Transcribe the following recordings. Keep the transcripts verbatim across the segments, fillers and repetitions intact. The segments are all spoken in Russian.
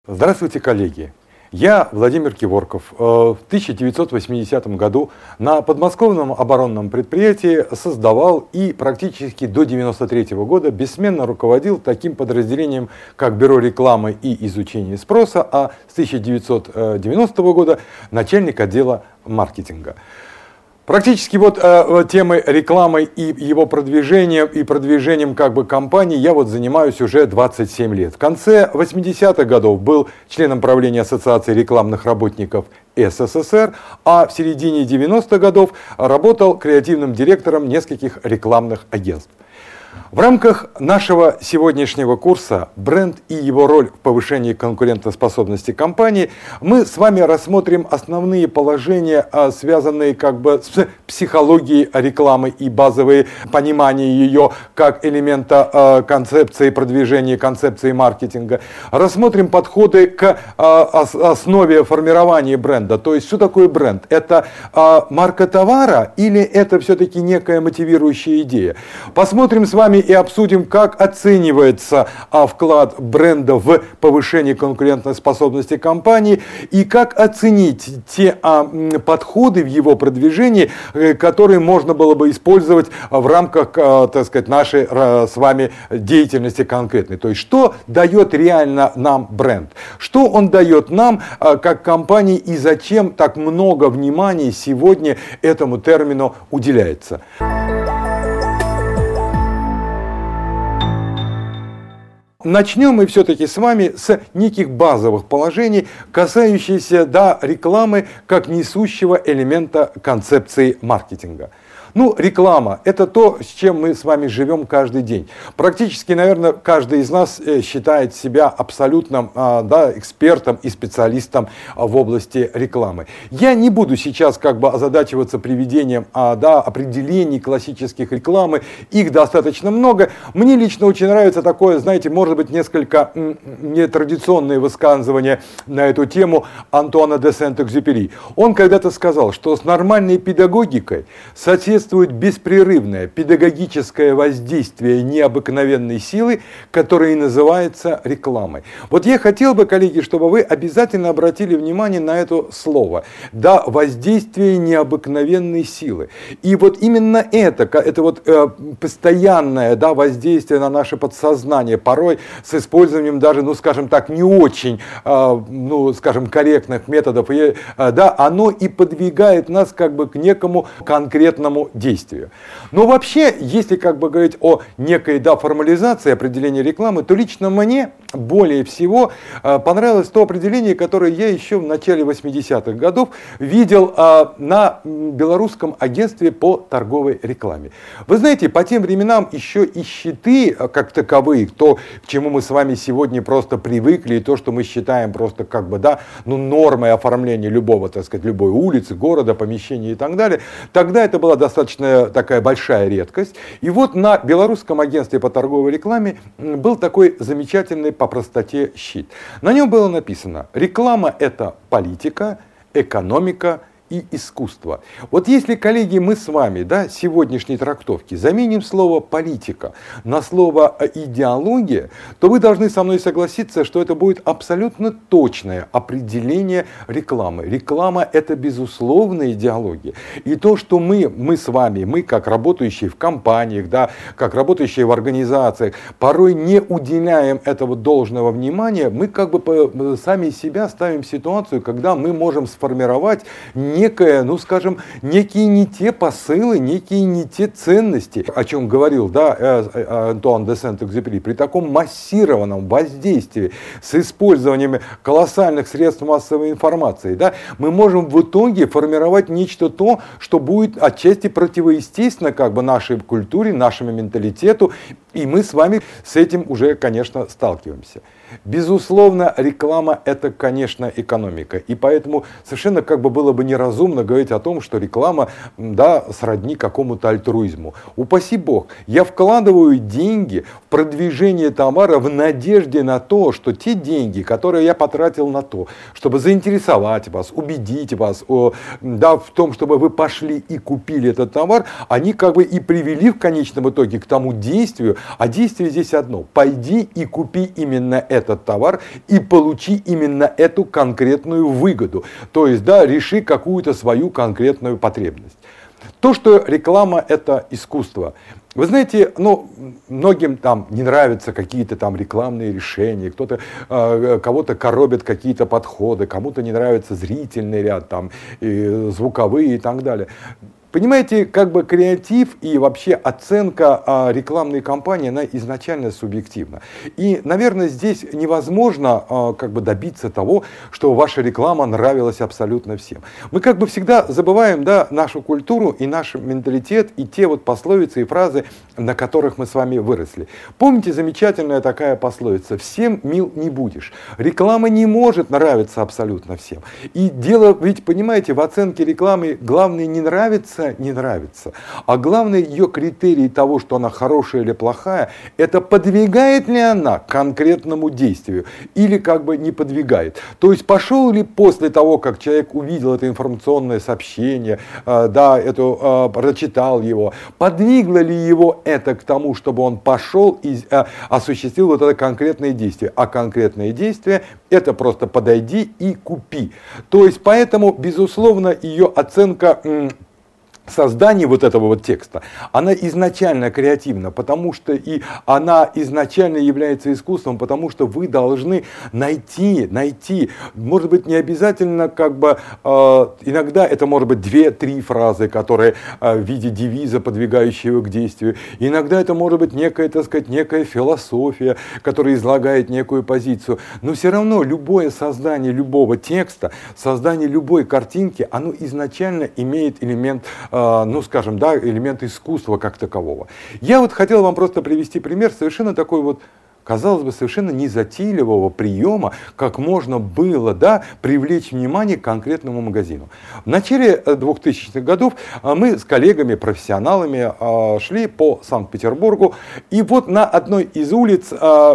Здравствуйте, коллеги! Я Владимир Киворков. В тысяча девятьсот восьмидесятом году на подмосковном оборонном предприятии создавал и практически до девяносто третьего года бессменно руководил таким подразделением, как Бюро рекламы и изучения спроса, а с тысяча девятьсот девяностого года начальник отдела маркетинга. Практически вот э, темой рекламы и его продвижением, и продвижением как бы компании я вот занимаюсь уже двадцать семь лет. В конце восьмидесятых годов был членом правления Ассоциации рекламных работников СССР, а в середине девяностых годов работал креативным директором нескольких рекламных агентств. В рамках нашего сегодняшнего курса «Бренд и его роль в повышении конкурентоспособности компании» мы с вами рассмотрим основные положения, связанные как бы с психологией рекламы и базовые понимания ее как элемента концепции продвижения, концепции маркетинга. Рассмотрим подходы к основе формирования бренда. То есть, что такое бренд? Это марка товара или это все-таки некая мотивирующая идея? Посмотрим с вами и обсудим, как оценивается а, вклад бренда в повышение конкурентоспособности компании и как оценить те а, подходы в его продвижении, которые можно было бы использовать в рамках, а, так сказать, нашей а, с вами деятельности конкретной. То есть, что дает реально нам бренд? Что он дает нам а, как компании и зачем так много внимания сегодня этому термину уделяется? Начнем мы все-таки с вами с неких базовых положений, касающихся да, рекламы как несущего элемента концепции маркетинга. Ну, реклама – это то, с чем мы с вами живем каждый день. Практически, наверное, каждый из нас считает себя абсолютным да, экспертом и специалистом в области рекламы. Я не буду сейчас как бы озадачиваться приведением да, определений классических рекламы. Их достаточно много. Мне лично очень нравится такое, знаете, может быть, несколько нетрадиционное высказывание на эту тему Антуана де Сент-Экзюпери. Он когда-то сказал, что с нормальной педагогикой соответствует беспрерывное педагогическое воздействие необыкновенной силы, которое и называется рекламой. Вот я хотел бы, коллеги, чтобы вы обязательно обратили внимание на это слово. Да, воздействие необыкновенной силы. И вот именно это, это вот э, постоянное да, воздействие на наше подсознание, порой с использованием даже, ну скажем так, не очень, э, ну скажем, корректных методов, и, э, да, оно и подвигает нас как бы к некому конкретному действию. Но вообще, если как бы говорить о некой да, формализации определения рекламы, то лично мне более всего э, понравилось то определение, которое я еще в начале восьмидесятых годов видел э, на белорусском агентстве по торговой рекламе. Вы знаете, по тем временам еще и щиты как таковые, то, к чему мы с вами сегодня просто привыкли, и то, что мы считаем просто как бы да, ну, нормой оформления любого, так сказать, любой улицы, города, помещения и так далее, тогда это была достаточно достаточно такая большая редкость. И вот на белорусском агентстве по торговой рекламе был такой замечательный по простоте щит. На нем было написано: реклама – это политика, экономика и искусство. Вот если, коллеги, мы с вами да, сегодняшней трактовки заменим слово политика на слово идеология, то вы должны со мной согласиться, что это будет абсолютно точное определение рекламы. Реклама – это безусловно идеология. И то, что мы, мы с вами, мы как работающие в компаниях, да, как работающие в организациях, порой не уделяем этого должного внимания, мы как бы сами себя ставим в ситуацию, когда мы можем сформировать некое, ну скажем, некие не те посылы, некие не те ценности, о чем говорил да, Антуан де Сент-Экзюпери, при таком массированном воздействии с использованием колоссальных средств массовой информации, да, мы можем в итоге формировать нечто то, что будет отчасти противоестественно как бы нашей культуре, нашему менталитету, и мы с вами с этим уже, конечно, сталкиваемся. Безусловно, реклама – это, конечно, экономика. И поэтому совершенно как бы было бы неразумно говорить о том, что реклама да, сродни какому-то альтруизму. Упаси Бог, я вкладываю деньги в продвижение товара в надежде на то, что те деньги, которые я потратил на то, чтобы заинтересовать вас, убедить вас о, да, в том, чтобы вы пошли и купили этот товар, они как бы и привели в конечном итоге к тому действию, а действие здесь одно – пойди и купи именно это. этот товар и получи именно эту конкретную выгоду. То есть, да, реши какую-то свою конкретную потребность. То, что реклама – это искусство. Вы знаете, ну, многим там не нравятся какие-то там рекламные решения, кто-то, э, кого-то коробят какие-то подходы, кому-то не нравится зрительный ряд, там, и звуковые и так далее. Понимаете, как бы креатив и вообще оценка а, рекламной кампании, она изначально субъективна. И, наверное, здесь невозможно а, как бы добиться того, что ваша реклама нравилась абсолютно всем. Мы как бы всегда забываем, да, нашу культуру и наш менталитет, и те вот пословицы и фразы, на которых мы с вами выросли. Помните замечательная такая пословица: «Всем мил не будешь». Реклама не может нравиться абсолютно всем. И дело, ведь, понимаете, в оценке рекламы главное не нравится, не нравится. А главное, ее критерий того, что она хорошая или плохая, это подвигает ли она к конкретному действию или как бы не подвигает. То есть пошел ли после того, как человек увидел это информационное сообщение, э, да, эту, э, прочитал его, подвигло ли его это к тому, чтобы он пошел и э, осуществил вот это конкретное действие. А конкретное действие — это просто подойди и купи. То есть поэтому, безусловно, ее оценка создание вот этого вот текста, она изначально креативна, потому что и она изначально является искусством, потому что вы должны найти, найти, может быть, не обязательно как бы, э, иногда это может быть две-три фразы, которые э, в виде девиза, подвигающего к действию, иногда это может быть некая, так сказать, некая философия, которая излагает некую позицию, но все равно любое создание любого текста, создание любой картинки, оно изначально имеет элемент э, ну, скажем, да, элемент искусства как такового. Я вот хотел вам просто привести пример совершенно такой вот, казалось бы, совершенно незатейливого приема, как можно было, да, привлечь внимание к конкретному магазину. В начале двухтысячных годов мы с коллегами, профессионалами шли по Санкт-Петербургу, и вот на одной из улиц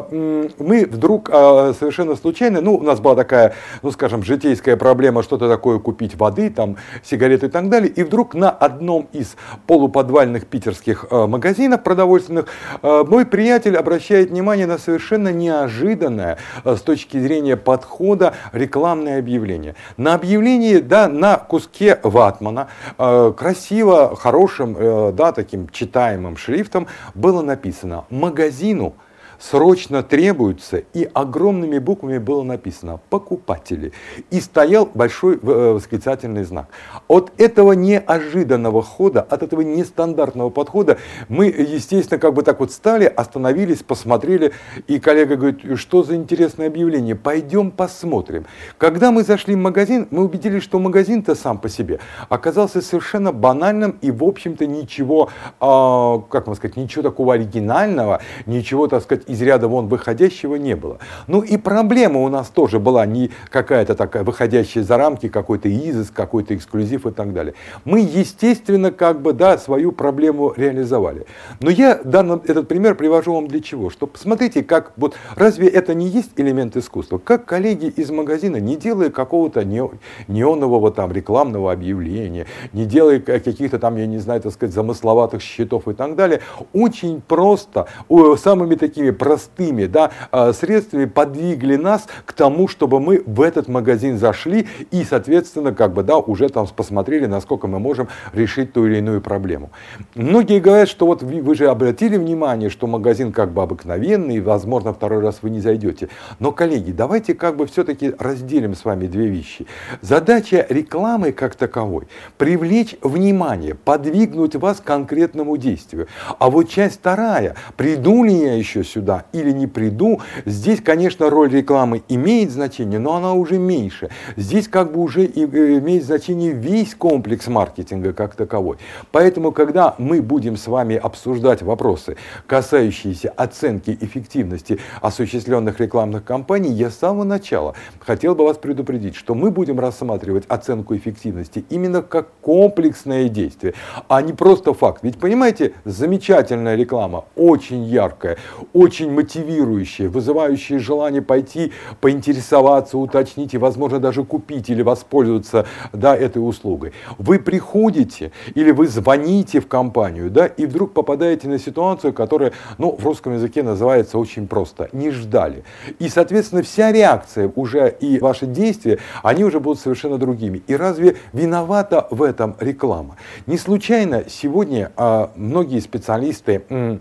мы вдруг совершенно случайно, ну, у нас была такая, ну, скажем, житейская проблема, что-то такое купить, воды, там, сигареты и так далее, и вдруг на одном из полуподвальных питерских магазинов продовольственных мой приятель обращает внимание на совершенно неожиданное с точки зрения подхода рекламное объявление. На объявлении, да, на куске ватмана э, красиво, хорошим, э, да, таким читаемым шрифтом было написано: «Магазину срочно требуются», и огромными буквами было написано «покупатели». И стоял большой восклицательный знак. От этого неожиданного хода, от этого нестандартного подхода мы, естественно, как бы так вот стали, остановились, посмотрели, и коллега говорит: что за интересное объявление, пойдем посмотрим. Когда мы зашли в магазин, мы убедились, что магазин-то сам по себе оказался совершенно банальным и, в общем-то, ничего, э, как вам сказать, ничего такого оригинального, ничего, так сказать, из ряда вон выходящего не было. Ну и проблема у нас тоже была не какая-то такая выходящая за рамки, какой-то изыск, какой-то эксклюзив и так далее. Мы, естественно, как бы, да, свою проблему реализовали. Но я данный, этот пример привожу вам для чего? Что посмотрите, как, вот, разве это не есть элемент искусства? Как коллеги из магазина, не делая какого-то неонового там рекламного объявления, не делая каких-то там, я не знаю, так сказать, замысловатых счетов и так далее, очень просто, самыми такими простыми, да, средствами подвигли нас к тому, чтобы мы в этот магазин зашли и, соответственно, как бы, да, уже там посмотрели, насколько мы можем решить ту или иную проблему. Многие говорят, что вот вы, вы же обратили внимание, что магазин как бы обыкновенный, и, возможно, второй раз вы не зайдете. Но, коллеги, давайте как бы все-таки разделим с вами две вещи. Задача рекламы как таковой — привлечь внимание, подвигнуть вас к конкретному действию. А вот часть вторая — приду ли я еще сюда или не приду, здесь, конечно, роль рекламы имеет значение, но она уже меньше. Здесь как бы уже имеет значение весь комплекс маркетинга как таковой. Поэтому, когда мы будем с вами обсуждать вопросы, касающиеся оценки эффективности осуществленных рекламных кампаний, я с самого начала хотел бы вас предупредить, что мы будем рассматривать оценку эффективности именно как комплексное действие, а не просто факт. Ведь, понимаете, замечательная реклама, очень яркая, очень очень мотивирующие, вызывающие желание пойти, поинтересоваться, уточнить и, возможно, даже купить или воспользоваться, да, этой услугой. Вы приходите или вы звоните в компанию, да, и вдруг попадаете на ситуацию, которая, ну, в русском языке называется очень просто: не ждали. И, соответственно, вся реакция уже и ваши действия, они уже будут совершенно другими. И разве виновата в этом реклама? Не случайно сегодня а, многие специалисты м,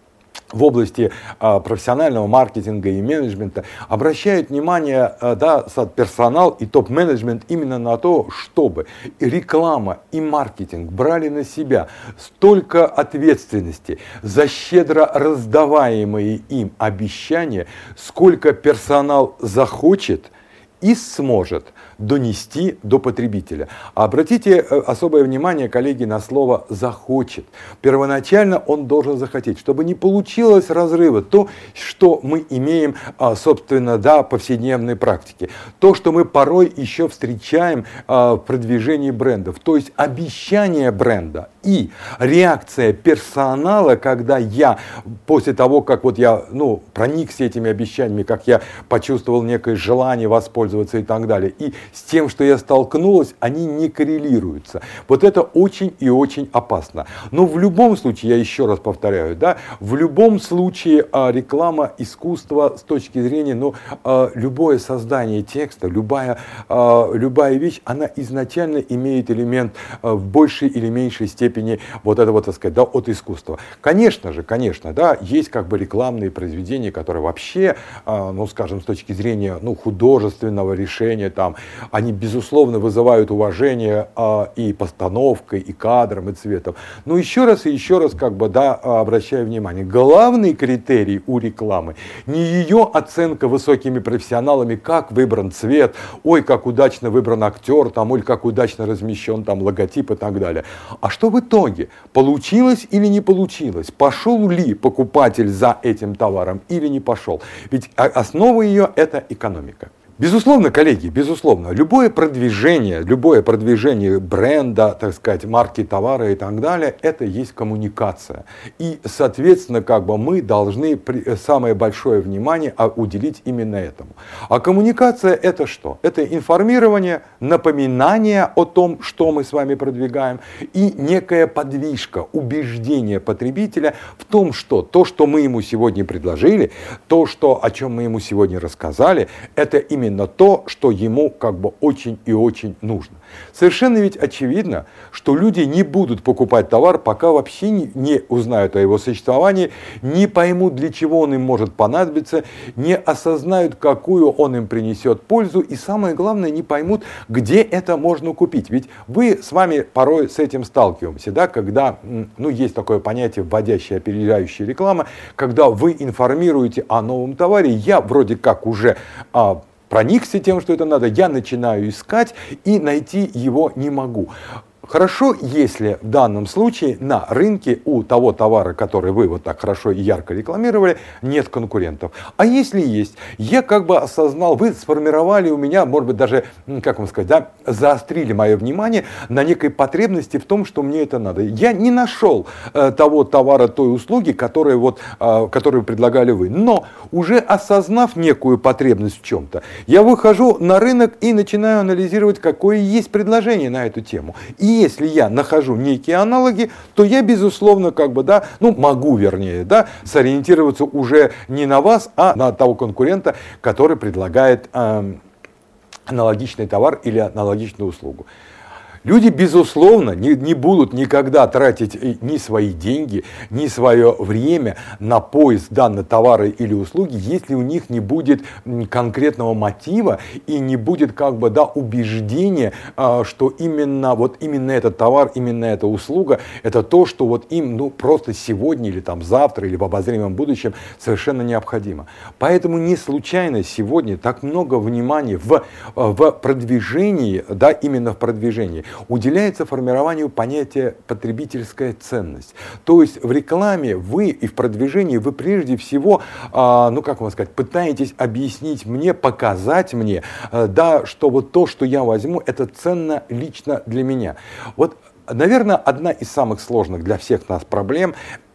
в области а, профессионального маркетинга и менеджмента обращают внимание, а, да, персонал и топ-менеджмент именно на то, чтобы и реклама и маркетинг брали на себя столько ответственности за щедро раздаваемые им обещания, сколько персонал захочет и сможет донести до потребителя. Обратите особое внимание, коллеги, на слово «захочет». Первоначально он должен захотеть, чтобы не получилось разрыва. То, что мы имеем, собственно, да, в повседневной практике. То, что мы порой еще встречаем в продвижении брендов. То есть обещание бренда и реакция персонала, когда я после того, как вот я, ну, проникся этими обещаниями, как я почувствовал некое желание воспользоваться и так далее, и с тем, что я столкнулась, они не коррелируются. Вот это очень и очень опасно. Но в любом случае, я еще раз повторяю, да, в любом случае а, реклама, искусство с точки зрения, ну, а, любое создание текста, любая, а, любая вещь, она изначально имеет элемент а, в большей или меньшей степени вот этого, так сказать, да, от искусства. Конечно же, конечно, да, есть как бы рекламные произведения, которые вообще, а, ну, скажем, с точки зрения, ну, художественного решения, там, они, безусловно, вызывают уважение а, и постановкой, и кадром, и цветом. Но еще раз и еще раз, как бы, да, обращаю внимание, главный критерий у рекламы не ее оценка высокими профессионалами, как выбран цвет, ой, как удачно выбран актер, там, ой, как удачно размещен там логотип и так далее. А что в итоге? Получилось или не получилось? Пошел ли покупатель за этим товаром или не пошел? Ведь основа ее — это экономика. Безусловно, коллеги, безусловно, любое продвижение, любое продвижение бренда, так сказать, марки товара и так далее, это есть коммуникация. И, соответственно, как бы мы должны самое большое внимание уделить именно этому. А коммуникация — это что? Это информирование, напоминание о том, что мы с вами продвигаем, и некая подвижка, убеждение потребителя в том, что то, что мы ему сегодня предложили, то, что, о чем мы ему сегодня рассказали, это именно на то, что ему как бы очень и очень нужно. Совершенно ведь очевидно, что люди не будут покупать товар, пока вообще не, не узнают о его существовании, не поймут, для чего он им может понадобиться, не осознают, какую он им принесет пользу, и самое главное, не поймут, где это можно купить. Ведь вы с вами порой с этим сталкиваемся, да, когда, ну, есть такое понятие вводящая, опережающая реклама, когда вы информируете о новом товаре, я вроде как уже а, проникся тем, что это надо, я начинаю искать и найти его не могу. Хорошо, если в данном случае на рынке у того товара, который вы вот так хорошо и ярко рекламировали, нет конкурентов. А если есть, я как бы осознал, вы сформировали у меня, может быть, даже, как вам сказать, да, заострили мое внимание на некой потребности в том, что мне это надо. Я не нашел э, того товара, той услуги, которые вот, э, которую предлагали вы. Но уже осознав некую потребность в чем-то, я выхожу на рынок и начинаю анализировать, какое есть предложение на эту тему. И если я нахожу некие аналоги, то я, безусловно, как бы, да, ну, могу, вернее, да, сориентироваться уже не на вас, а на того конкурента, который предлагает э, аналогичный товар или аналогичную услугу. Люди, безусловно, не, не будут никогда тратить ни свои деньги, ни свое время на поиск данного товара или услуги, если у них не будет конкретного мотива и не будет, как бы, да, убеждения, что именно, вот именно этот товар, именно эта услуга, это то, что вот им, ну, просто сегодня или там завтра или в обозримом будущем совершенно необходимо. Поэтому не случайно сегодня так много внимания в, в продвижении, да, именно в продвижении, уделяется формированию понятия потребительская ценность. То есть в рекламе вы и в продвижении вы прежде всего, а, ну как вам сказать, пытаетесь объяснить мне, показать мне, а, да, что вот то, что я возьму, это ценно лично для меня. Вот, наверное, одна из самых сложных для всех нас проблем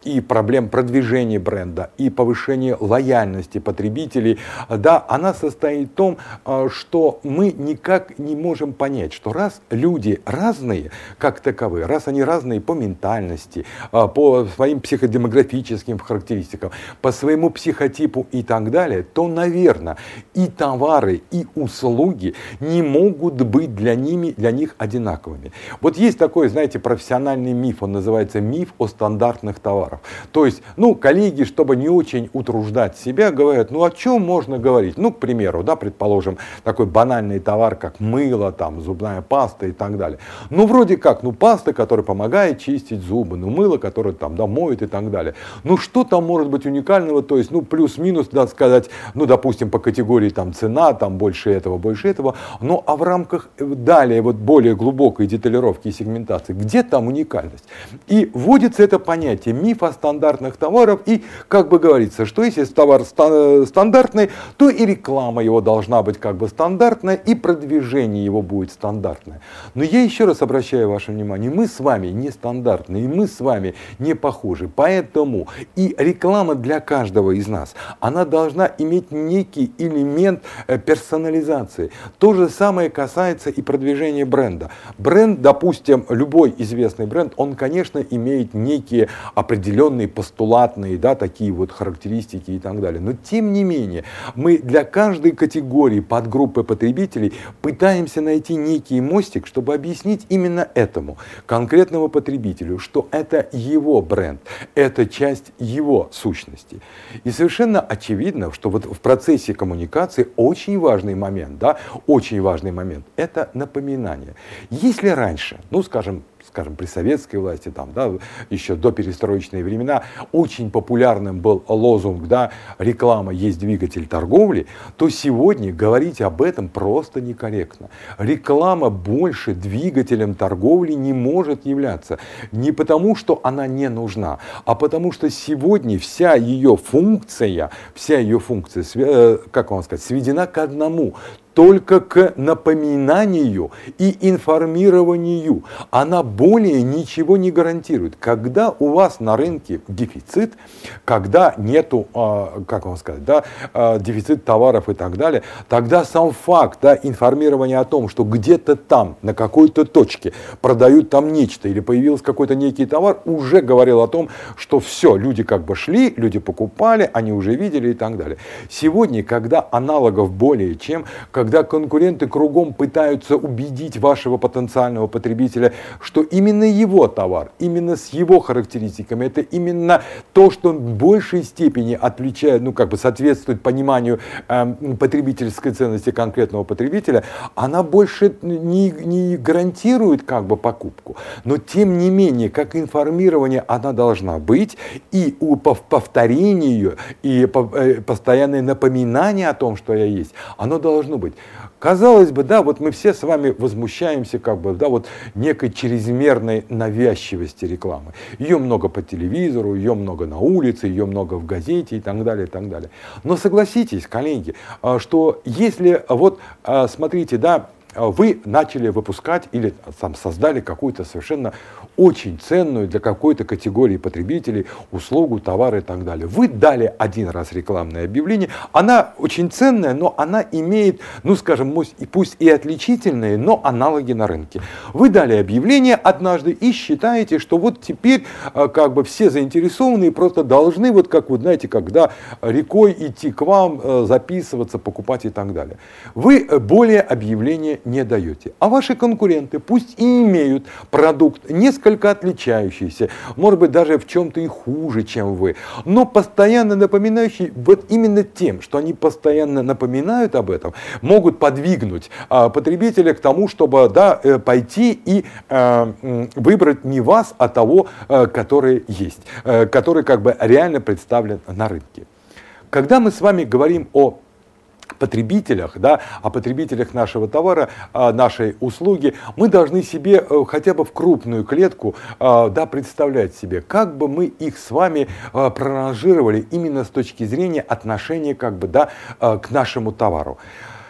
и проблем продвижения бренда, и повышения лояльности потребителей, да, она состоит в том, что мы никак не можем понять, что раз люди разные, как таковые, раз они разные по ментальности, по своим психодемографическим характеристикам, по своему психотипу и так далее, то, наверное, и товары, и услуги не могут быть для, ними, для них одинаковыми. Вот есть такой, знаете, профессиональный миф, он называется миф о стандартных товарах. То есть, ну, коллеги, чтобы не очень утруждать себя, говорят, ну, о чем можно говорить? Ну, к примеру, да, предположим, такой банальный товар, как мыло, там, зубная паста и так далее. Ну, вроде как, ну, паста, которая помогает чистить зубы, ну, мыло, которое там, да, моет и так далее. Ну, что там может быть уникального? То есть, ну, плюс-минус, да, сказать, ну, допустим, по категории там цена, там больше этого, больше этого. Ну, а в рамках далее вот более глубокой деталировки и сегментации, где там уникальность? И вводится это понятие миф о стандартных товарах, и как бы говорится, что если товар стандартный, то и реклама его должна быть как бы стандартная, и продвижение его будет стандартное. Но я еще раз обращаю ваше внимание, мы с вами не стандартные, и мы с вами не похожи, поэтому и реклама для каждого из нас, она должна иметь некий элемент персонализации. То же самое касается и продвижения бренда. Бренд, допустим, любой известный бренд, он, конечно, имеет некие определенные постулатные, да, такие вот характеристики и так далее. Но тем не менее, мы для каждой категории подгруппы потребителей пытаемся найти некий мостик, чтобы объяснить именно этому конкретному потребителю, что это его бренд, это часть его сущности. И совершенно очевидно, что вот в процессе коммуникации очень важный момент, да, очень важный момент, это напоминание. Если раньше, ну, скажем, скажем, при советской власти, там, да, еще до перестроечные времена, очень популярным был лозунг, да, реклама есть двигатель торговли, то сегодня говорить об этом просто некорректно. Реклама больше двигателем торговли не может являться. Не потому, что она не нужна, а потому, что сегодня вся ее функция, вся ее функция, как вам сказать, сведена к одному. Только к напоминанию и информированию. Она более ничего не гарантирует. Когда у вас на рынке дефицит, когда нету, как вам сказать, да, дефицит товаров и так далее, тогда сам факт, да, информирования о том, что где-то там, на какой-то точке продают там нечто или появился какой-то некий товар, уже говорил о том, что все, люди как бы шли, люди покупали, они уже видели и так далее. Сегодня, когда аналогов более чем, когда конкуренты кругом пытаются убедить вашего потенциального потребителя, что именно его товар, именно с его характеристиками, это именно то, что в большей степени отличает, ну как бы соответствует пониманию э, потребительской ценности конкретного потребителя, она больше не, не гарантирует как бы покупку. Но тем не менее, как информирование она должна быть, и у повторения ее, и постоянное напоминание о том, что я есть, оно должно быть. Казалось бы, да, вот мы все с вами возмущаемся как бы, да, вот некой чрезмерной навязчивости рекламы. Ее много по телевизору, ее много на улице, ее много в газете и так далее, и так далее. Но согласитесь, коллеги, что если вот, смотрите, да, вы начали выпускать или там, создали какую-то совершенно очень ценную для какой-то категории потребителей услугу, товар и так далее. Вы дали один раз рекламное объявление, она очень ценная, но она имеет, ну скажем, пусть и отличительные, но аналоги на рынке. Вы дали объявление однажды и считаете, что вот теперь как бы все заинтересованные просто должны, вот как вы знаете, когда рекой идти к вам, записываться, покупать и так далее. Вы более объявления не даете. А ваши конкуренты, пусть и имеют продукт несколько отличающийся, может быть даже в чем-то и хуже, чем вы, но постоянно напоминающий, вот именно тем, что они постоянно напоминают об этом, могут подвигнуть а, потребителя к тому, чтобы, да, пойти и а, выбрать не вас, а того, а, который есть, а, который как бы реально представлен на рынке. Когда мы с вами говорим о потребителях, да, о потребителях нашего товара, нашей услуги, мы должны себе хотя бы в крупную клетку, да, представлять себе, как бы мы их с вами проранжировали именно с точки зрения отношения как бы, да, к нашему товару.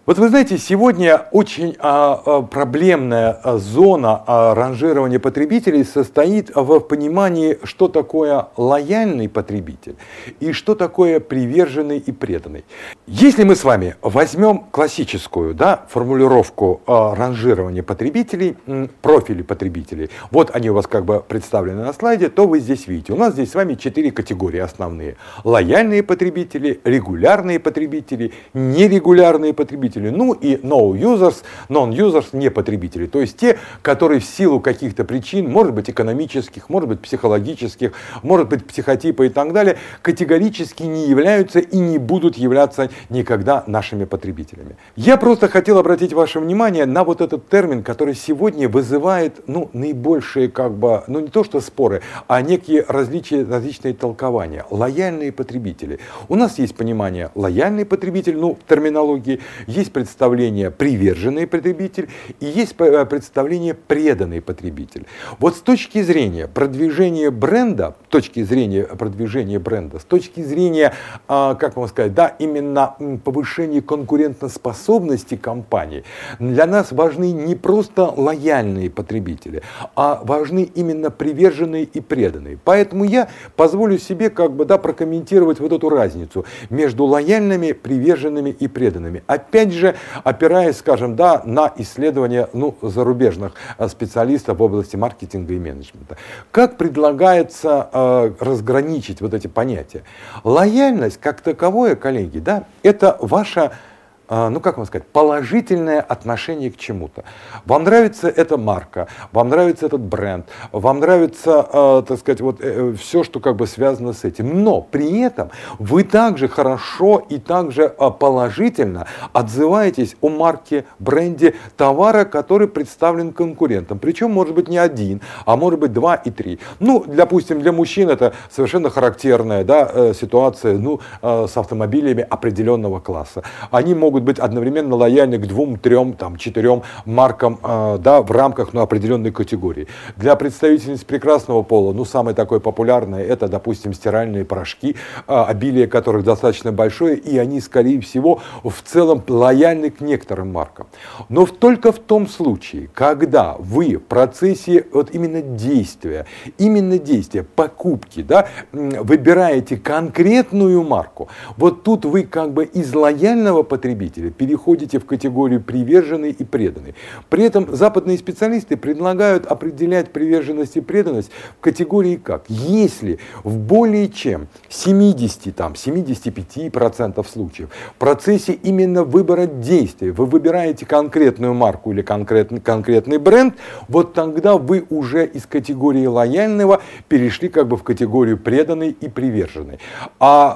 Вот вы знаете, сегодня очень а, а, проблемная а, зона а, ранжирования потребителей состоит в понимании, что такое лояльный потребитель и что такое приверженный и преданный. Если мы с вами возьмем классическую, да, формулировку а, ранжирования потребителей, м, профили потребителей, вот они у вас как бы представлены на слайде, то вы здесь видите, у нас здесь с вами четыре категории основные. Лояльные потребители, регулярные потребители, нерегулярные потребители, ну и no users, non-users, не потребители. То есть те, которые в силу каких-то причин, может быть экономических, может быть психологических, может быть психотипа и так далее, категорически не являются и не будут являться никогда нашими потребителями. Я просто хотел обратить ваше внимание на вот этот термин, который сегодня вызывает ну, наибольшие, как бы, ну не то что споры, а некие различия, различные толкования. Лояльные потребители. У нас есть понимание лояльный потребитель, ну в терминологии, есть представление приверженный потребитель и есть представление преданный потребитель. Вот с точки зрения продвижения бренда, с точки зрения продвижения бренда, с точки зрения, как вам сказать, да, именно повышения конкурентоспособности компании, для нас важны не просто лояльные потребители, а важны именно приверженные и преданные. Поэтому я позволю себе как бы, да, прокомментировать вот эту разницу между лояльными, приверженными и преданными. Опять же, опираясь, скажем, да, на исследования ну, зарубежных специалистов в области маркетинга и менеджмента. Как предлагается э, разграничить вот эти понятия? Лояльность как таковое, коллеги, да, это ваша, ну как вам сказать, положительное отношение к чему-то. Вам нравится эта марка, вам нравится этот бренд, вам нравится, э, так сказать, вот э, все, что как бы связано с этим. Но при этом вы также хорошо и также э, положительно отзываетесь о марке, бренде товара, который представлен конкурентом. Причем может быть не один, а может быть два и три. Ну, допустим, для мужчин это совершенно характерная, да, э, ситуация, ну, э, с автомобилями определенного класса. Они могут быть одновременно лояльны к двум, трем, там, четырем маркам, э, да, в рамках ну, определенной категории. Для представительниц прекрасного пола, ну, самое такое популярное, это, допустим, стиральные порошки, э, обилие которых достаточно большое, и они, скорее всего, в целом лояльны к некоторым маркам. Но в, только в том случае, когда вы в процессе вот именно действия, именно действия, покупки, да, выбираете конкретную марку, вот тут вы как бы из лояльного потребителя переходите в категорию приверженный и преданный. При этом западные специалисты предлагают определять приверженность и преданность в категории как? Если в более чем семидесяти-семидесяти пяти процентах случаев в процессе именно выбора действия вы выбираете конкретную марку или конкретный, конкретный бренд, вот тогда вы уже из категории лояльного перешли как бы в категорию преданный и приверженный. А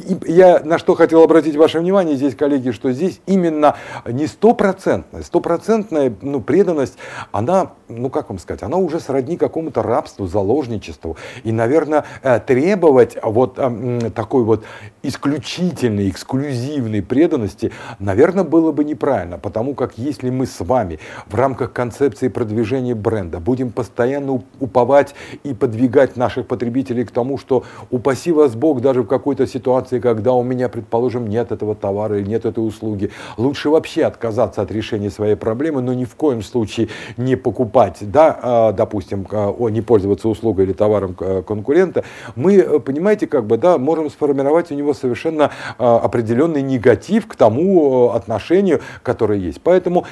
я на что хотел обратить ваше внимание здесь, коллеги, что здесь именно не стопроцентная, стопроцентная ну, преданность, она, ну как вам сказать, она уже сродни какому-то рабству, заложничеству. И, наверное, требовать вот такой вот исключительной, эксклюзивной преданности, наверное, было бы неправильно. Потому как если мы с вами в рамках концепции продвижения бренда будем постоянно уповать и подвигать наших потребителей к тому, что упаси вас Бог, даже в какой-то ситуации, когда у меня, предположим, нет этого товара или нет этой услуги, лучше вообще отказаться от решения своей проблемы, но ни в коем случае не покупать, да, допустим, не пользоваться услугой или товаром конкурента, мы, понимаете, как бы, да, можем сформировать у него совершенно определенный негатив к тому отношению, которое есть. Поэтому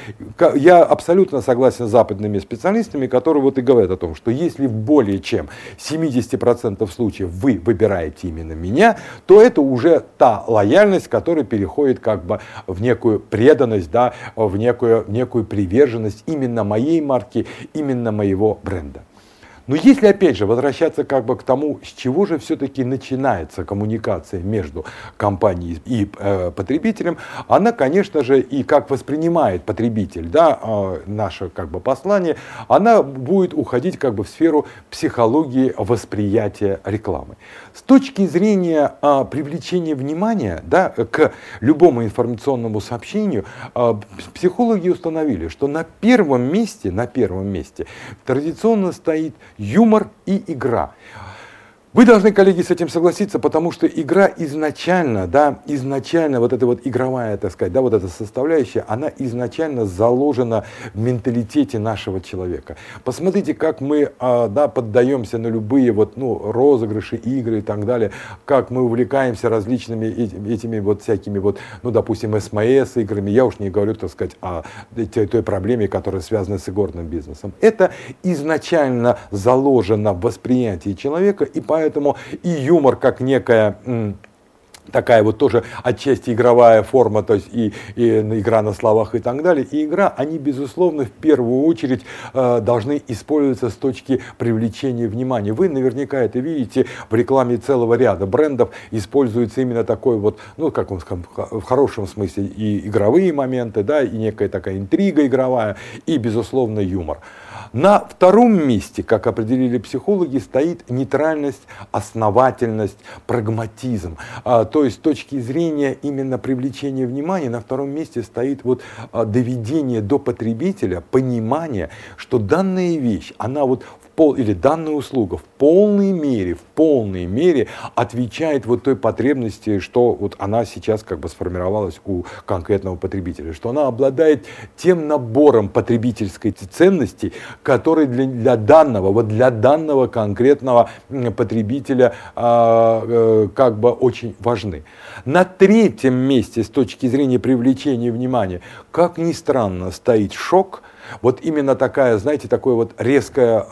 я абсолютно согласен с западными специалистами, которые вот и говорят о том, что если в более чем семидесяти процентах случаев вы выбираете именно меня, то это уже та лояльность, которая переходит как бы в некую преданность, да, в некую, некую приверженность именно моей марки, именно моего бренда. Но если, опять же, возвращаться как бы к тому, с чего же все-таки начинается коммуникация между компанией и э, потребителем, она, конечно же, и как воспринимает потребитель, да, э, наше как бы послание, она будет уходить как бы в сферу психологии восприятия рекламы. С точки зрения э, привлечения внимания, да, к любому информационному сообщению, э, психологи установили, что на первом месте, на первом месте традиционно стоит юмор и игра. Вы должны, коллеги, с этим согласиться, потому что игра изначально, да, изначально вот эта вот игровая, так сказать, да, вот эта составляющая, она изначально заложена в менталитете нашего человека. Посмотрите, как мы, а, да, поддаемся на любые вот, ну, розыгрыши, игры и так далее, как мы увлекаемся различными этими, этими вот всякими вот, ну, допустим, эс эм эс играми. Я уж не говорю, так сказать, о той, той проблеме, которая связана с игорным бизнесом. Это изначально заложено в восприятии человека, и поэтому Поэтому и юмор как некая м, такая вот тоже отчасти игровая форма, то есть и, и игра на словах и так далее, и игра, они безусловно в первую очередь э, должны использоваться с точки привлечения внимания. Вы наверняка это видите в рекламе целого ряда брендов, используется именно такой вот, ну как вам сказать, в хорошем смысле и игровые моменты, да, и некая такая интрига игровая, и безусловно юмор. На втором месте, как определили психологи, стоит нейтральность, основательность, прагматизм. А, то есть с точки зрения именно привлечения внимания на втором месте стоит вот а, доведение до потребителя понимания, что данная вещь, она вот в пол, или данная услуга в полной мере, в полной мере отвечает вот той потребности, что вот она сейчас как бы сформировалась у конкретного потребителя, что она обладает тем набором потребительской ценности, который для, для данного, вот для данного конкретного потребителя э, э, как бы очень важны. На третьем месте с точки зрения привлечения внимания, как ни странно, стоит шок. Вот именно такая, знаете, такое вот резкое,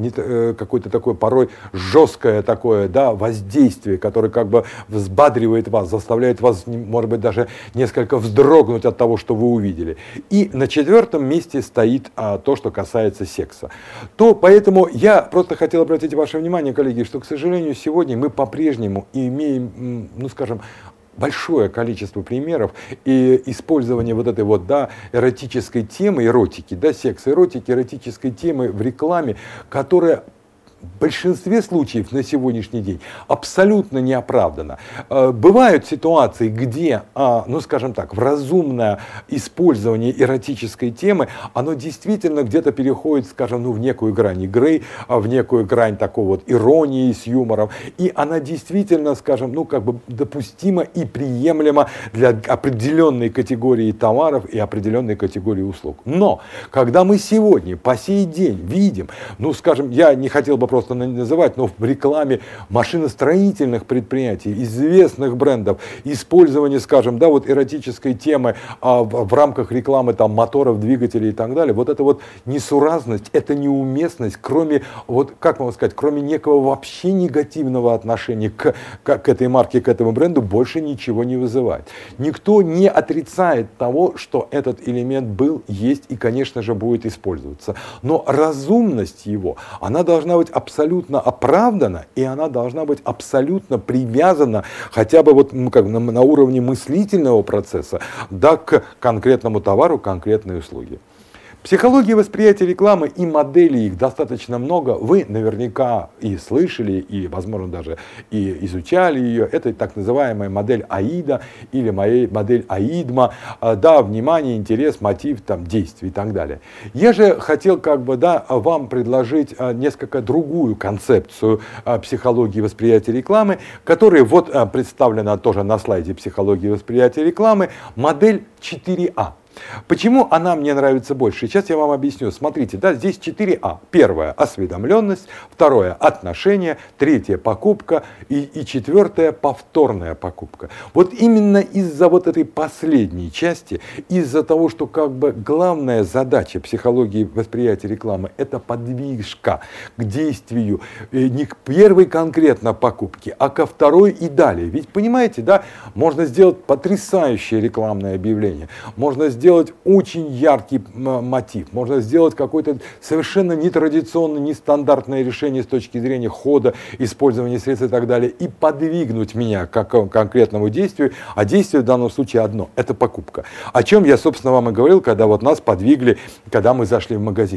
э, какое-то такое порой жесткое такое, да, воздействие, которое как бы взбадривает вас, заставляет вас, может быть, даже несколько вздрогнуть от того, что вы увидели. И на четвертом месте стоит а, то, что касается секса. То, поэтому я просто хотел обратить ваше внимание, коллеги, что, к сожалению, сегодня мы по-прежнему имеем, ну, скажем, большое количество примеров и использования вот этой вот, да, эротической темы, эротики, да, секса, эротики, эротической темы в рекламе, которая в большинстве случаев на сегодняшний день абсолютно неоправданно. Бывают ситуации, где, ну скажем так, в разумное использование эротической темы, оно действительно где-то переходит, скажем, ну, в некую грань игры, в некую грань такой вот иронии с юмором, и она действительно, скажем, ну как бы допустима и приемлема для определенной категории товаров и определенной категории услуг. Но, когда мы сегодня, по сей день видим, ну скажем, я не хотел бы просто называть, но в рекламе машиностроительных предприятий, известных брендов, использование, скажем, да, вот эротической темы а, в, в рамках рекламы там моторов, двигателей и так далее, вот эта вот несуразность, эта неуместность, кроме, вот, как вам сказать, кроме некого вообще негативного отношения к, к, к этой марке, к этому бренду, больше ничего не вызывает. Никто не отрицает того, что этот элемент был, есть и, конечно же, будет использоваться. Но разумность его, она должна быть абсолютно оправдана, и она должна быть абсолютно привязана хотя бы вот, ну, как, на, на уровне мыслительного процесса, да, к конкретному товару, конкретной услуге. Психология восприятия рекламы и моделей их достаточно много. Вы наверняка и слышали, и, возможно, даже и изучали ее. Это так называемая модель АИДа или модель АИДМа. Да, внимание, интерес, мотив, там, действие и так далее. Я же хотел как бы, да, вам предложить несколько другую концепцию психологии восприятия рекламы, которая вот представлена тоже на слайде психологии восприятия рекламы. Модель четыре А. Почему она мне нравится больше? Сейчас я вам объясню. Смотрите, да, здесь четыре А. Первое — осведомленность, второе — отношение, третье — покупка и, и четвертое — повторная покупка. Вот именно из-за вот этой последней части, из-за того, что как бы главная задача психологии восприятия рекламы — это подвижка к действию, не к первой конкретно покупке, а ко второй и далее. Ведь понимаете, да, можно сделать потрясающее рекламное объявление, можно сделать сделать очень яркий мотив, можно сделать какое-то совершенно нетрадиционное, нестандартное решение с точки зрения хода, использования средств и так далее, и подвигнуть меня к конкретному действию, а действие в данном случае одно – это покупка. О чем я, собственно, вам и говорил, когда вот нас подвигли, когда мы зашли в магазин.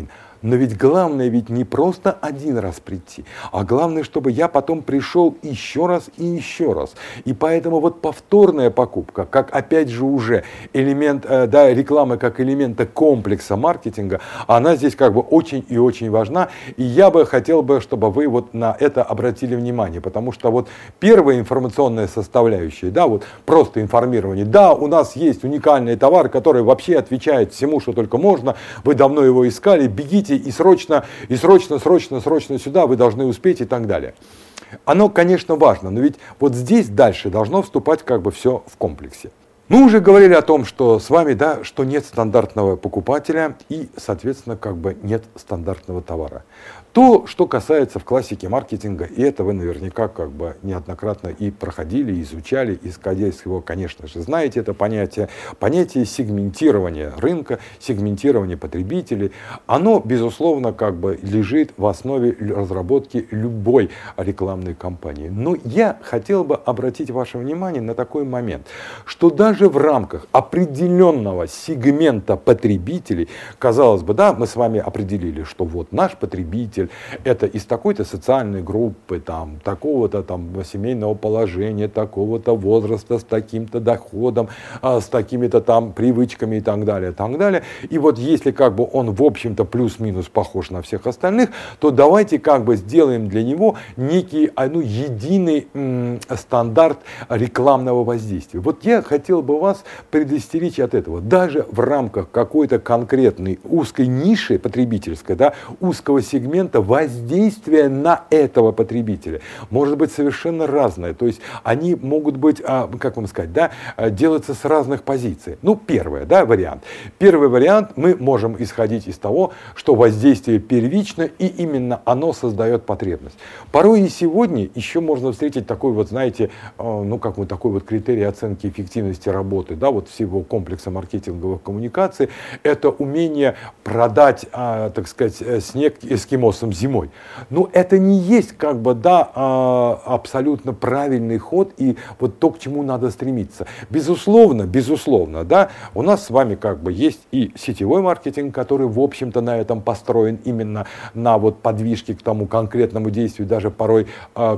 Но ведь главное ведь не просто один раз прийти, а главное, чтобы я потом пришел еще раз и еще раз. И поэтому вот повторная покупка, как опять же уже элемент, да, рекламы как элемента комплекса маркетинга, она здесь как бы очень и очень важна. И я бы хотел бы, чтобы вы вот на это обратили внимание, потому что вот первая информационная составляющая, да, вот просто информирование, да, у нас есть уникальный товар, который вообще отвечает всему, что только можно, вы давно его искали, бегите и срочно, и срочно, срочно, срочно сюда, вы должны успеть и так далее. Оно, конечно, важно, но ведь вот здесь дальше должно вступать как бы все в комплексе. Мы уже говорили о том, что с вами, да, что нет стандартного покупателя и, соответственно, как бы нет стандартного товара. То, что касается в классике маркетинга, и это вы наверняка как бы неоднократно и проходили, изучали, исходя из его, конечно же, знаете это понятие, понятие сегментирования рынка, сегментирования потребителей, оно, безусловно, как бы лежит в основе разработки любой рекламной кампании. Но я хотел бы обратить ваше внимание на такой момент, что даже в рамках определенного сегмента потребителей, казалось бы, да, мы с вами определили, что вот наш потребитель это из такой-то социальной группы, там, такого-то там семейного положения, такого-то возраста, с таким-то доходом, а, с такими-то там привычками и так далее, и так далее. И вот если как бы он в общем-то плюс-минус похож на всех остальных, то давайте как бы сделаем для него некий, ну, единый м, стандарт рекламного воздействия. Вот я хотел бы вас предостеречь от этого. Даже в рамках какой-то конкретной узкой ниши потребительской, да, узкого сегмента, воздействие на этого потребителя может быть совершенно разное. То есть они могут быть, как вам сказать, да, делаться с разных позиций. Ну, первое, да, вариант. Первый вариант, мы можем исходить из того, что воздействие первично, и именно оно создает потребность. Порой и сегодня еще можно встретить такой вот, знаете, ну, как вот такой вот критерий оценки эффективности работы, да, вот всего комплекса маркетинговых коммуникаций, это умение продать, так сказать, снег эскимосам зимой. Но это не есть как бы, да, абсолютно правильный ход и вот то, к чему надо стремиться. Безусловно, безусловно, да, у нас с вами как бы есть и сетевой маркетинг, который в общем-то на этом построен именно на вот подвижке к тому конкретному действию, даже порой к,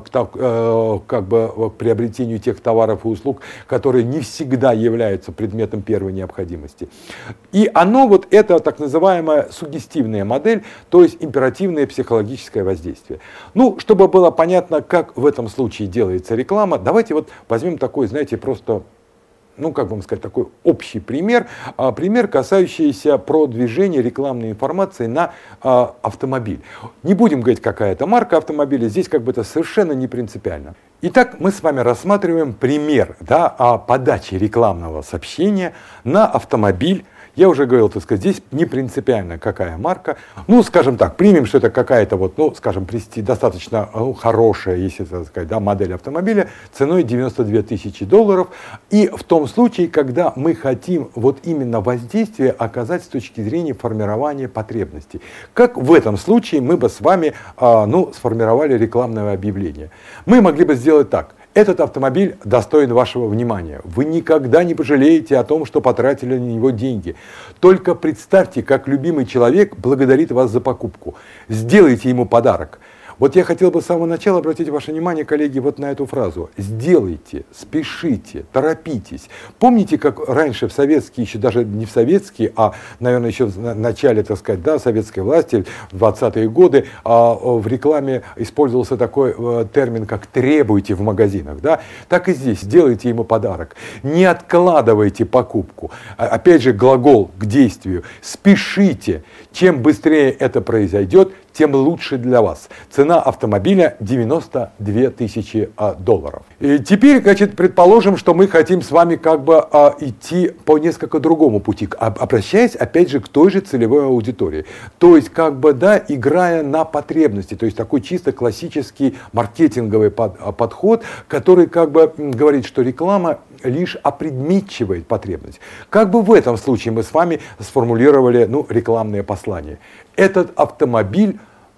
как бы, к приобретению тех товаров и услуг, которые не всегда являются предметом первой необходимости. И оно вот это так называемая суггестивная модель, то есть императивное психологическое воздействие. Ну, чтобы было понятно, как в этом случае делается реклама, давайте вот возьмем такой, знаете, просто, ну, как вам сказать, такой общий пример, а, пример, касающийся продвижения рекламной информации на а, автомобиль. Не будем говорить, какая это марка автомобиля, здесь как бы это совершенно не принципиально. Итак, мы с вами рассматриваем пример, да, подачи рекламного сообщения на автомобиль. Я уже говорил, так сказать, здесь не принципиально какая марка. Ну, скажем так, примем, что это какая-то вот, ну, скажем, достаточно ну, хорошая, если так сказать, да, модель автомобиля ценой девяносто две тысячи долларов. И в том случае, когда мы хотим вот именно воздействие оказать с точки зрения формирования потребностей. Как в этом случае мы бы с вами, а, ну, сформировали рекламное объявление. Мы могли бы сделать так. Этот автомобиль достоин вашего внимания. Вы никогда не пожалеете о том, что потратили на него деньги. Только представьте, как любимый человек благодарит вас за покупку. Сделайте ему подарок. Вот я хотел бы с самого начала обратить ваше внимание, коллеги, вот на эту фразу. Сделайте, спешите, торопитесь. Помните, как раньше в советские, еще даже не в советские, а, наверное, еще в начале, так сказать, да, советской власти, в двадцатые годы, а, в рекламе использовался такой а, термин, как «требуйте» в магазинах. Да? Так и здесь. Сделайте ему подарок. Не откладывайте покупку. А, опять же, глагол к действию. Спешите. Чем быстрее это произойдет, тем лучше для вас. Цена автомобиля девяносто две тысячи долларов. И теперь, значит, предположим, что мы хотим с вами как бы а, идти по несколько другому пути, обращаясь опять же к той же целевой аудитории. То есть, как бы, да, играя на потребности, то есть такой чисто классический маркетинговый под, подход, который как бы говорит, что реклама лишь опредметчивает потребность. Как бы в этом случае мы с вами сформулировали, ну, рекламное послание. Этот автомобиль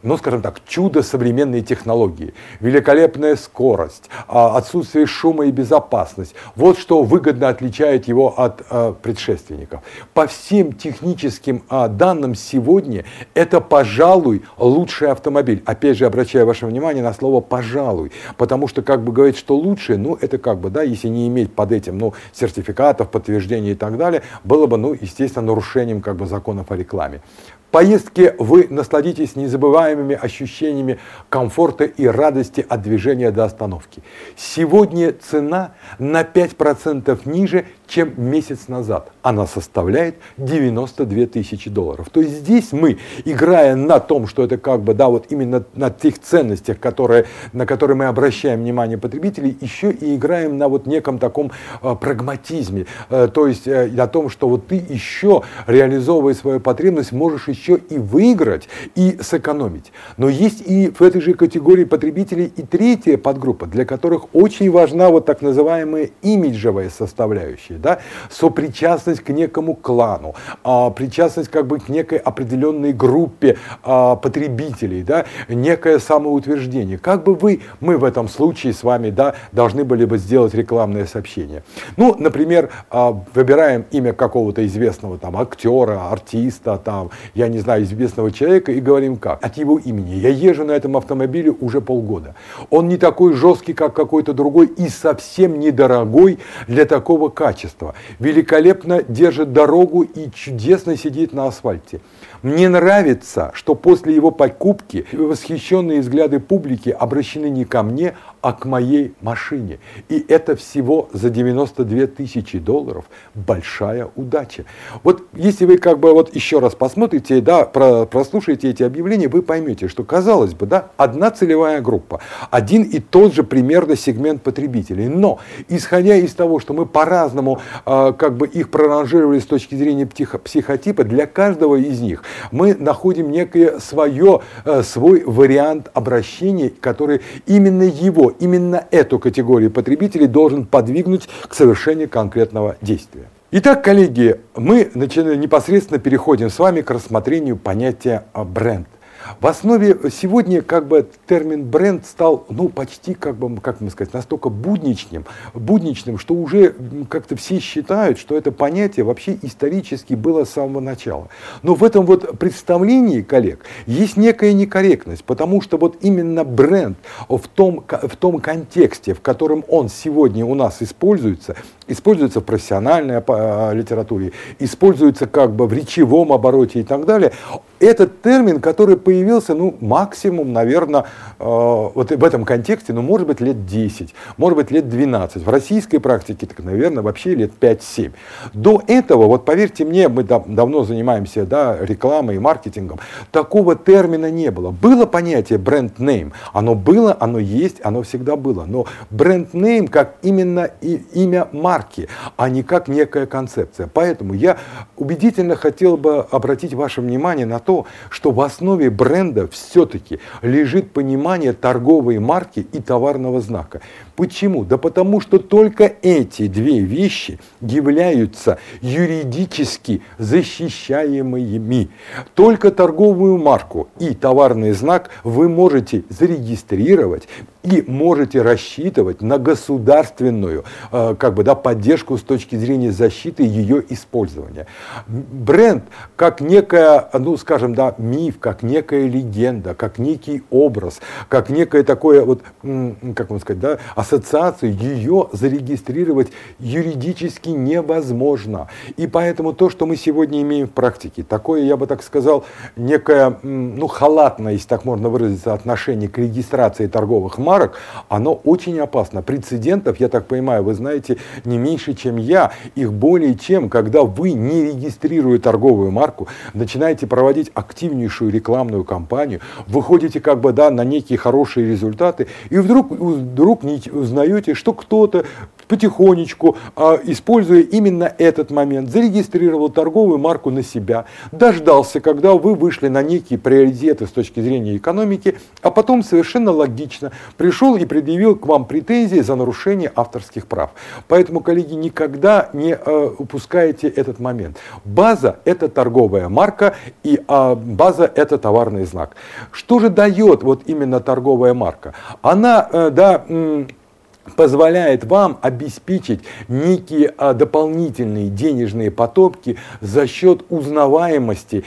ну, скажем так, чудо современной технологии, великолепная скорость, отсутствие шума и безопасность. Вот что выгодно отличает его от э, предшественников. По всем техническим э, данным сегодня это, пожалуй, лучший автомобиль. Опять же, обращаю ваше внимание на слово «пожалуй», потому что, как бы говорить, что лучше, ну, это как бы, да, если не иметь под этим, ну, сертификатов, подтверждений и так далее, было бы, ну, естественно, нарушением, как бы, законов о рекламе. В поездке вы насладитесь незабываемыми ощущениями комфорта и радости от движения до остановки. Сегодня цена на пять процентов ниже, чем месяц назад. Она составляет девяносто две тысячи долларов. То есть здесь мы, играя на том, что это как бы, да, вот именно на тех ценностях, которые, на которые мы обращаем внимание потребителей, еще и играем на вот неком таком э, прагматизме. Э, то есть э, на том, что вот ты еще, реализовывая свою потребность, можешь еще и выиграть, и сэкономить. Но есть и в этой же категории потребителей и третья подгруппа, для которых очень важна вот так называемая имиджевая составляющая. Да, сопричастность к некому клану, а, причастность как бы к некой определенной группе а, потребителей, да, некое самоутверждение. Как бы вы, мы в этом случае с вами, да, должны были бы сделать рекламное сообщение. Ну, например, а, выбираем имя какого-то известного там актера, артиста, там, я не знаю, известного человека и говорим как? От его имени. Я езжу на этом автомобиле уже полгода. Он не такой жесткий, как какой-то другой и совсем недорогой для такого качества. Великолепно держит дорогу и чудесно сидит на асфальте. Мне нравится, что после его покупки восхищенные взгляды публики обращены не ко мне, а к моей машине. И это всего за девяносто две тысячи долларов. Большая удача. Вот если вы как бы вот еще раз посмотрите, да, прослушаете эти объявления, вы поймете, что, казалось бы, да, одна целевая группа, один и тот же примерно сегмент потребителей. Но, исходя из того, что мы по-разному э, как бы их проранжировали с точки зрения психо- психотипа, для каждого из них мы находим некое свое, э, свой вариант обращения, который именно его, именно эту категорию потребителей должен подвигнуть к совершению конкретного действия. Итак, коллеги, мы непосредственно переходим с вами к рассмотрению понятия бренд. В основе сегодня как бы термин бренд стал, ну, почти, как бы, как мне сказать, настолько будничным, будничным, что уже как-то все считают, что это понятие вообще исторически было с самого начала. Но в этом вот представлении, коллег, есть некая некорректность, потому что вот именно бренд в том, в том контексте, в котором он сегодня у нас используется, используется в профессиональной литературе, используется как бы в речевом обороте и так далее, этот термин, который появился, ну, максимум, наверное, э, вот в этом контексте, ну, может быть, лет десять, может быть, лет двенадцать. В российской практике, так, наверное, вообще лет пять-семь. До этого, вот поверьте мне, мы дав- давно занимаемся, да, рекламой и маркетингом, такого термина не было. Было понятие бренд-нейм, оно было, оно есть, оно всегда было. Но бренд-нейм как именно и, имя марки, а не как некая концепция. Поэтому я убедительно хотел бы обратить ваше внимание на то, что в основе бренда все-таки лежит понимание торговой марки и товарного знака. Почему? Да потому что только эти две вещи являются юридически защищаемыми. Только торговую марку и товарный знак вы можете зарегистрировать и можете рассчитывать на государственную э, как бы, да, поддержку с точки зрения защиты ее использования. Бренд как некая, ну скажем, да, миф, как некая легенда, как некий образ, как некое такое, вот, как вам сказать, да, ассоциацию, ее зарегистрировать юридически невозможно. И поэтому то, что мы сегодня имеем в практике, такое, я бы так сказал, некое, ну, халатное, если так можно выразиться, отношение к регистрации торговых марок, оно очень опасно. Прецедентов, я так понимаю, вы знаете не меньше, чем я. Их более чем, когда вы, не регистрируя торговую марку, начинаете проводить активнейшую рекламную кампанию, выходите как бы, да, на некие хорошие результаты, и вдруг, вдруг не узнаете, что кто-то потихонечку, используя именно этот момент, зарегистрировал торговую марку на себя, дождался, когда вы вышли на некие приоритеты с точки зрения экономики, а потом совершенно логично пришел и предъявил к вам претензии за нарушение авторских прав. Поэтому, коллеги, никогда не э, упускайте этот момент. База – это торговая марка, и э, база – это товарный знак. Что же дает вот именно торговая марка? Она, э, да, м- позволяет вам обеспечить некие а, дополнительные денежные потоки за счет узнаваемости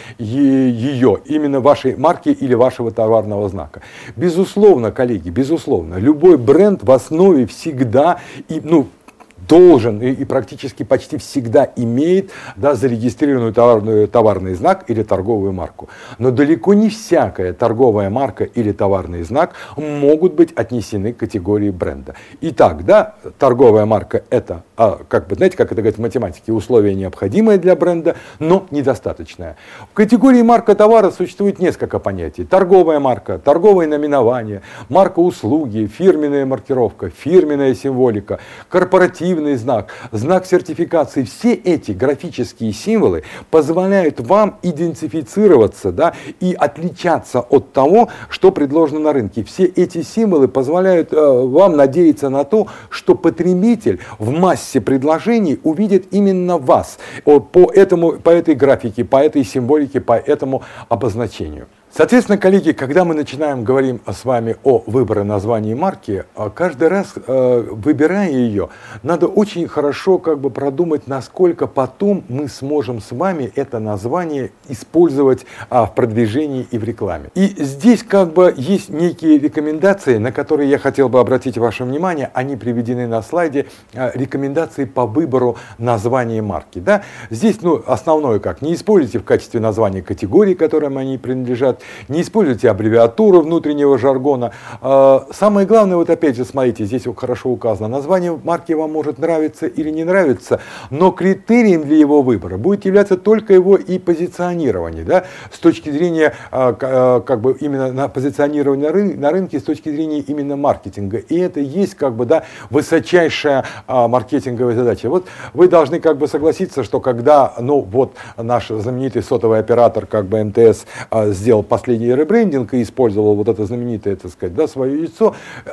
ее, именно вашей марки или вашего товарного знака. Безусловно, коллеги, безусловно, любой бренд в основе всегда, и, ну, должен и, и практически почти всегда имеет, да, зарегистрированную товарную, товарный знак или торговую марку. Но далеко не всякая торговая марка или товарный знак могут быть отнесены к категории бренда. Итак, да, торговая марка – это, а, как бы, знаете, как это говорят в математике, условие необходимое для бренда, но недостаточное. В категории марка товара существует несколько понятий. Торговая марка, торговое наименование, марка услуги, фирменная маркировка, фирменная символика, корпоративная знак, знак сертификации. Все эти графические символы позволяют вам идентифицироваться, да, и отличаться от того, что предложено на рынке. Все эти символы позволяют э, вам надеяться на то, что потребитель в массе предложений увидит именно вас по, этому, по этой графике, по этой символике, по этому обозначению. Соответственно, коллеги, когда мы начинаем говорить с вами о выборе названия марки, каждый раз, выбирая ее, надо очень хорошо как бы продумать, насколько потом мы сможем с вами это название использовать в продвижении и в рекламе. И здесь как бы есть некие рекомендации, на которые я хотел бы обратить ваше внимание. Они приведены на слайде. Рекомендации по выбору названия марки. Да? Здесь, ну, основное как, не используйте в качестве названия категории, которым они принадлежат. Не используйте аббревиатуру внутреннего жаргона. Самое главное, вот опять же, смотрите, здесь хорошо указано, название марки вам может нравиться или не нравиться, но критерием для его выбора будет являться только его и позиционирование, да, с точки зрения, как бы, именно на позиционирование на рынке, с точки зрения именно маркетинга. И это есть, как бы, да, высочайшая маркетинговая задача. Вот вы должны, как бы, согласиться, что когда, ну, вот наш знаменитый сотовый оператор, как бы, эм тэ эс, сделал последний ребрендинг и использовал вот это знаменитое, так сказать, да, свое яйцо,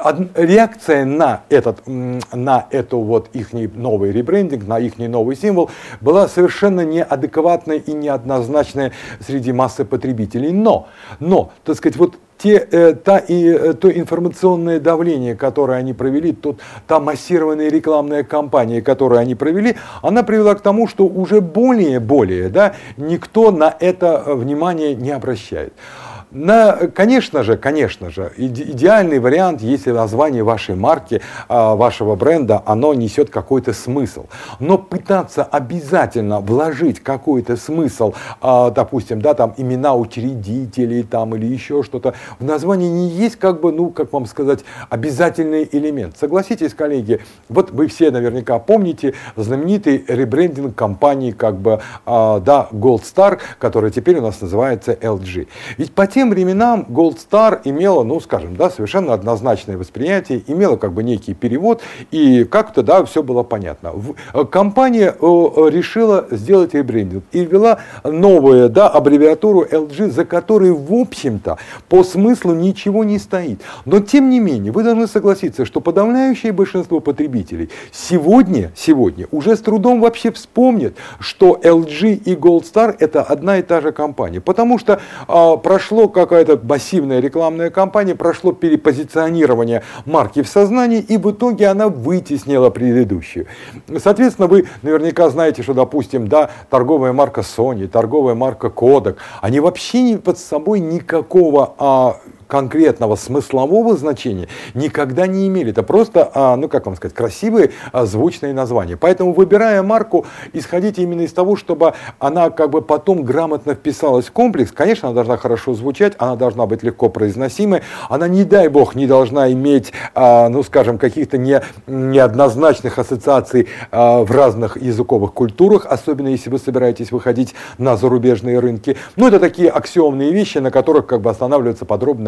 реакция на этот, на эту вот их новый ребрендинг, на их новый символ была совершенно неадекватная и неоднозначная среди массы потребителей. Но, но, так сказать, вот Те, э, та, и, э, то информационное давление, которое они провели, тот, та массированная рекламная кампания, которую они провели, она привела к тому, что уже более-более, да, никто на это внимание не обращает. На, конечно же, конечно же, идеальный вариант, если название вашей марки, вашего бренда, оно несет какой-то смысл. Но пытаться обязательно вложить какой-то смысл, допустим, да, там имена учредителей там, или еще что-то, в название не есть, как бы, ну, как вам сказать, обязательный элемент. Согласитесь, коллеги, вот вы все наверняка помните знаменитый ребрендинг компании, как бы, да, Gold Star, которая теперь у нас называется эл джи. Ведь по тем временам Gold Star имела, ну, скажем, да, совершенно однозначное восприятие, имела как бы некий перевод, и как-то, да, все было понятно. Компания решила сделать ребрендинг и ввела новую, да, аббревиатуру эл джи, за которой, в общем-то, по смыслу ничего не стоит. Но, тем не менее, вы должны согласиться, что подавляющее большинство потребителей сегодня, сегодня уже с трудом вообще вспомнят, что эл джи и Gold Star это одна и та же компания, потому что а, прошло какая-то массивная рекламная кампания, прошло перепозиционирование марки в сознании, и в итоге она вытеснила предыдущую. Соответственно, вы наверняка знаете, что, допустим, да, торговая марка Sony, торговая марка Kodak, они вообще не под собой никакого а, конкретного смыслового значения никогда не имели. Это просто, а, ну как вам сказать, красивые а, звучные названия. Поэтому, выбирая марку, исходите именно из того, чтобы она как бы потом грамотно вписалась в комплекс. Конечно, она должна хорошо звучать, она должна быть легко произносимой, она, не дай бог, не должна иметь, а, ну скажем, каких-то не, неоднозначных ассоциаций а, в разных языковых культурах, особенно если вы собираетесь выходить на зарубежные рынки. Ну, это такие аксиомные вещи, на которых как бы останавливаться подробно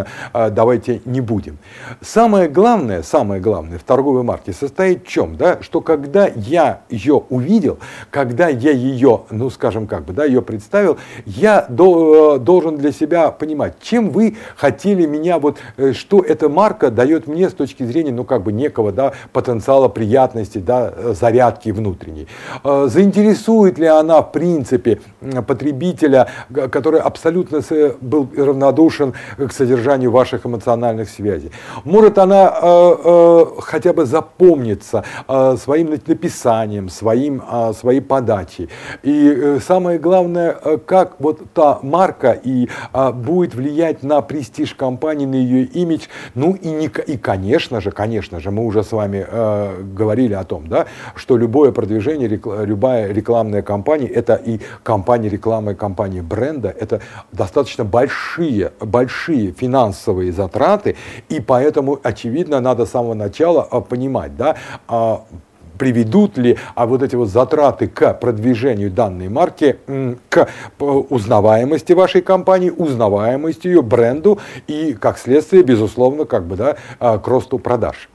давайте не будем. Самое главное, самое главное в торговой марке состоит в чем? Да? Что когда я ее увидел, когда я ее, ну скажем как бы, да, ее представил, я до, должен для себя понимать, чем вы хотели меня, вот, что эта марка дает мне с точки зрения, ну как бы некого, да, потенциала приятности, да, зарядки внутренней. Заинтересует ли она в принципе потребителя, который абсолютно был равнодушен к содержанию ваших эмоциональных связей? Может она э, э, хотя бы запомнится э, своим написанием, своим, э, своей подачей. И э, самое главное, э, как вот та марка и э, будет влиять на престиж компании, на ее имидж. Ну и, не, и конечно же, конечно же, мы уже с вами э, говорили о том, да, что любое продвижение, рекл, любая рекламная кампания, это и кампания рекламы, кампания бренда, это достаточно большие, большие финансовые затраты, и поэтому, очевидно, надо с самого начала понимать, да, приведут ли а вот эти вот затраты к продвижению данной марки, к узнаваемости вашей компании, узнаваемости ее бренду и, как следствие, безусловно, как бы, да, к росту продаж.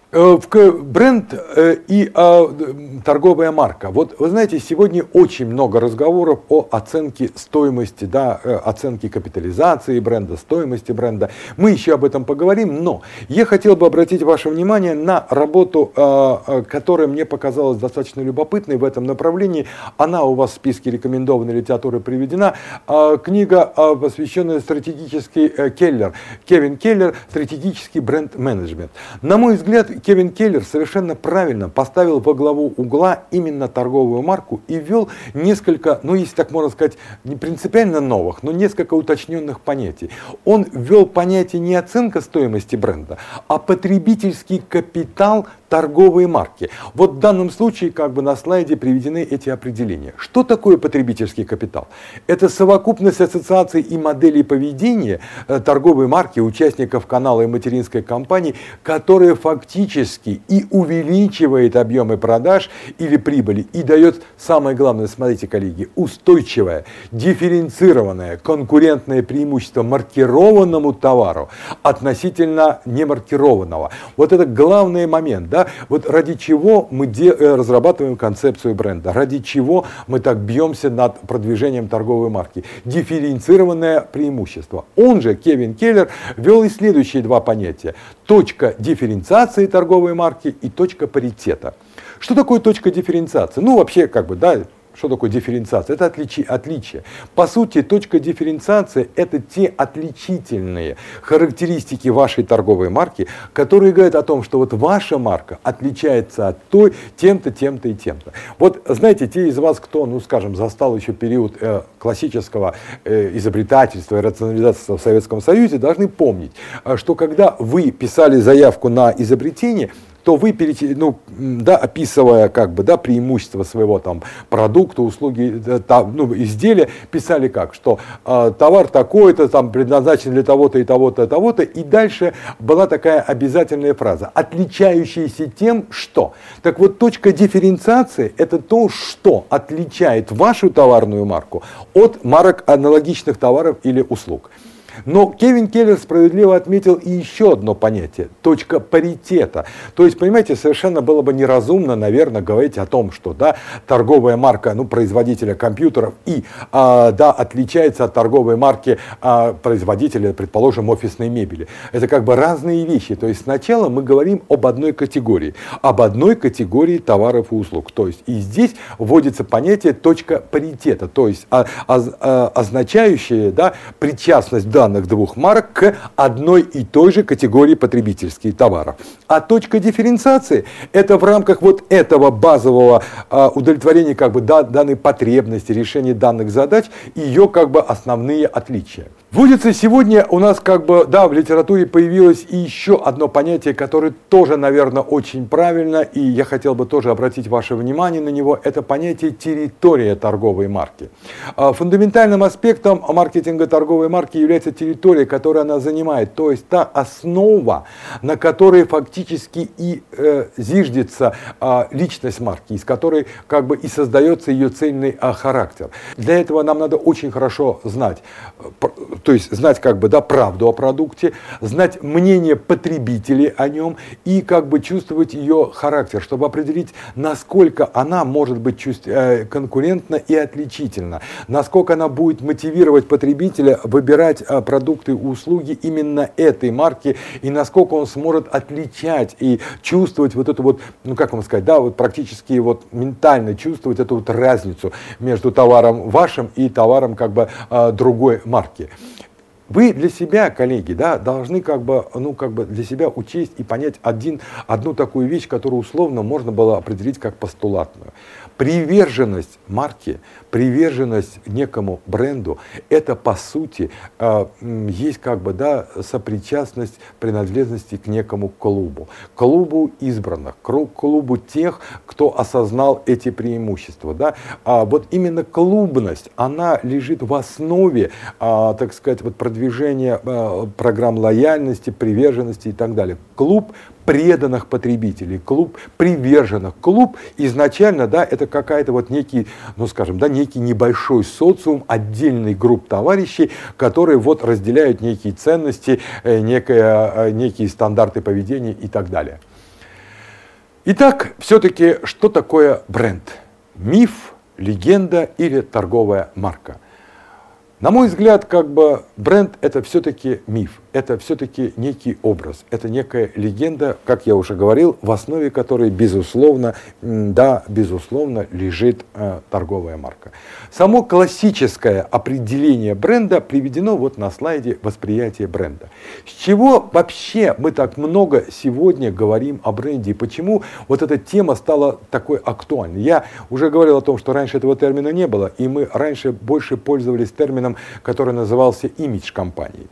Бренд и торговая марка. Вот вы знаете, сегодня очень много разговоров о оценке стоимости, да, оценке капитализации бренда, стоимости бренда. Мы еще об этом поговорим, но я хотел бы обратить ваше внимание на работу, которая мне показалась достаточно любопытной в этом направлении. Она у вас в списке рекомендованной литературы приведена. Книга, посвященная стратегический Келлер, Кевин Келлер, стратегический бренд-менеджмент. На мой взгляд, Кевин Келлер совершенно правильно поставил во главу угла именно торговую марку и ввел несколько, ну если так можно сказать, не принципиально новых, но несколько уточненных понятий. Он ввел понятие не оценка стоимости бренда, а потребительский капитал торговой марки. Вот в данном случае как бы на слайде приведены эти определения. Что такое потребительский капитал? Это совокупность ассоциаций и моделей поведения торговой марки, участников канала и материнской компании, которые фактически и увеличивает объемы продаж или прибыли и дает, самое главное, смотрите, коллеги, устойчивое, дифференцированное конкурентное преимущество маркированному товару относительно немаркированного. Вот это главный момент, да? Вот ради чего мы разрабатываем концепцию бренда, ради чего мы так бьемся над продвижением торговой марки. Дифференцированное преимущество. Он же, Кевин Келлер, ввел и следующие два понятия. Точка дифференциации торговой марки и точка паритета. Что такое точка дифференциации? Ну, вообще, как бы, да, что такое дифференциация? Это отличие, отличие. По сути, точка дифференциации – это те отличительные характеристики вашей торговой марки, которые говорят о том, что вот ваша марка отличается от той тем-то, тем-то и тем-то. Вот, знаете, те из вас, кто, ну, скажем, застал еще период э, классического э, изобретательства и рационализации в Советском Союзе, должны помнить, что когда вы писали заявку на изобретение, то вы, ну, да, описывая как бы, да, преимущества своего там, продукта, услуги, та, ну, изделия, писали как, что э, товар такой-то там, предназначен для того-то и того-то и того-то, и дальше была такая обязательная фраза, отличающаяся тем, что. Так вот, точка дифференциации – это то, что отличает вашу товарную марку от марок аналогичных товаров или услуг. Но Кевин Келлер справедливо отметил и еще одно понятие – точка паритета. То есть, понимаете, совершенно было бы неразумно, наверное, говорить о том, что, да, торговая марка, ну, производителя компьютеров и, а, да, отличается от торговой марки а, производителя, предположим, офисной мебели. Это как бы разные вещи. То есть сначала мы говорим об одной категории, об одной категории товаров и услуг. То есть и здесь вводится понятие точка паритета, то есть а, а, а, означающее, да, причастность, да, данных двух марок к одной и той же категории потребительских товаров. А точка дифференциации – это в рамках вот этого базового а, удовлетворения как бы да, данной потребности, решения данных задач, ее как бы основные отличия. Вводится сегодня у нас как бы, да, в литературе появилось и еще одно понятие, которое тоже, наверное, очень правильно, и я хотел бы тоже обратить ваше внимание на него, это понятие территория торговой марки. Фундаментальным аспектом маркетинга торговой марки является территория, которую она занимает, то есть та основа, на которой фактически и э, зиждется э, личность марки, из которой как бы и создается ее цельный э, характер. Для этого нам надо очень хорошо знать то есть знать как бы, да, правду о продукте, знать мнение потребителей о нем и как бы чувствовать ее характер, чтобы определить, насколько она может быть чувств... конкурентна и отличительна, насколько она будет мотивировать потребителя выбирать продукты и услуги именно этой марки и насколько он сможет отличать и чувствовать вот эту вот, ну как вам сказать, да, вот практически вот ментально чувствовать эту вот разницу между товаром вашим и товаром как бы другой марки. Вы для себя, коллеги, да, должны как бы, ну, как бы для себя учесть и понять один, одну такую вещь, которую условно можно было определить как постулатную. Приверженность марке, приверженность некому бренду, это по сути э, есть как бы, да, сопричастность принадлежности к некому клубу. Клубу избранных, клубу тех, кто осознал эти преимущества. Да? А вот именно клубность, она лежит в основе, а, так сказать, вот продвижения а, программ лояльности, приверженности и так далее. Клуб преданных потребителей, клуб приверженных. Клуб изначально, да, это какая-то вот некий, ну скажем, да, некий небольшой социум отдельных групп товарищей, которые вот разделяют некие ценности, некие, некие стандарты поведения и так далее. Итак, все-таки, что такое бренд? Миф, легенда или торговая марка? На мой взгляд, как бы бренд это все-таки миф, это все-таки некий образ, это некая легенда, как я уже говорил, в основе которой, безусловно, да, безусловно, лежит э, торговая марка. Само классическое определение бренда приведено вот на слайде «Восприятие бренда». С чего вообще мы так много сегодня говорим о бренде и почему вот эта тема стала такой актуальной? Я уже говорил о том, что раньше этого термина не было, и мы раньше больше пользовались термином, который назывался имидж компании.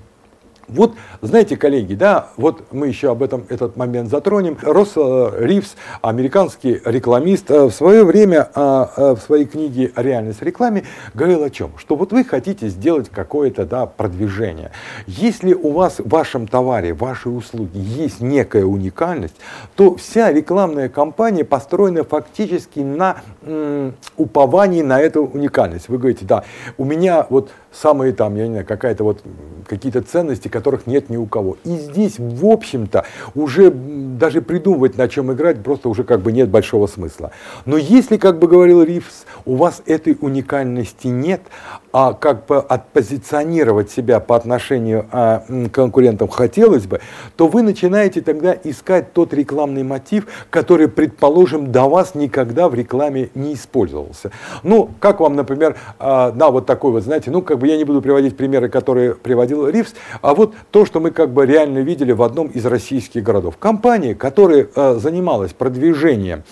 Вот, знаете, коллеги, да, вот мы еще об этом этот момент затронем. Росс Ривз, американский рекламист, в свое время в своей книге «Реальность в рекламе» говорил о чем? Что вот вы хотите сделать какое-то, да, продвижение. Если у вас в вашем товаре, в вашей услуге есть некая уникальность, то вся рекламная кампания построена фактически на м, уповании на эту уникальность. Вы говорите, да, у меня вот самые там, я не знаю, какая-то вот какие-то ценности, которых нет ни у кого. И здесь, в общем-то, уже даже придумывать, на чем играть, просто уже как бы нет большого смысла. Но если, как бы говорил Ривз, у вас этой уникальности нет, а как бы отпозиционировать себя по отношению а, к конкурентам хотелось бы, то вы начинаете тогда искать тот рекламный мотив, который, предположим, до вас никогда в рекламе не использовался. Ну, как вам, например, а, да, вот такой вот, знаете, ну, как бы я не буду приводить примеры, которые приводил Ривз, а вот то, что мы как бы реально видели в одном из российских городов. Компания, которая а, занималась продвижением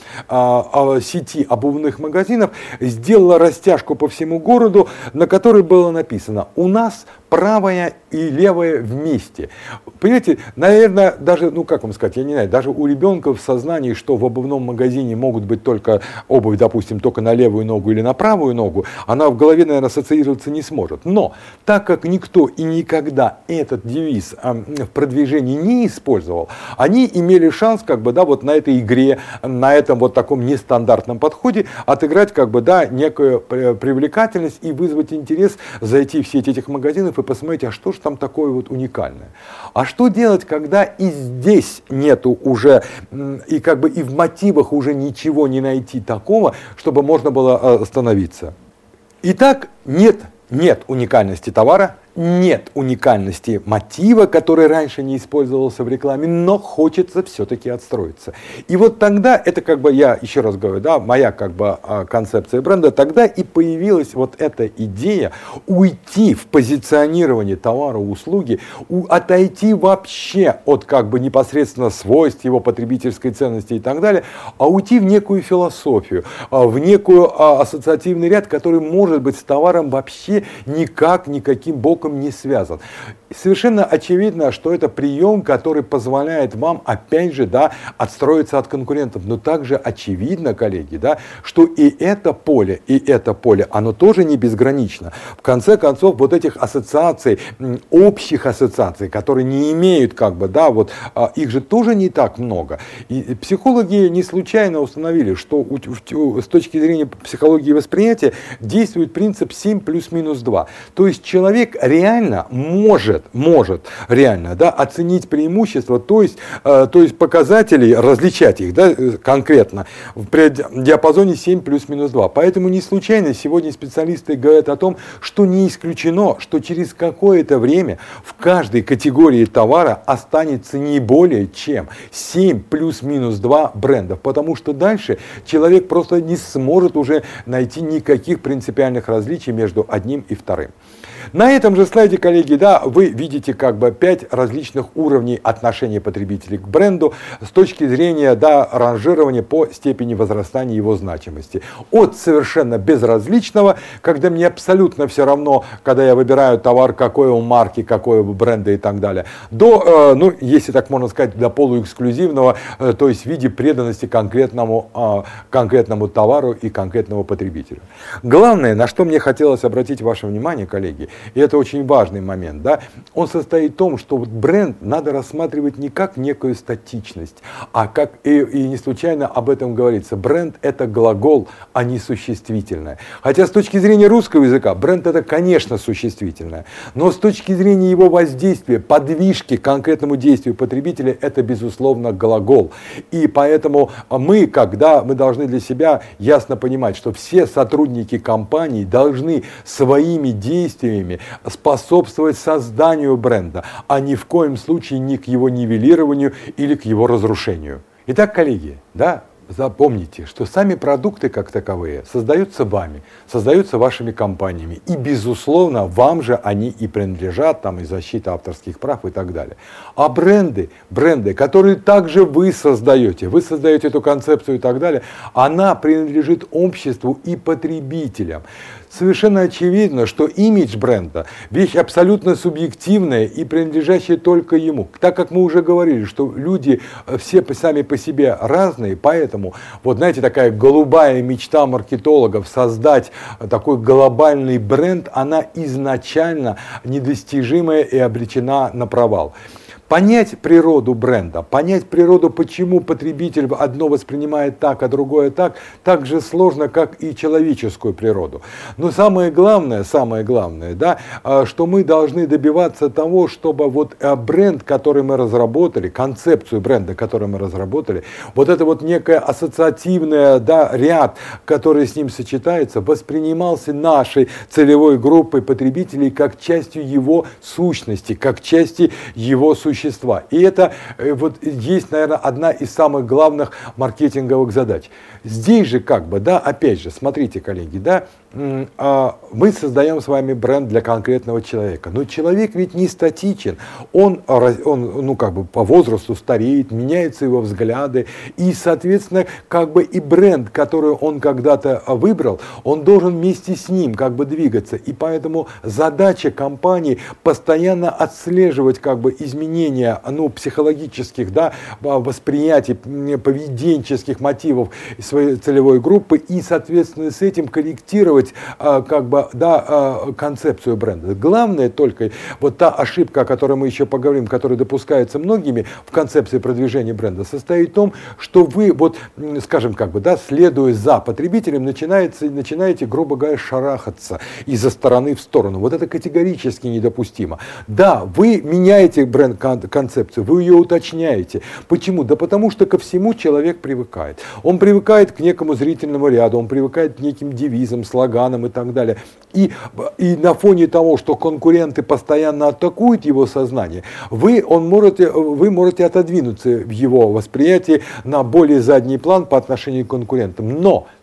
а, а, сети обувных магазинов, сделала растяжку по всему городу, на которой было написано: у нас правая и левая вместе. Понимаете, наверное, даже, ну как вам сказать, я не знаю, даже у ребенка в сознании, что в обувном магазине могут быть только обувь, допустим, только на левую ногу или на правую ногу, она в голове, наверное, ассоциироваться не сможет. Но так как никто и никогда этот девиз а, в продвижении не использовал, они имели шанс, как бы, да, вот на этой игре, на этом вот таком нестандартном подходе отыграть, как бы, да, некую привлекательность и вызвать интерес, зайти в сеть этих магазинов и посмотреть, а что же там такое вот уникальное. А что делать, когда и здесь нету уже, и как бы и в мотивах уже ничего не найти такого, чтобы можно было остановиться? Итак, нет, нет уникальности товара, нет уникальности мотива, который раньше не использовался в рекламе, но хочется все-таки отстроиться. И вот тогда, это как бы, я еще раз говорю, да, моя как бы концепция бренда, тогда и появилась вот эта идея уйти в позиционирование товара, услуги, у, отойти вообще от как бы непосредственно свойств его потребительской ценности и так далее, а уйти в некую философию, в некую ассоциативный ряд, который может быть с товаром вообще никак, никаким боком не связан. совершенно очевидно, что это прием, который позволяет вам, опять же, да, отстроиться от конкурентов. Но также очевидно, коллеги, да, что и это поле, и это поле, оно тоже не безгранично. В конце концов, вот этих ассоциаций, общих ассоциаций, которые не имеют, как бы, да, вот, их же тоже не так много. И психологи не случайно установили, что у, у, с точки зрения психологии восприятия действует принцип семь плюс минус два. То есть человек реально может может реально, да, оценить преимущества, то есть, э, то есть показатели, различать их, да, конкретно в диапазоне семь плюс минус два. Поэтому не случайно сегодня специалисты говорят о том, что не исключено, что через какое-то время в каждой категории товара останется не более чем семь плюс минус два брендов, потому что дальше человек просто не сможет уже найти никаких принципиальных различий между одним и вторым. На этом же слайде, коллеги, да, вы видите как бы пять различных уровней отношения потребителей к бренду с точки зрения, да, ранжирования по степени возрастания его значимости. От совершенно безразличного, когда мне абсолютно все равно, когда я выбираю товар, какой он марки, какой он бренда и так далее, до, э, ну, если так можно сказать, до полуэксклюзивного, э, то есть в виде преданности конкретному, э, конкретному товару и конкретному потребителю. Главное, на что мне хотелось обратить ваше внимание, коллеги, и это очень важный момент, да, он состоит в том, что вот бренд надо рассматривать не как некую статичность, а как, и, и не случайно об этом говорится, бренд это глагол, а не существительное. Хотя с точки зрения русского языка бренд это, конечно, существительное, но с точки зрения его воздействия, подвижки к конкретному действию потребителя, это, безусловно, глагол. И поэтому мы, когда мы должны для себя ясно понимать, что все сотрудники компании должны своими действиями способствовать созданию бренда, а ни в коем случае не к его нивелированию или к его разрушению. Итак, коллеги, да, запомните, что сами продукты как таковые создаются вами, создаются вашими компаниями. И, безусловно, вам же они и принадлежат, там и защита авторских прав и так далее. А бренды, бренды, которые также вы создаете, вы создаете эту концепцию и так далее, она принадлежит обществу и потребителям. Совершенно очевидно, что имидж бренда – вещь абсолютно субъективная и принадлежащая только ему. Так как мы уже говорили, что люди все сами по себе разные, поэтому, вот знаете, такая голубая мечта маркетологов создать такой глобальный бренд, она изначально недостижимая и обречена на провал. Понять природу бренда, понять природу, почему потребитель одно воспринимает так, а другое так, так же сложно, как и человеческую природу. Но самое главное, самое главное, да, что мы должны добиваться того, чтобы вот бренд, который мы разработали, концепцию бренда, которую мы разработали, вот это вот некое ассоциативное, да, ряд, который с ним сочетается, воспринимался нашей целевой группой потребителей как частью его сущности, как части его существа. И это вот есть, наверное, одна из самых главных маркетинговых задач. Здесь же как бы, да, опять же, смотрите, коллеги, да, мы создаем с вами бренд для конкретного человека. Но человек ведь не статичен. Он, он ну, как бы по возрасту стареет, меняются его взгляды. И, соответственно, как бы и бренд, который он когда-то выбрал, он должен вместе с ним как бы двигаться. И поэтому задача компании постоянно отслеживать как бы изменения, ну, психологических, да, восприятий, поведенческих мотивов своей целевой группы и, соответственно, с этим корректировать как бы, да, концепцию бренда. Главное только вот та ошибка, о которой мы еще поговорим, которая допускается многими в концепции продвижения бренда, состоит в том, что вы вот, скажем, как бы, да, следуя за потребителем, начинаете, начинаете, грубо говоря, шарахаться из-за стороны в сторону. Вот это категорически недопустимо. Да, вы меняете бренд-концепцию, вы ее уточняете. Почему? Да потому что ко всему человек привыкает. Он привыкает к некому зрительному ряду, он привыкает к неким девизам, слоганам и так далее. И, и на фоне того, что конкуренты постоянно атакуют его сознание, вы, он можете, вы можете отодвинуться в его восприятии на более задний план по отношению к конкурентам. Но,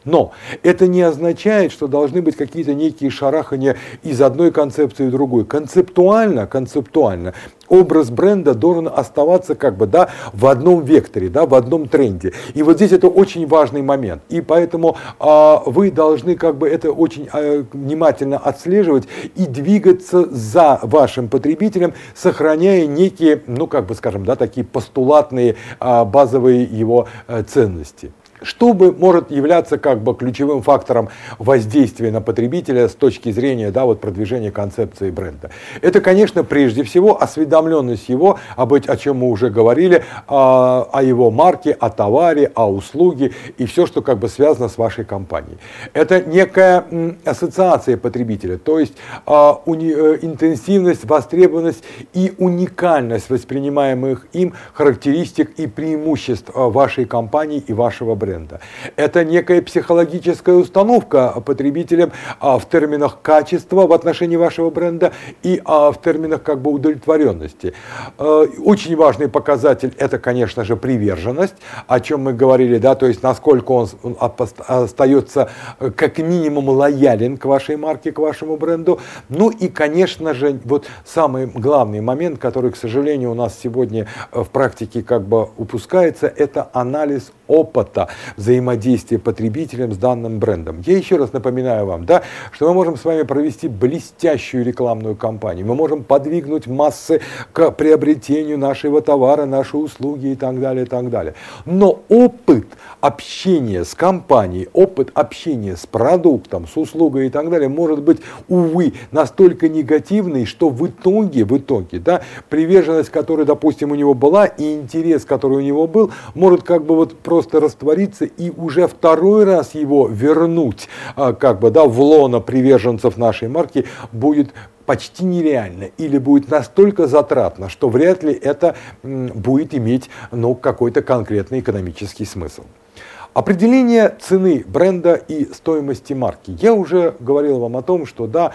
Но это не означает, что должны быть какие-то некие шарахания из одной концепции в другую. Концептуально, концептуально образ бренда должен оставаться как бы, да, в одном векторе, да, в одном тренде. И вот здесь это очень важный момент. И поэтому а, вы должны как бы это очень а, внимательно отслеживать и двигаться за вашим потребителем, сохраняя некие, ну как бы скажем, да, такие постулатные а, базовые его а, ценности. Что бы может являться как бы ключевым фактором воздействия на потребителя с точки зрения, да, вот продвижения концепции бренда? Это, конечно, прежде всего осведомленность его, об, о чем мы уже говорили, о, о его марке, о товаре, о услуге и все, что как бы связано с вашей компанией. Это некая м, ассоциация потребителя, то есть а, уни, э, интенсивность, востребованность и уникальность воспринимаемых им характеристик и преимуществ вашей компании и вашего бренда. Это некая психологическая установка потребителям а, в терминах качества в отношении вашего бренда и а, в терминах как бы удовлетворенности. А, очень важный показатель — это, конечно же, приверженность, о чем мы говорили, да, то есть насколько он, он остается как минимум лоялен к вашей марке, к вашему бренду. Ну и, конечно же, вот самый главный момент, который, к сожалению, у нас сегодня в практике как бы упускается, это анализ опыта взаимодействия потребителям с данным брендом. Я еще раз напоминаю вам, да, что мы можем с вами провести блестящую рекламную кампанию, мы можем подвигнуть массы к приобретению нашего товара, нашей услуги и так далее, и так далее. Но опыт общения с компанией, опыт общения с продуктом, с услугой и так далее может быть, увы, настолько негативный, что в итоге, в итоге, да, приверженность, которая, допустим, у него была, и интерес, который у него был, может как бы вот просто раствориться и уже второй раз его вернуть как бы, да, в лоно приверженцев нашей марки будет почти нереально или будет настолько затратно, что вряд ли это будет иметь, ну, какой-то конкретный экономический смысл. Определение цены бренда и стоимости марки. Я уже говорил вам о том, что да,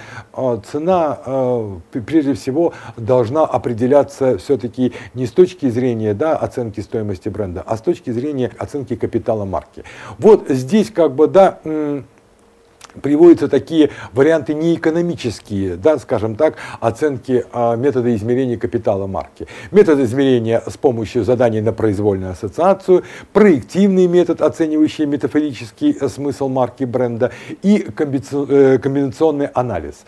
цена прежде всего должна определяться все-таки не с точки зрения, да, оценки стоимости бренда, а с точки зрения оценки капитала марки. Вот здесь как бы, да, приводятся такие варианты неэкономические, да, скажем так, оценки а, метода измерения капитала марки. Метод измерения с помощью заданий на произвольную ассоциацию, проективный метод, оценивающий метафорический смысл марки бренда, и комбинационный анализ.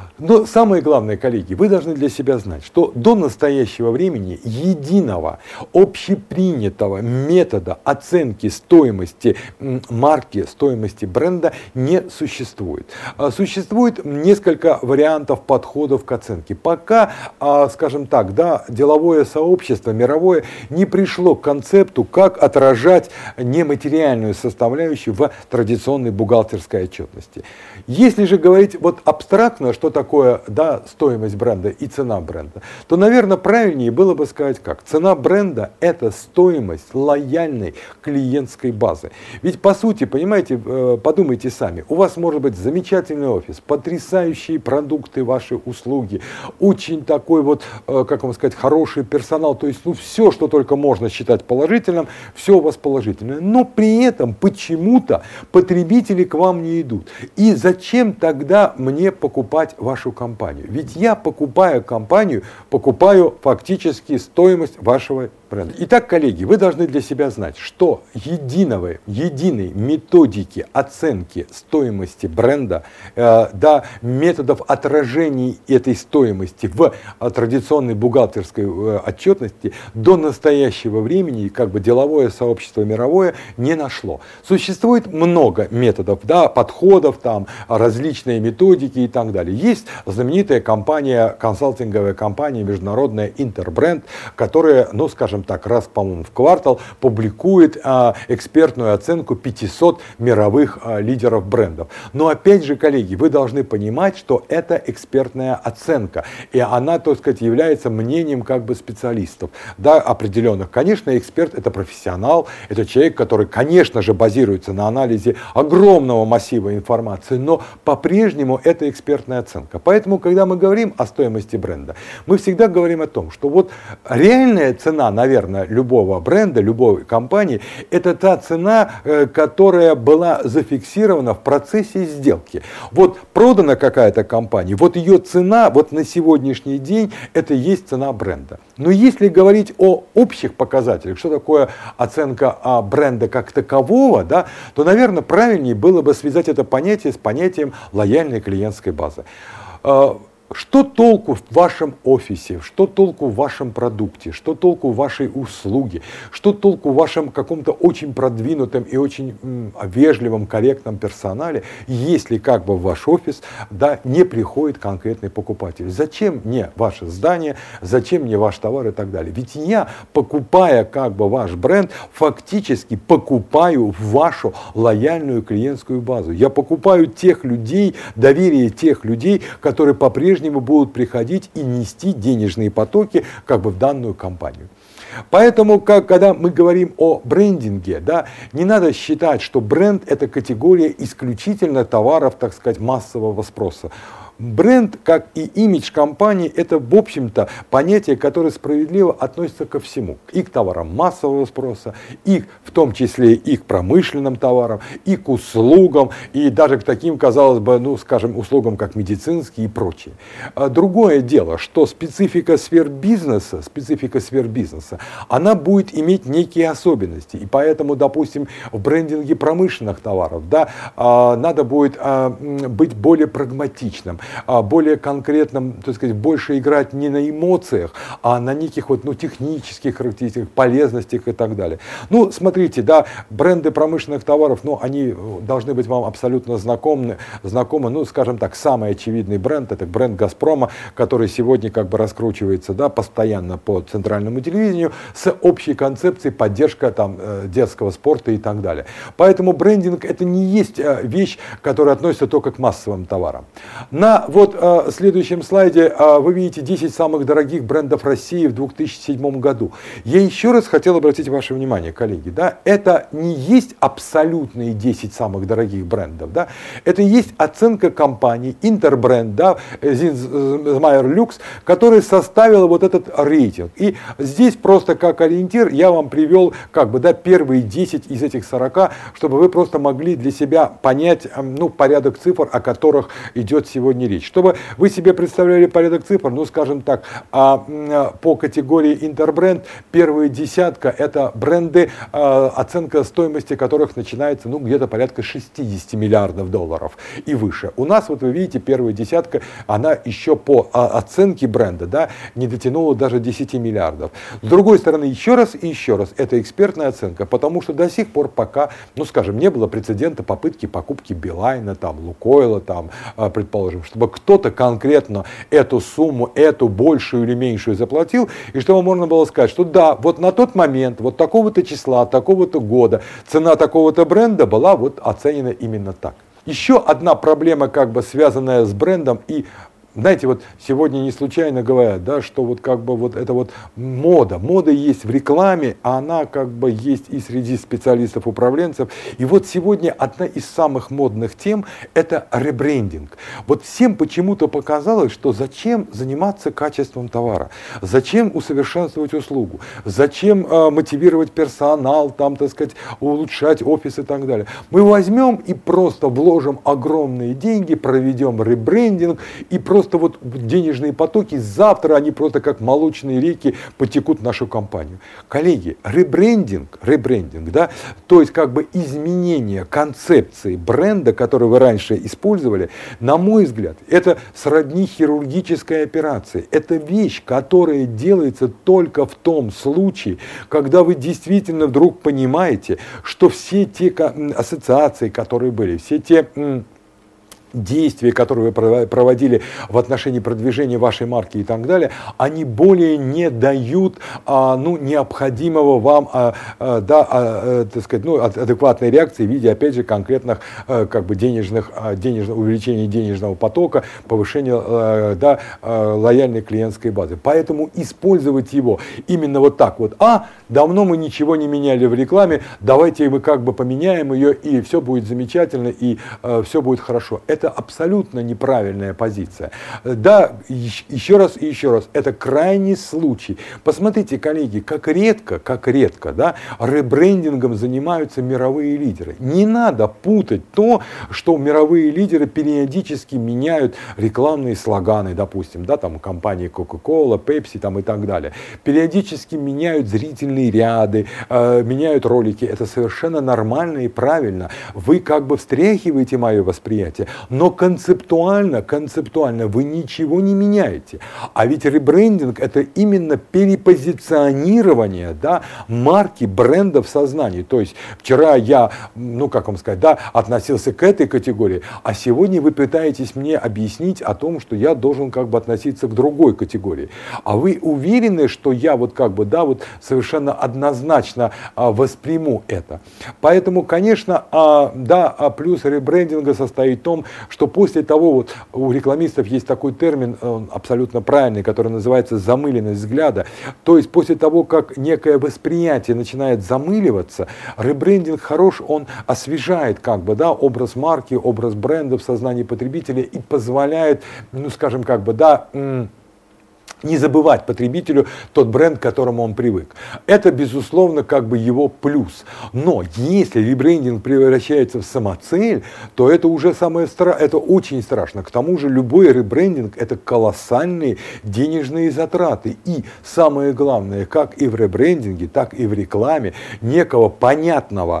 Но самое главное, коллеги, вы должны для себя знать, что до настоящего времени единого, общепринятого метода оценки стоимости марки, стоимости бренда не существует. Существует несколько вариантов подходов к оценке. Пока, скажем так, да, деловое сообщество мировое не пришло к концепту, как отражать нематериальную составляющую в традиционной бухгалтерской отчетности. Если же говорить вот абстрактно, что такое такое, да, стоимость бренда и цена бренда, то, наверное, правильнее было бы сказать как. Цена бренда – это стоимость лояльной клиентской базы. Ведь, по сути, понимаете, подумайте сами, у вас может быть замечательный офис, потрясающие продукты, ваши услуги, очень такой вот, как вам сказать, хороший персонал, то есть, ну, все, что только можно считать положительным, все у вас положительное. Но при этом почему-то потребители к вам не идут. И зачем тогда мне покупать вашу компанию? Ведь я, покупая компанию, покупаю фактически стоимость вашего бренда. Итак, коллеги, вы должны для себя знать, что единого, единой методики оценки стоимости бренда, э, да, методов отражения этой стоимости в э, традиционной бухгалтерской э, отчетности до настоящего времени, как бы деловое сообщество мировое не нашло. Существует много методов, да, подходов, там, различные методики и так далее. Есть знаменитая компания, консалтинговая компания международная Интербренд, которая, ну, скажем так, раз, по-моему, в квартал публикует а, экспертную оценку пятисот мировых а, лидеров брендов. Но опять же, коллеги, вы должны понимать, что это экспертная оценка, и она, так сказать, является мнением как бы специалистов, да, определенных. Конечно, эксперт — это профессионал, это человек, который, конечно же, базируется на анализе огромного массива информации, но по-прежнему это экспертная оценка. Поэтому, когда мы говорим о стоимости бренда, мы всегда говорим о том, что вот реальная цена, наверное, наверное, любого бренда, любой компании, это та цена, которая была зафиксирована в процессе сделки. Вот продана какая-то компания, вот ее цена вот на сегодняшний день, это и есть цена бренда. Но если говорить о общих показателях, что такое оценка бренда как такового, да, то, наверное, правильнее было бы связать это понятие с понятием лояльной клиентской базы. Что толку в вашем офисе, что толку в вашем продукте, что толку в вашей услуге, что толку в вашем каком-то очень продвинутом и очень м, вежливом, корректном персонале, если как бы в ваш офис, да, не приходит конкретный покупатель. Зачем мне ваше здание, зачем мне ваш товар и так далее. Ведь я, покупая как бы ваш бренд, фактически покупаю вашу лояльную клиентскую базу. Я покупаю тех людей, доверие тех людей, которые по-прежнему будут приходить и нести денежные потоки как бы в данную компанию. Поэтому, как, когда мы говорим о брендинге, да, не надо считать, что бренд – это категория исключительно товаров, так сказать, массового спроса. Бренд, как и имидж компании, это, в общем-то, понятие, которое справедливо относится ко всему. И к товарам массового спроса, и в том числе и к промышленным товарам, и к услугам, и даже к таким, казалось бы, ну, скажем, услугам, как медицинские и прочее. Другое дело, что специфика сфер бизнеса, специфика сфер бизнеса, она будет иметь некие особенности. И поэтому, допустим, в брендинге промышленных товаров, да, надо будет быть более прагматичным, более конкретным, так сказать, больше играть не на эмоциях, а на неких вот, ну, технических характеристиках, полезностях и так далее. Ну, смотрите, да, бренды промышленных товаров, ну, они должны быть вам абсолютно знакомы, знакомы, ну, скажем так, самый очевидный бренд, это бренд «Газпрома», который сегодня как бы раскручивается, да, постоянно по центральному телевидению с общей концепцией поддержка там детского спорта и так далее. Поэтому брендинг это не есть вещь, которая относится только к массовым товарам. На вот э, следующем слайде э, вы видите десять самых дорогих брендов России в две тысячи седьмом году. Я еще раз хотел обратить ваше внимание, коллеги, да, это не есть абсолютные десять самых дорогих брендов, да, это есть оценка компании Интербренд, да, Zinsmeier Lux, которая составила вот этот рейтинг. И здесь просто как ориентир я вам привел как бы, да, первые десять из этих сорока, чтобы вы просто могли для себя понять, ну, порядок цифр, о которых идет сегодня речь. Чтобы вы себе представляли порядок цифр, ну, скажем так, по категории Интербренд первая десятка это бренды, оценка стоимости которых начинается, ну, где-то порядка шестидесяти миллиардов долларов и выше. У нас, вот вы видите, первая десятка, она еще по оценке бренда, да, не дотянула даже десяти миллиардов. С другой стороны, еще раз и еще раз, это экспертная оценка, потому что до сих пор пока, ну, скажем, не было прецедента попытки покупки Билайна, там, Лукойла, там, предположим, чтобы кто-то конкретно эту сумму, эту большую или меньшую заплатил, и чтобы можно было сказать, что да, вот на тот момент, вот такого-то числа, такого-то года, цена такого-то бренда была вот оценена именно так. Еще одна проблема, как бы связанная с брендом и, знаете, вот сегодня не случайно говорят, да, что вот как бы вот это вот мода. Мода есть в рекламе, а она как бы есть и среди специалистов-управленцев. И вот сегодня одна из самых модных тем – это ребрендинг. Вот всем почему-то показалось, что зачем заниматься качеством товара, зачем усовершенствовать услугу, зачем э, мотивировать персонал, там, так сказать, улучшать офис и так далее. Мы возьмем и просто вложим огромные деньги, проведем ребрендинг и просто Просто вот денежные потоки завтра, они просто как молочные реки потекут в нашу компанию. Коллеги, ребрендинг, ребрендинг, да, то есть как бы изменение концепции бренда, который вы раньше использовали, на мой взгляд, это сродни хирургической операции. Это вещь, которая делается только в том случае, когда вы действительно вдруг понимаете, что все те ассоциации, которые были, все те действия, которые вы проводили в отношении продвижения вашей марки и так далее, они более не дают а, ну, необходимого вам а, а, да, а, так сказать, ну, адекватной реакции в виде, опять же, конкретных а, как бы денежных, а, денежного, увеличения денежного потока, повышения а, да, а, лояльной клиентской базы. Поэтому использовать его именно вот так вот. А, давно мы ничего не меняли в рекламе, давайте мы как бы поменяем ее, и все будет замечательно, и а, все будет хорошо. это абсолютно неправильная позиция. Да, еще раз и еще раз, это крайний случай. Посмотрите, коллеги, как редко, как редко, да, ребрендингом занимаются мировые лидеры. Не надо путать то, что мировые лидеры периодически меняют рекламные слоганы, допустим, да, там компании Coca-Cola, Pepsi там, и так далее. Периодически меняют зрительные ряды, э, меняют ролики. Это совершенно нормально и правильно. Вы как бы встряхиваете мое восприятие, но концептуально, концептуально вы ничего не меняете. А ведь ребрендинг — это именно перепозиционирование, да, марки, бренда в сознании. То есть вчера я, ну как вам сказать, да, относился к этой категории, а сегодня вы пытаетесь мне объяснить о том, что я должен как бы относиться к другой категории. А вы уверены, что я вот как бы, да, вот совершенно однозначно а, восприму это? Поэтому, конечно, а, да, а плюс ребрендинга состоит в том, что после того, вот у рекламистов есть такой термин, он абсолютно правильный, который называется замыленность взгляда. То есть после того, как некое восприятие начинает замыливаться, ребрендинг хорош, он освежает как бы, да, образ марки, образ бренда в сознании потребителя и позволяет, ну скажем, как бы, да, не забывать потребителю тот бренд, к которому он привык. Это, безусловно, как бы его плюс. Но если ребрендинг превращается в самоцель, то это уже самое страшное, это очень страшно. К тому же любой ребрендинг — это колоссальные денежные затраты. И самое главное, как и в ребрендинге, так и в рекламе, некого понятного,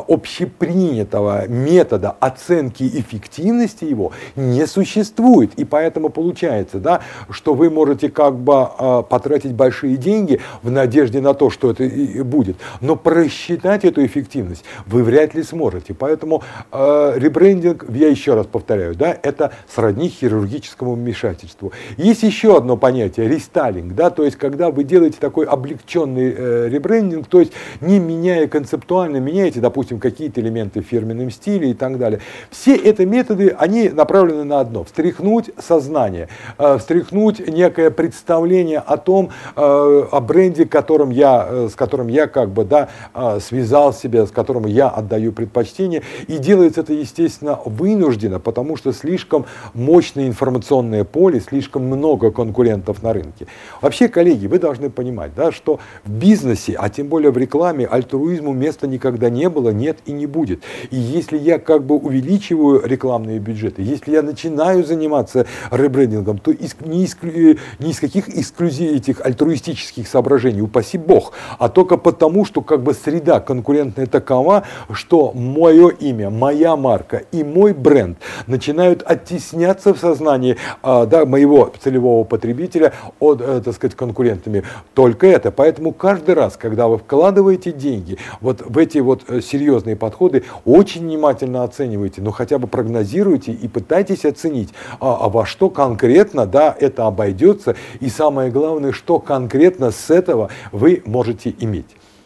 общепринятого метода оценки эффективности его не существует. И поэтому получается, да, что вы можете как бы э, потратить большие деньги в надежде на то, что это и будет. Но просчитать эту эффективность вы вряд ли сможете. Поэтому э, ребрендинг, я еще раз повторяю, да, это сродни хирургическому вмешательству. Есть еще одно понятие — рестайлинг. Да, то есть когда вы делаете такой облегченный э, ребрендинг, то есть не меняя концептуально, меняете, допустим, какие-то элементы в фирменном стиле и так далее. Все эти методы, они направлены на одно — встряхнуть сознание, э, встряхнуть некое представление представление о том, э, о бренде, которым я, э, с которым я как бы, да, э, связал себя, с которым я отдаю предпочтение. И делается это, естественно, вынужденно, потому что слишком мощное информационное поле, слишком много конкурентов на рынке. Вообще, коллеги, вы должны понимать, да, что в бизнесе, а тем более в рекламе, альтруизму места никогда не было, нет и не будет. И если я как бы увеличиваю рекламные бюджеты, если я начинаю заниматься ребрендингом, то не исключаю ни из каких эксклюзив этих альтруистических соображений, упаси бог, а только потому, что как бы среда конкурентная такова, что мое имя, моя марка и мой бренд начинают оттесняться в сознании а, да, моего целевого потребителя от, э, так сказать, конкурентами. Только это. Поэтому каждый раз, когда вы вкладываете деньги вот в эти вот серьезные подходы, очень внимательно оценивайте, но хотя бы прогнозируйте и пытайтесь оценить, а, а во что конкретно, да, это обойдется. И самое главное, что конкретно с этого вы можете иметь.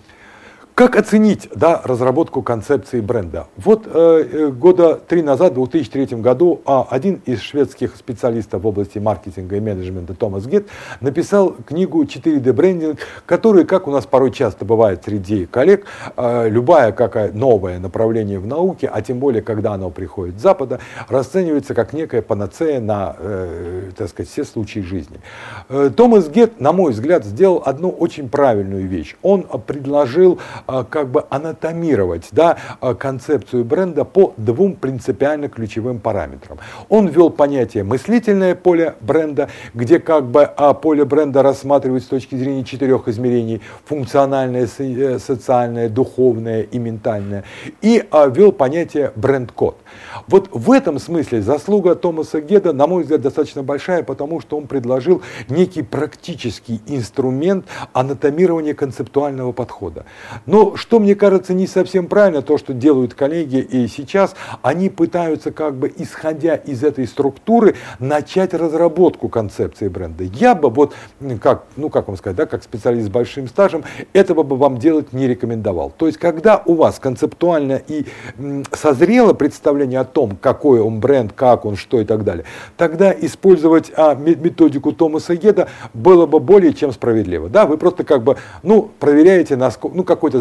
Как оценить, да, разработку концепции бренда? Вот э, года три назад, в две тысячи третьем году, один из шведских специалистов в области маркетинга и менеджмента, Томас Гетт, написал книгу четыре дэ брендинг, которая, как у нас порой часто бывает среди коллег, э, любая какая новое направление в науке, а тем более, когда оно приходит с Запада, расценивается как некая панацея на, э, так сказать, все случаи жизни. Э, Томас Гетт, на мой взгляд, сделал одну очень правильную вещь. Он предложил как бы анатомировать, да, концепцию бренда по двум принципиально ключевым параметрам. Он ввел понятие мыслительное поле бренда, где как бы поле бренда рассматривают с точки зрения четырех измерений: функциональное, социальное, духовное и ментальное. И ввел понятие бренд-код. Вот в этом смысле заслуга Томаса Гетта, на мой взгляд, достаточно большая, потому что он предложил некий практический инструмент анатомирования концептуального подхода. Но что, мне кажется, не совсем правильно, то, что делают коллеги и сейчас, они пытаются, как бы исходя из этой структуры, начать разработку концепции бренда. Я бы, вот, как, ну, как вам сказать, да, как специалист с большим стажем, этого бы вам делать не рекомендовал. То есть, когда у вас концептуально и м, созрело представление о том, какой он бренд, как он, что и так далее, тогда использовать а, методику Томаса Гетта было бы более чем справедливо. Да, вы просто как бы, ну, проверяете, насколько, ну, какой-то,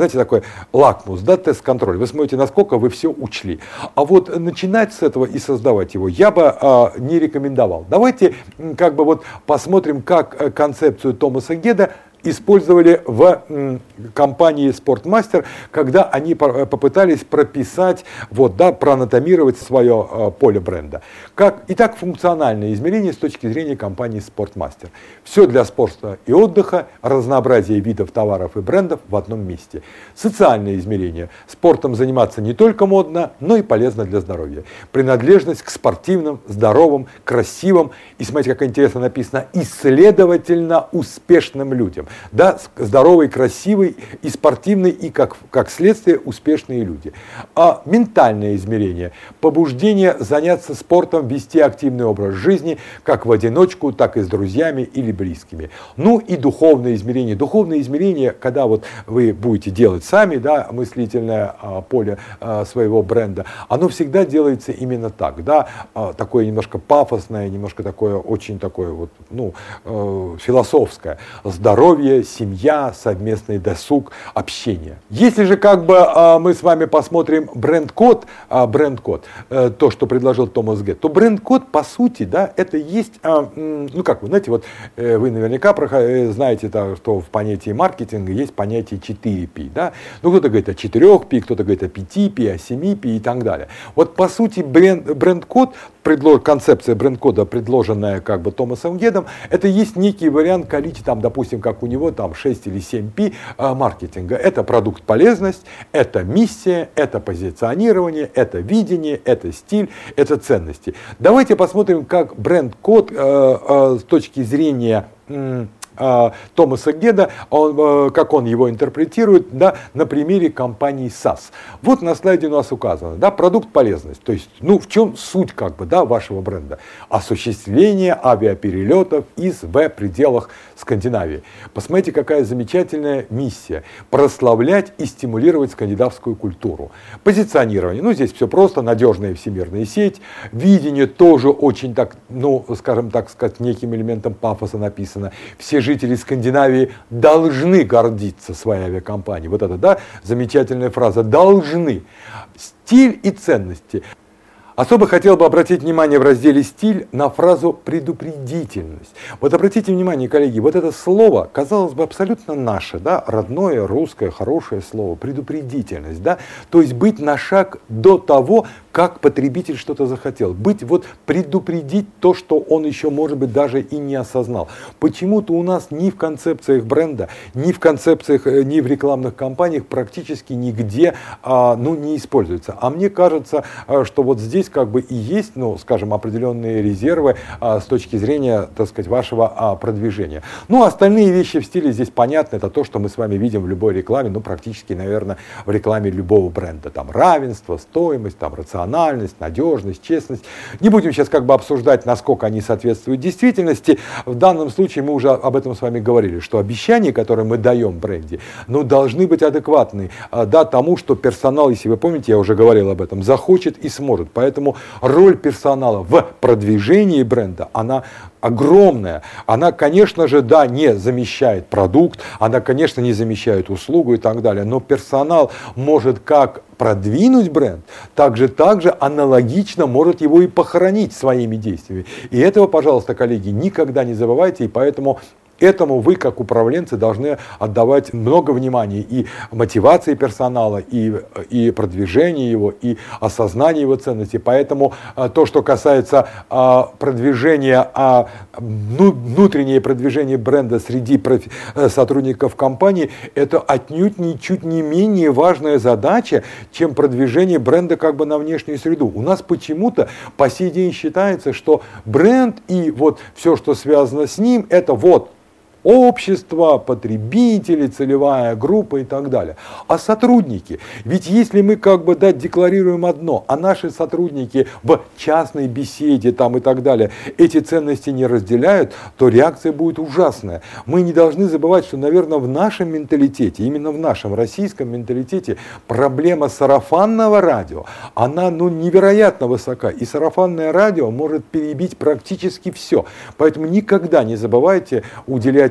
знаете, такой лакмус, да, тест-контроль. Вы смотрите, насколько вы все учли. А вот начинать с этого и создавать его я бы а, не рекомендовал. Давайте как бы вот посмотрим, как концепцию Томаса Геда использовали в м, компании «Спортмастер», когда они попытались прописать, вот, да, проанатомировать свое э, поле бренда. Как, итак, функциональное измерение с точки зрения компании «Спортмастер». Все для спорта и отдыха, разнообразие видов товаров и брендов в одном месте. Социальное измерение. Спортом заниматься не только модно, но и полезно для здоровья. Принадлежность к спортивным, здоровым, красивым и, смотрите, как интересно написано, исследовательно успешным людям. Да, здоровый, красивый и спортивный, и как, как следствие успешные люди. А ментальное измерение. Побуждение заняться спортом, вести активный образ жизни, как в одиночку, так и с друзьями или близкими. Ну и духовное измерение. Духовное измерение, когда вот вы будете делать сами, да, мыслительное а, поле а, своего бренда, оно всегда делается именно так. Да, а, такое немножко пафосное, немножко такое, очень такое вот, ну, э, философское. Здоровье, семья, совместный досуг, общение. Если же как бы а, мы с вами посмотрим бренд-код, а, бренд-код, э, то, что предложил Томас Гед, то бренд-код по сути, да, это есть, а, ну как вы знаете, вот э, вы наверняка знаете, да, что в понятии маркетинга есть понятие четыре пи, да, ну кто-то говорит о четырёх пи, кто-то говорит о пяти пи, о семи пи и так далее. Вот по сути бренд, бренд-код, предлож, концепция бренд-кода, предложенная как бы Томасом Гедом, это есть некий вариант количества, там, допустим, как у него там шесть или семь пи а, маркетинга. Это продукт полезность, это миссия, это позиционирование, это видение, это стиль, это ценности. Давайте посмотрим, как бренд-код э, э, с точки зрения э, Томаса Геда, он, как он его интерпретирует, да, на примере компании САС. Вот на слайде у нас указано, да, продукт полезность, то есть, ну, в чем суть как бы, да, вашего бренда? Осуществление авиаперелетов из в пределах Скандинавии. Посмотрите, какая замечательная миссия. Прославлять и стимулировать скандинавскую культуру. Позиционирование, ну, здесь все просто, надежная всемирная сеть. Видение тоже очень так, ну, скажем так, сказать, неким элементом пафоса написано. Все жители Скандинавии должны гордиться своей авиакомпанией. Вот это, да, замечательная фраза. Должны. Стиль и ценности. Особо хотел бы обратить внимание в разделе «Стиль» на фразу «предупредительность». Вот обратите внимание, коллеги, вот это слово, казалось бы, абсолютно наше, да, родное, русское, хорошее слово, предупредительность, да, то есть быть на шаг до того, как потребитель что-то захотел. Быть, вот предупредить то, что он еще, может быть, даже и не осознал. Почему-то у нас ни в концепциях бренда, ни в концепциях, ни в рекламных кампаниях практически нигде, а, ну, не используется. А мне кажется, что вот здесь как бы и есть, ну, скажем, определенные резервы а, с точки зрения, так сказать, вашего а, продвижения. Ну, остальные вещи в стиле здесь понятны. Это то, что мы с вами видим в любой рекламе, ну, практически, наверное, в рекламе любого бренда. Там равенство, стоимость, там рациональность, надежность, честность. Не будем сейчас как бы обсуждать, насколько они соответствуют действительности. В данном случае мы уже об этом с вами говорили, что обещания, которые мы даем в бренде, ну, должны быть адекватны, да, тому, что персонал, если вы помните, я уже говорил об этом, захочет и сможет. Поэтому роль персонала в продвижении бренда, она огромная. Она, конечно же, да, не замещает продукт, она, конечно, не замещает услугу и так далее, но персонал может как продвинуть бренд, так же, так же аналогично может его и похоронить своими действиями. И этого, пожалуйста, коллеги, никогда не забывайте, и поэтому этому вы, как управленцы, должны отдавать много внимания и мотивации персонала, и, и продвижению его, и осознанию его ценностей. Поэтому а, то, что касается а, продвижения, а, ну, внутреннее продвижение бренда среди профи- сотрудников компании, это отнюдь ничуть не менее важная задача, чем продвижение бренда как бы на внешнюю среду. У нас почему-то по сей день считается, что бренд и вот все, что связано с ним, это вот общество, потребители, целевая группа и так далее. А сотрудники? Ведь если мы как бы, да, декларируем одно, а наши сотрудники в частной беседе там и так далее эти ценности не разделяют, то реакция будет ужасная. Мы не должны забывать, что, наверное, в нашем менталитете, именно в нашем российском менталитете, проблема сарафанного радио, она, ну, невероятно высока. И сарафанное радио может перебить практически все. Поэтому никогда не забывайте уделять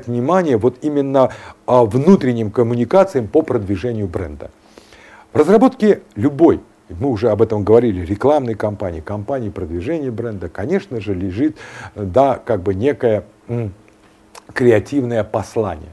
уделять внимание вот именно а, внутренним коммуникациям по продвижению бренда. В разработке любой, мы уже об этом говорили, рекламной кампании, кампании продвижения бренда, конечно же, лежит, да, как бы некое м, креативное послание.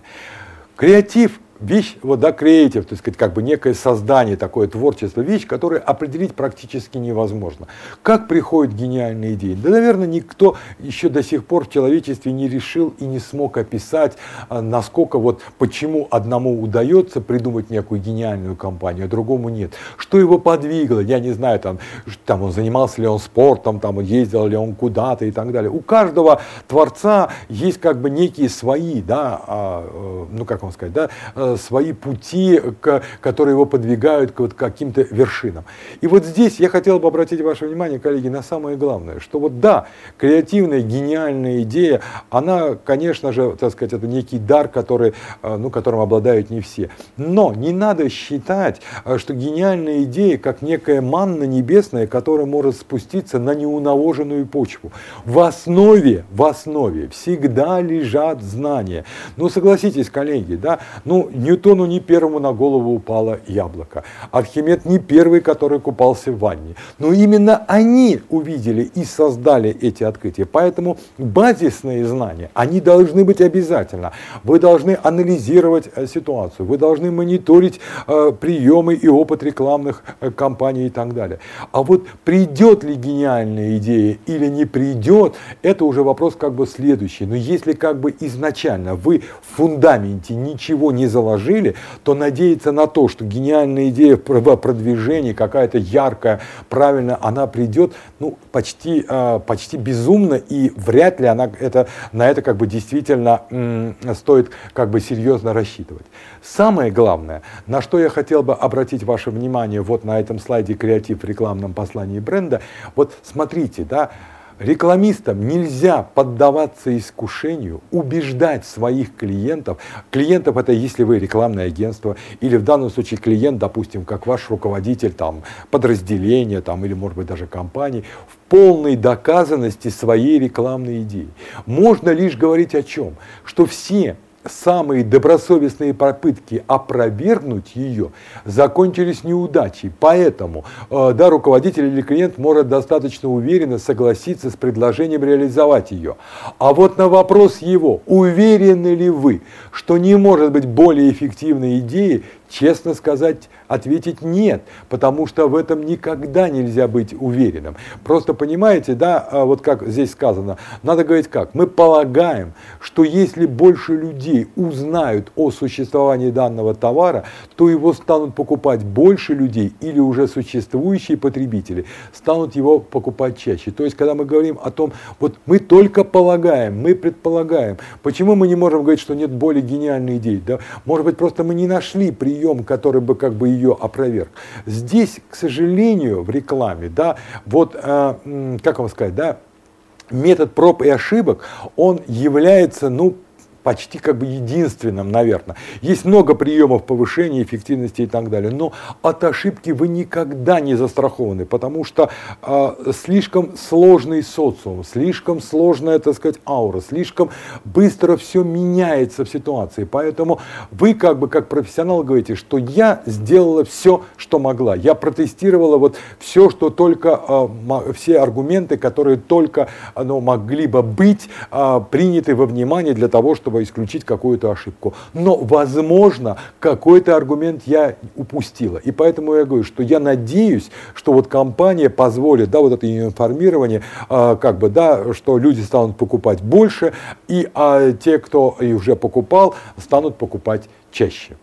Креатив — вещь, вот, да, креатив, то есть как бы некое создание, такое творчество, вещь, которую определить практически невозможно. Как приходят гениальные идеи? Да, наверное, никто еще до сих пор в человечестве не решил и не смог описать, насколько вот, почему одному удается придумать некую гениальную кампанию, а другому нет. Что его подвигло, я не знаю, там, там он занимался ли он спортом, там, ездил ли он куда-то и так далее. У каждого творца есть как бы некие свои, да, ну как вам сказать, да, свои пути, которые его подвигают к вот каким-то вершинам. И вот здесь я хотел бы обратить ваше внимание, коллеги, на самое главное, что вот да, креативная, гениальная идея, она, конечно же, так сказать, это некий дар, который, ну, которым обладают не все. Но не надо считать, что гениальная идея как некая манна небесная, которая может спуститься на неунавоженную почву. В основе, в основе всегда лежат знания. Ну, согласитесь, коллеги, да, ну, Ньютону не первому на голову упало яблоко. Архимед не первый, который купался в ванне. Но именно они увидели и создали эти открытия. Поэтому базисные знания, они должны быть обязательно. Вы должны анализировать ситуацию, вы должны мониторить э, приемы и опыт рекламных э, кампаний и так далее. А вот придет ли гениальная идея или не придет, это уже вопрос как бы следующий. Но если как бы изначально вы в фундаменте ничего не заложили, то надеяться на то, что гениальная идея в продвижении, какая-то яркая, правильно, она придет, ну, почти, почти безумно, и вряд ли она это, на это как бы действительно м, стоит как бы серьезно рассчитывать. Самое главное, на что я хотел бы обратить ваше внимание вот на этом слайде «Креатив в рекламном послании бренда», вот смотрите, да, рекламистам нельзя поддаваться искушению убеждать своих клиентов. Клиентов — это если вы рекламное агентство, или в данном случае клиент, допустим, как ваш руководитель там, подразделения там, или, может быть, даже компании, в полной доказанности своей рекламной идеи. Можно лишь говорить о чем? Что все самые добросовестные попытки опровергнуть ее закончились неудачей. Поэтому э, да, руководитель или клиент может достаточно уверенно согласиться с предложением реализовать ее. А вот на вопрос его, уверены ли вы, что не может быть более эффективной идеи, честно сказать, ответить нет, потому что в этом никогда нельзя быть уверенным. Просто понимаете, да, вот как здесь сказано, надо говорить как, мы полагаем, что если больше людей узнают о существовании данного товара, то его станут покупать больше людей, или уже существующие потребители станут его покупать чаще. То есть, когда мы говорим о том, вот мы только полагаем, мы предполагаем, почему мы не можем говорить, что нет более гениальной идеи? Да? Может быть, просто мы не нашли прием, который бы как бы ее опроверг. Здесь, к сожалению, в рекламе, да, вот, э, как вам сказать, да, метод проб и ошибок, он является, ну, почти как бы единственным, наверное. Есть много приемов повышения эффективности и так далее, но от ошибки вы никогда не застрахованы, потому что э, слишком сложный социум, слишком сложная, так сказать, аура, слишком быстро все меняется в ситуации. Поэтому вы как бы как профессионал говорите, что я сделала все, что могла. Я протестировала вот все, что только, э, все аргументы, которые только ну, могли бы быть э, приняты во внимание для того, чтобы исключить какую-то ошибку. Но, возможно, какой-то аргумент я упустила. И поэтому я говорю, что я надеюсь, что вот компания позволит, да, вот это информирование, э, как бы, да, что люди станут покупать больше, и а те, кто и уже покупал, станут покупать чаще.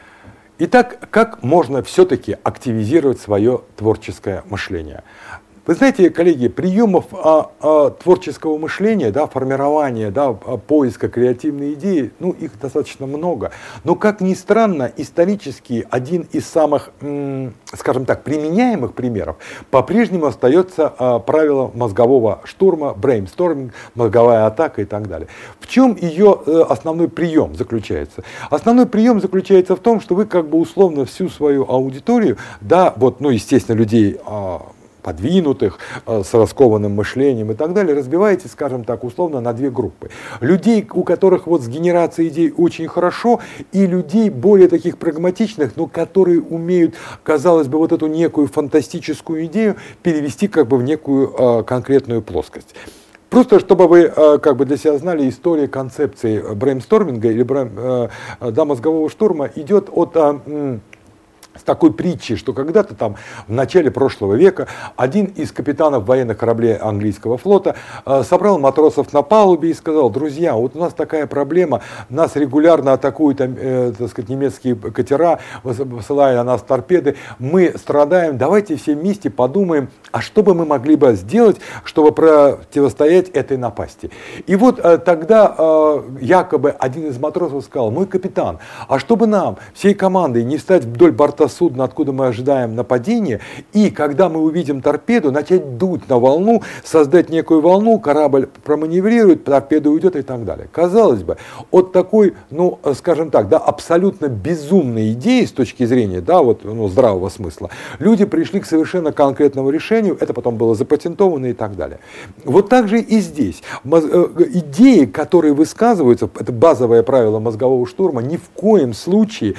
Итак, как можно все-таки активизировать свое творческое мышление? Вы знаете, коллеги, приемов а, а, творческого мышления, да, формирования, да, поиска креативной идеи, ну, их достаточно много. Но, как ни странно, исторически один из самых, м, скажем так, применяемых примеров по-прежнему остается а, правило мозгового штурма, brainstorming, мозговая атака и так далее. В чем ее а, основной прием заключается? Основной прием заключается в том, что вы как бы условно всю свою аудиторию, да, вот, ну, естественно, людей, а, подвинутых, с раскованным мышлением и так далее, разбиваете, скажем так, условно на две группы. Людей, у которых вот с генерацией идей очень хорошо, и людей более таких прагматичных, но которые умеют, казалось бы, вот эту некую фантастическую идею перевести как бы в некую э, конкретную плоскость. Просто чтобы вы э, как бы для себя знали, история концепции брейнсторминга или брейн, э, да, мозгового штурма идет от... Э, с такой притчи, что когда-то там в начале прошлого века один из капитанов военных кораблей английского флота э, собрал матросов на палубе и сказал: друзья, вот у нас такая проблема, нас регулярно атакуют э, так сказать, немецкие катера, высылая на нас торпеды, мы страдаем, давайте все вместе подумаем, а что бы мы могли бы сделать, чтобы противостоять этой напасти. И вот э, тогда э, якобы один из матросов сказал: мой капитан, а чтобы нам всей командой не встать вдоль борта судна, откуда мы ожидаем нападения, и когда мы увидим торпеду, начать дуть на волну, создать некую волну, корабль проманеврирует, торпеда уйдет и так далее. Казалось бы, от такой, ну, скажем так, да, абсолютно безумной идеи с точки зрения, да, вот, ну, здравого смысла, люди пришли к совершенно конкретному решению, это потом было запатентовано и так далее. Вот так же и здесь. Идеи, которые высказываются, это базовое правило мозгового штурма, ни в коем случае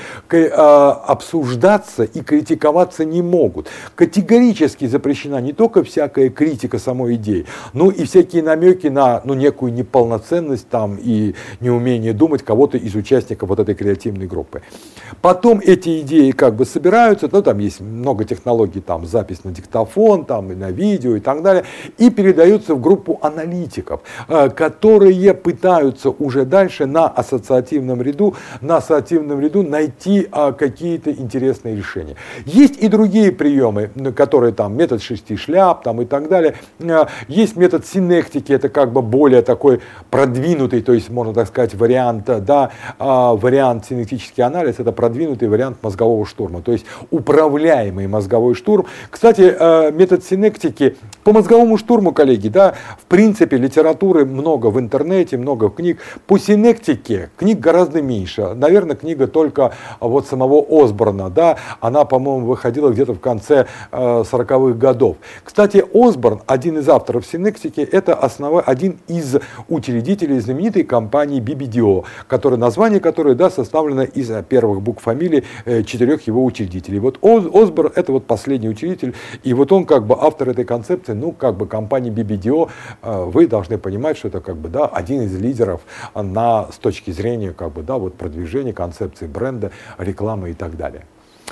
обсуждать и критиковаться не могут. Категорически запрещена не только всякая критика самой идеи, но и всякие намеки на, ну, некую неполноценность там, и неумение думать кого-то из участников вот этой креативной группы. Потом эти идеи как бы собираются, ну, там есть много технологий, там запись на диктофон, там и на видео и так далее, и передаются в группу аналитиков, которые пытаются уже дальше на ассоциативном ряду, на ассоциативном ряду найти какие-то интересные решения. Есть и другие приемы, которые там метод шести шляп там, и так далее. Есть метод синектики, это как бы более такой продвинутый, то есть можно так сказать вариант, да, вариант синектический анализ, это продвинутый вариант мозгового штурма, то есть управляемый мозговой штурм. Кстати, метод синектики по мозговому штурму, коллеги, да, в принципе литературы много в интернете, много книг. По синектике книг гораздо меньше. Наверное, книга только вот самого Осборна, да, она, по-моему, выходила где-то в конце э, сороковых годов. Кстати, Осборн, один из авторов синектики, это основа, один из учредителей знаменитой компании би би ди о, которое, название которой, да, составлено из первых букв фамилий э, четырех его учредителей. Вот Оз, Осборн это вот последний учредитель, и вот он как бы автор этой концепции, ну, как бы компании би би ди о, э, вы должны понимать, что это как бы, да, один из лидеров на, с точки зрения как бы, да, вот продвижения концепции бренда, рекламы и так далее.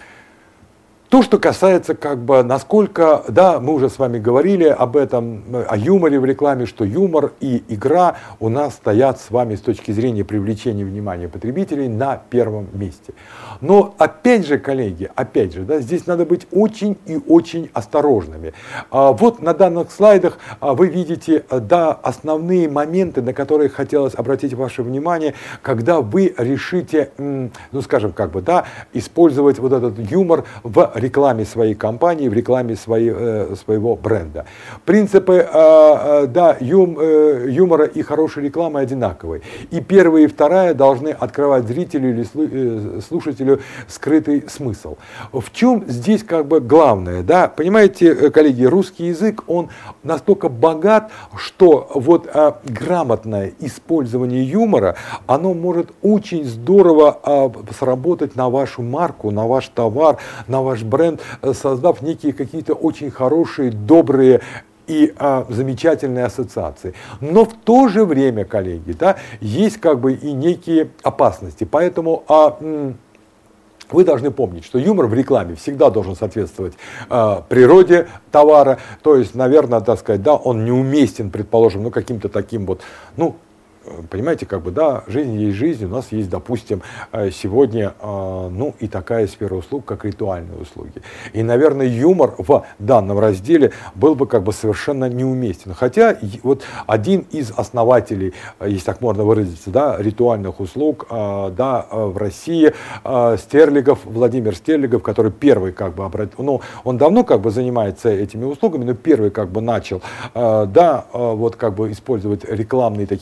То, что касается, как бы, насколько, да, мы уже с вами говорили об этом, о юморе в рекламе, что юмор и игра у нас стоят с вами с точки зрения привлечения внимания потребителей на первом месте. Но опять же, коллеги, опять же, да, здесь надо быть очень и очень осторожными. А вот на данных слайдах вы видите, да, основные моменты, на которые хотелось обратить ваше внимание, когда вы решите, ну, скажем, как бы, да, использовать вот этот юмор в рекламе своей компании, в рекламе своей, э, своего бренда. Принципы э, э, да, юм, э, юмора и хорошей рекламы одинаковые. И первая, и вторая должны открывать зрителю или слу, э, слушателю скрытый смысл. В чем здесь как бы главное? Да? Понимаете, коллеги, русский язык, он настолько богат, что вот э, грамотное использование юмора, оно может очень здорово э, сработать на вашу марку, на ваш товар, на ваш бренд, создав некие какие-то очень хорошие, добрые и а, замечательные ассоциации. Но в то же время, коллеги, да, есть как бы и некие опасности. Поэтому а, м- вы должны помнить, что юмор в рекламе всегда должен соответствовать э, природе товара. То есть, наверное, так сказать, да, он неуместен, предположим, ну, каким-то таким вот, ну, понимаете, как бы, да, жизнь есть жизнь, у нас есть, допустим, сегодня, ну, и такая сфера услуг, как ритуальные услуги. И, наверное, юмор в данном разделе был бы как бы совершенно неуместен. Хотя вот один из основателей, если так можно выразиться, да, ритуальных услуг, да, в России, Стерлигов, Владимир Стерлигов, который первый как бы обратил, ну, он давно как бы занимается этими услугами, но первый как бы начал, да, вот как бы использовать рекламные такие классические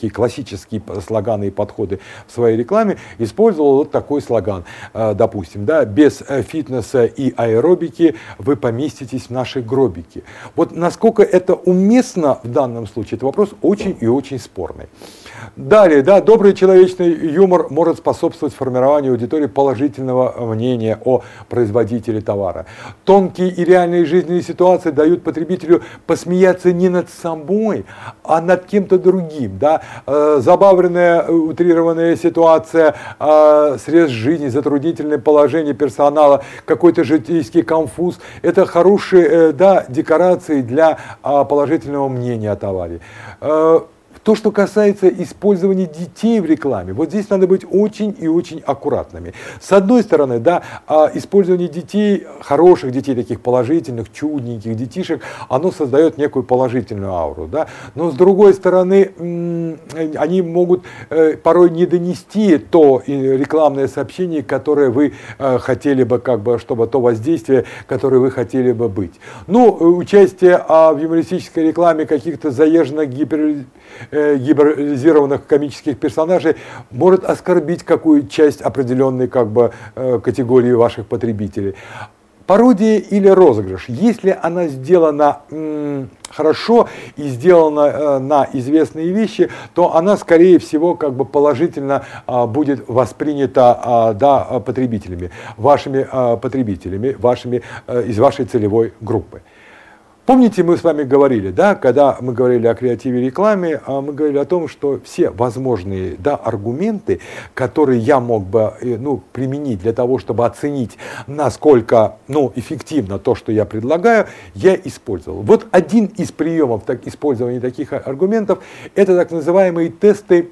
классические слоганы и подходы в своей рекламе, использовал вот такой слоган, допустим, да, без фитнеса и аэробики вы поместитесь в наши гробики. Вот насколько это уместно в данном случае, это вопрос очень и очень спорный. Далее, да, добрый человечный юмор может способствовать формированию аудитории положительного мнения о производителе товара. Тонкие и реальные жизненные ситуации дают потребителю посмеяться не над собой, а над кем-то другим. Да? Э, забавленная, утрированная ситуация, э, срез жизни, затруднительное положение персонала, какой-то житейский конфуз – это хорошие э, да, декорации для э, положительного мнения о товаре. Э, То, что касается использования детей в рекламе, вот здесь надо быть очень и очень аккуратными. С одной стороны, да, использование детей, хороших детей, таких положительных, чудненьких детишек, оно создает некую положительную ауру. Да? Но с другой стороны, они могут порой не донести то рекламное сообщение, которое вы хотели бы, как бы, чтобы то воздействие, которое вы хотели бы быть. Ну, участие в юмористической рекламе каких-то заезженных гипер гиперболизированных комических персонажей может оскорбить какую часть определенной как бы, категории ваших потребителей. Пародия или розыгрыш, если она сделана м, хорошо и сделана э, на известные вещи, то она, скорее всего, как бы положительно э, будет воспринята э, да, потребителями, вашими э, потребителями, вашими, э, из вашей целевой группы. Помните, мы с вами говорили, да, когда мы говорили о креативе рекламе, мы говорили о том, что все возможные да, аргументы, которые я мог бы ну, применить для того, чтобы оценить, насколько ну, эффективно то, что я предлагаю, я использовал. Вот один из приемов так, использования таких аргументов – это так называемые тесты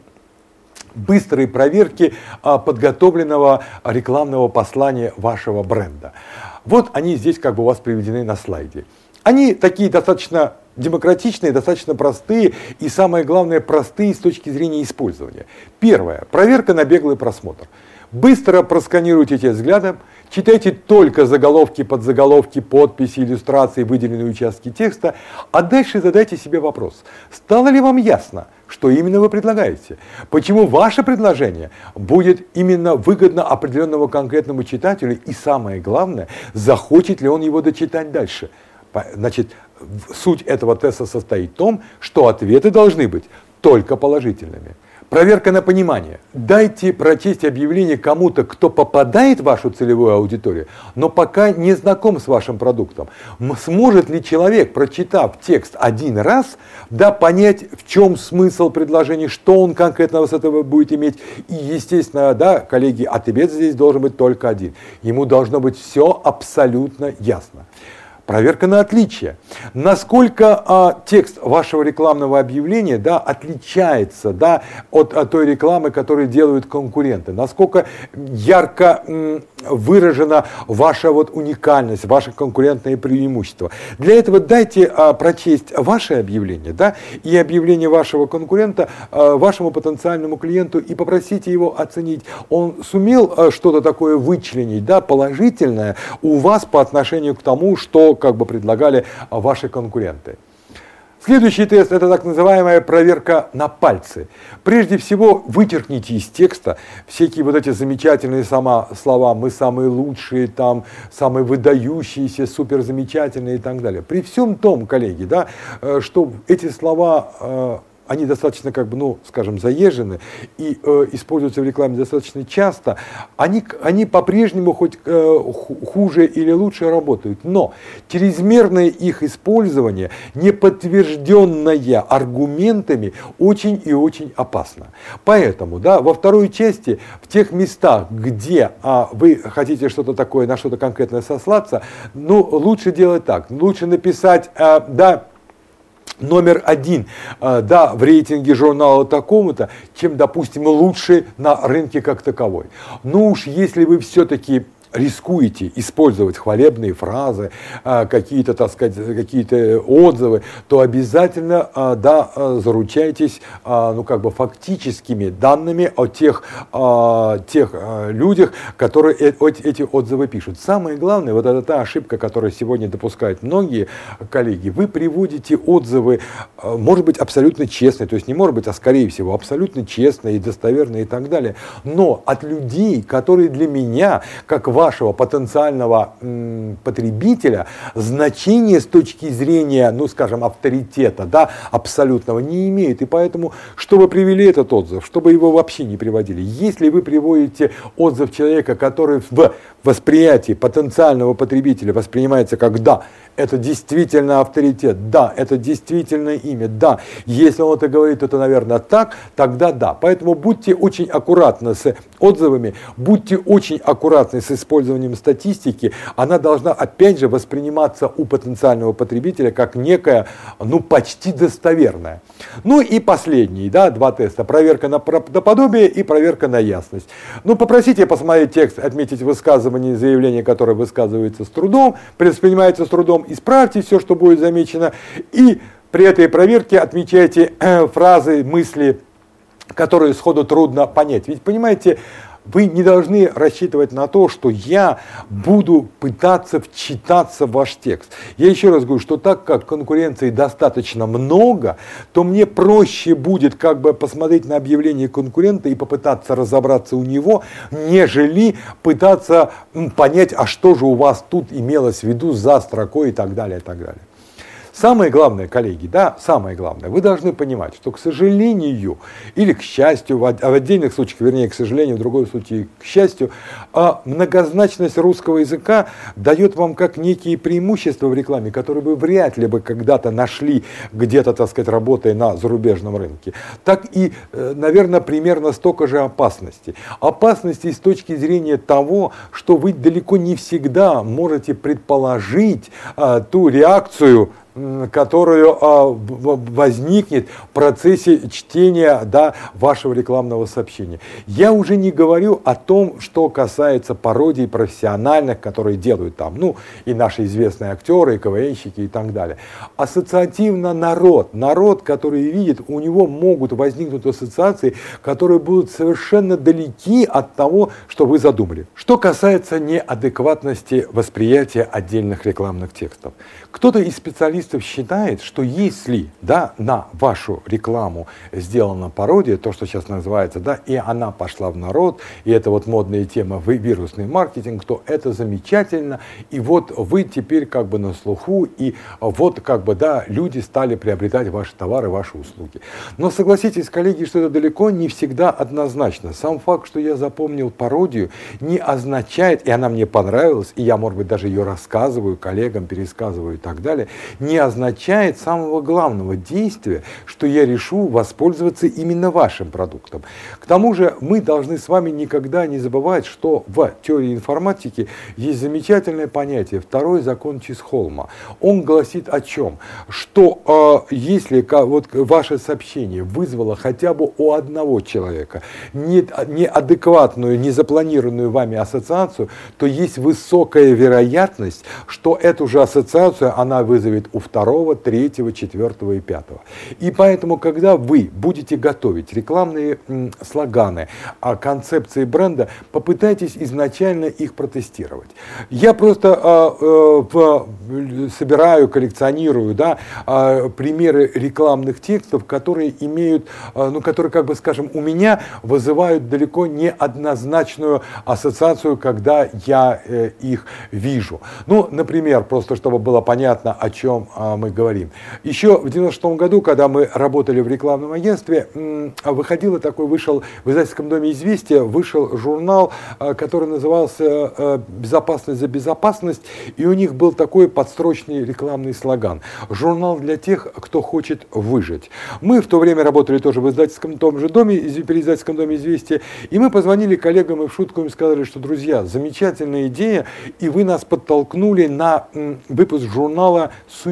быстрой проверки подготовленного рекламного послания вашего бренда. Вот они здесь как бы у вас приведены на слайде. Они такие достаточно демократичные, достаточно простые и, самое главное, простые с точки зрения использования. Первое. Проверка на беглый просмотр. Быстро просканируйте эти взглядом, читайте только заголовки, подзаголовки, подписи, иллюстрации, выделенные участки текста, а дальше задайте себе вопрос. Стало ли вам ясно, что именно вы предлагаете? Почему ваше предложение будет именно выгодно определенному конкретному читателю и, самое главное, захочет ли он его дочитать дальше? Значит, суть этого теста состоит в том, что ответы должны быть только положительными. Проверка на понимание. Дайте прочесть объявление кому-то, кто попадает в вашу целевую аудиторию, но пока не знаком с вашим продуктом. Сможет ли человек, прочитав текст один раз, да, понять, в чем смысл предложения, что он конкретно с этого будет иметь. И, естественно, да, коллеги, ответ здесь должен быть только один. Ему должно быть все абсолютно ясно. Проверка на отличие. Насколько а, текст вашего рекламного объявления да, отличается да, от, от той рекламы, которую делают конкуренты. Насколько ярко м, выражена ваша вот, уникальность, ваше конкурентное преимущество. Для этого дайте а, прочесть ваше объявление да, и объявление вашего конкурента а, вашему потенциальному клиенту и попросите его оценить. Он сумел а, что-то такое вычленить да, положительное у вас по отношению к тому, что как бы предлагали ваши конкуренты. Следующий тест – это так называемая проверка на пальцы. Прежде всего, вычеркните из текста всякие вот эти замечательные сама слова «мы самые лучшие», там, «самые выдающиеся», «суперзамечательные» и так далее. При всем том, коллеги, да, что эти слова они достаточно, как бы, ну, скажем, заезжены и э, используются в рекламе достаточно часто, они, они по-прежнему хоть э, хуже или лучше работают. Но чрезмерное их использование, не подтвержденное аргументами, очень и очень опасно. Поэтому, да, во второй части, в тех местах, где а, вы хотите что-то такое, на что-то конкретное сослаться, ну, лучше делать так. Лучше написать, а, да, номер один да, в рейтинге журнала такому-то, чем, допустим, лучший на рынке как таковой. Ну уж если вы все-таки рискуете использовать хвалебные фразы, какие-то, так сказать, какие-то отзывы, то обязательно, да, заручайтесь, ну, как бы фактическими данными о тех, тех людях, которые эти отзывы пишут. Самое главное, вот это та ошибка, которую сегодня допускают многие коллеги, вы приводите отзывы, может быть, абсолютно честные, то есть не может быть, а скорее всего, абсолютно честные и достоверные и так далее, но от людей, которые для меня, как вашего потенциального м, потребителя, значение с точки зрения, ну, скажем, авторитета, да, абсолютного не имеют. И поэтому, чтобы привели этот отзыв, чтобы его вообще не приводили. Если вы приводите отзыв человека, который в восприятии потенциального потребителя воспринимается как «да, это действительно авторитет, да, это действительно имя, да, если он это говорит, это, наверное, так, тогда да». Поэтому будьте очень аккуратны с отзывами, будьте очень аккуратны с использованием статистики. Она должна, опять же, восприниматься у потенциального потребителя как некая, ну, почти достоверная. Ну и последний, да, два теста. Проверка на правдоподобие и проверка на ясность. Ну, попросите посмотреть текст, отметить высказывание и заявление, которое высказывается с трудом, воспринимается с трудом, исправьте все, что будет замечено, и при этой проверке отмечайте э, фразы, мысли, которые сходу трудно понять. Ведь, понимаете, вы не должны рассчитывать на то, что я буду пытаться вчитаться в ваш текст. Я еще раз говорю, что так как конкуренции достаточно много, то мне проще будет как бы посмотреть на объявление конкурента и попытаться разобраться у него, нежели пытаться понять, а что же у вас тут имелось в виду за строкой и так далее, и так далее. Самое главное, коллеги, да, самое главное, вы должны понимать, что, к сожалению, или к счастью, в отдельных случаях, вернее, к сожалению, в другом случае, к счастью, многозначность русского языка дает вам как некие преимущества в рекламе, которые вы вряд ли бы когда-то нашли где-то, так сказать, работая на зарубежном рынке, так и, наверное, примерно столько же опасностей. Опасностей с точки зрения того, что вы далеко не всегда можете предположить а, ту реакцию, которую а, возникнет в процессе чтения, да, вашего рекламного сообщения. Я уже не говорю о том, что касается пародий профессиональных, которые делают там, ну, и наши известные актеры, и КВНщики и так далее. Ассоциативно народ, народ, который видит, у него могут возникнуть ассоциации, которые будут совершенно далеки от того, что вы задумали. Что касается неадекватности восприятия отдельных рекламных текстов. Кто-то из специалистов считает, что если, да, на вашу рекламу сделана пародия, то, что сейчас называется, да, и она пошла в народ, и это вот модная тема вирусный маркетинг, то это замечательно, и вот вы теперь как бы на слуху, и вот как бы, да, люди стали приобретать ваши товары, ваши услуги. Но согласитесь, коллеги, что это далеко не всегда однозначно. Сам факт, что я запомнил пародию, не означает, и она мне понравилась, и я, может быть, даже ее рассказываю коллегам, пересказываю и так далее, не означает самого главного действия, что я решу воспользоваться именно вашим продуктом. К тому же мы должны с вами никогда не забывать, что в теории информатики есть замечательное понятие «второй закон Чисхолма». Он гласит о чем? Что э, если вот, ваше сообщение вызвало хотя бы у одного человека неадекватную, незапланированную вами ассоциацию, то есть высокая вероятность, что эту же ассоциацию она вызовет у второго, третьего, четвертого и пятого. И поэтому, когда вы будете готовить рекламные м, слоганы, а, концепции бренда, попытайтесь изначально их протестировать. Я просто а, а, в, собираю, коллекционирую, да, а, примеры рекламных текстов, которые имеют, а, ну, которые, как бы скажем, у меня вызывают далеко не однозначную ассоциацию, когда я э, их вижу. Ну, например, просто чтобы было понятно, о чем а, мы говорим. Еще в девяносто шестом году, когда мы работали в рекламном агентстве, выходило такой, вышел в издательском доме «Известия», вышел журнал, который назывался «Безопасность за безопасность», и у них был такой подстрочный рекламный слоган: «Журнал для тех, кто хочет выжить». Мы в то время работали тоже в издательском том же доме, при издательском доме «Известия», и мы позвонили коллегам и в шутку им сказали, что, друзья, замечательная идея, и вы нас подтолкнули на выпуск журнала «Суицид».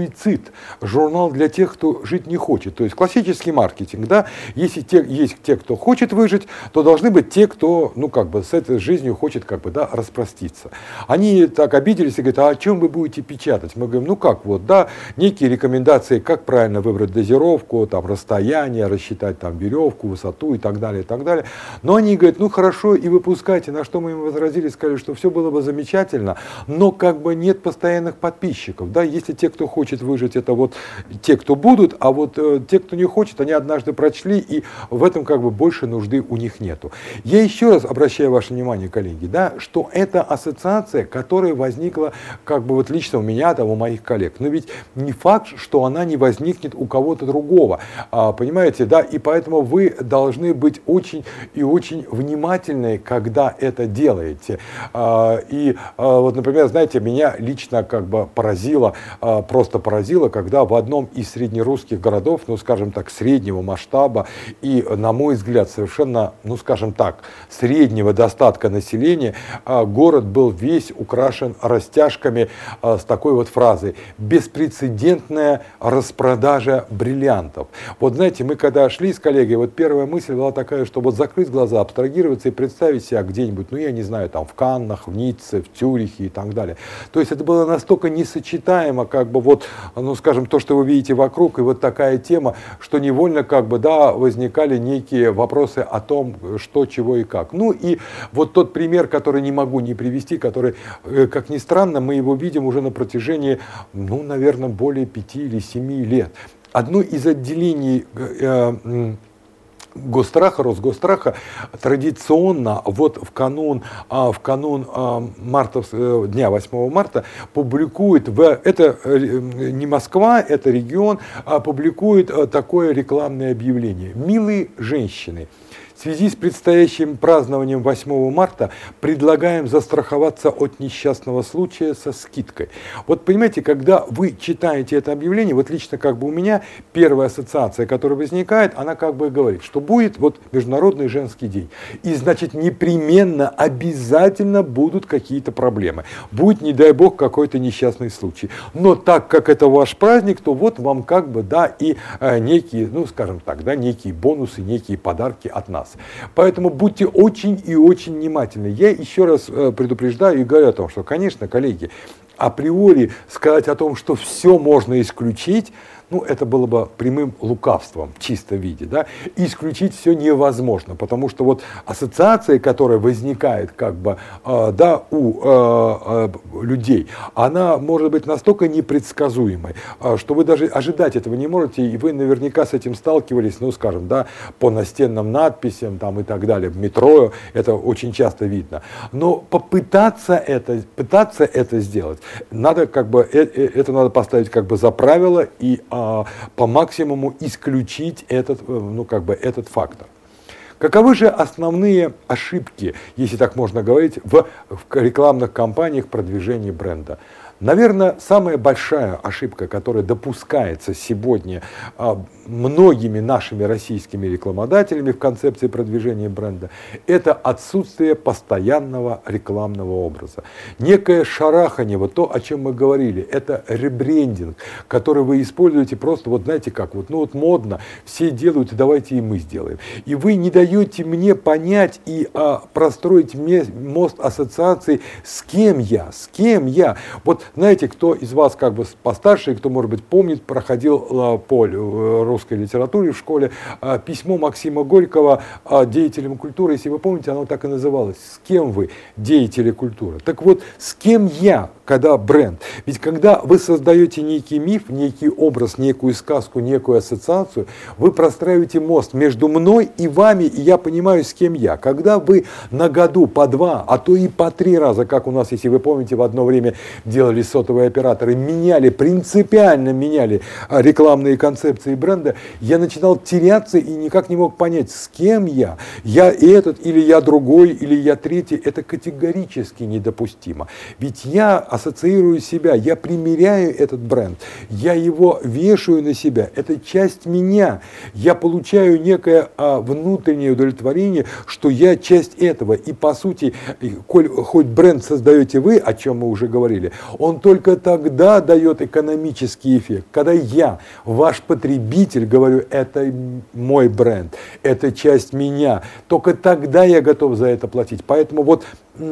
дефицит, журнал для тех, кто жить не хочет. То есть классический маркетинг, да, если те, есть те, кто хочет выжить, то должны быть те, кто, ну, как бы с этой жизнью хочет, как бы, да, распроститься. Они так обиделись и говорят: а о чем вы будете печатать? Мы говорим: ну как, вот, да, некие рекомендации, как правильно выбрать дозировку, там, расстояние, рассчитать там веревку, высоту и так далее, и так далее. Но они говорят: ну хорошо, и выпускайте. На что мы им возразили, сказали, что все было бы замечательно, но как бы нет постоянных подписчиков, да, если те, кто хочет выжить, это вот те, кто будут, а вот э, те, кто не хочет, они однажды прочли, и в этом как бы больше нужды у них нету. Я еще раз обращаю ваше внимание, коллеги, да, что это ассоциация, которая возникла как бы вот лично у меня, там, у моих коллег, но ведь не факт, что она не возникнет у кого-то другого, а, понимаете, да, и поэтому вы должны быть очень и очень внимательны, когда это делаете. А, и а, вот, например, знаете, меня лично как бы поразило, а, просто поразило, когда в одном из среднерусских городов, ну, скажем так, среднего масштаба и, на мой взгляд, совершенно, ну, скажем так, среднего достатка населения, а, город был весь украшен растяжками а, с такой вот фразой: беспрецедентная распродажа бриллиантов. Вот знаете, мы когда шли с коллегой, вот первая мысль была такая, что вот закрыть глаза, абстрагироваться и представить себя где-нибудь, ну, я не знаю, там, в Каннах, в Ницце, в Цюрихе и так далее. То есть это было настолько несочетаемо, как бы вот, ну, скажем, то, что вы видите вокруг, и вот такая тема, что невольно, как бы, да, возникали некие вопросы о том, что, чего и как. Ну, и вот тот пример, который не могу не привести, который, как ни странно, мы его видим уже на протяжении, ну, наверное, более пяти или семи лет. Одно из отделений э, Госстраха, Росгосстраха традиционно вот в канун, в канун марта, дня восьмого марта публикует, в, это не Москва, это регион, публикует такое рекламное объявление: «Милые женщины, в связи с предстоящим празднованием восьмого марта предлагаем застраховаться от несчастного случая со скидкой». Вот понимаете, когда вы читаете это объявление, вот лично как бы у меня первая ассоциация, которая возникает, она как бы говорит, что будет вот Международный женский день. И значит непременно, обязательно будут какие-то проблемы. Будет, не дай бог, какой-то несчастный случай. Но так как это ваш праздник, то вот вам как бы, да, и э, некие, ну скажем так, да, некие бонусы, некие подарки от нас. Поэтому будьте очень и очень внимательны. Я еще раз предупреждаю и говорю о том, что, конечно, коллеги, априори сказать о том, что все можно исключить, ну, это было бы прямым лукавством в чистом виде, да, и исключить все невозможно, потому что вот ассоциация, которая возникает как бы, э, да, у э, э, людей, она может быть настолько непредсказуемой, э, что вы даже ожидать этого не можете, и вы наверняка с этим сталкивались, ну, скажем, да, по настенным надписям там и так далее, в метро, это очень часто видно, но попытаться это, пытаться это сделать, надо как бы, э, э, это надо поставить как бы за правило и по максимуму исключить этот, ну, как бы этот фактор. Каковы же основные ошибки, если так можно говорить, в, в рекламных кампаниях продвижения бренда? Наверное, самая большая ошибка, которая допускается сегодня а, многими нашими российскими рекламодателями в концепции продвижения бренда, это отсутствие постоянного рекламного образа. Некое шарахание, вот то, о чем мы говорили, это ребрендинг, который вы используете просто, вот знаете как, вот, ну вот модно, все делают, и давайте и мы сделаем. И вы не даете мне понять и а, простроить мне мост ассоциаций, с кем я, с кем я. Вот знаете, кто из вас как бы постарше, кто, может быть, помнит, проходил по русской литературе в школе письмо Максима Горького деятелям культуры, если вы помните, оно так и называлось: «С кем вы, деятели культуры?» Так вот, с кем я, когда бренд? Ведь когда вы создаете некий миф, некий образ, некую сказку, некую ассоциацию, вы простраиваете мост между мной и вами, и я понимаю, с кем я. Когда вы на году по два, а то и по три раза, как у нас, если вы помните, в одно время делали сотовые операторы, меняли, принципиально меняли рекламные концепции бренда, я начинал теряться и никак не мог понять, с кем я. Я этот, или я другой, или я третий. Это категорически недопустимо. Ведь я ассоциирую себя, я примеряю этот бренд, я его вешаю на себя. Это часть меня. Я получаю некое а, внутреннее удовлетворение, что я часть этого. И по сути, коль, хоть бренд создаете вы, о чем мы уже говорили, он он только тогда дает экономический эффект, когда я, ваш потребитель, говорю, это мой бренд, это часть меня, только тогда я готов за это платить. Поэтому вот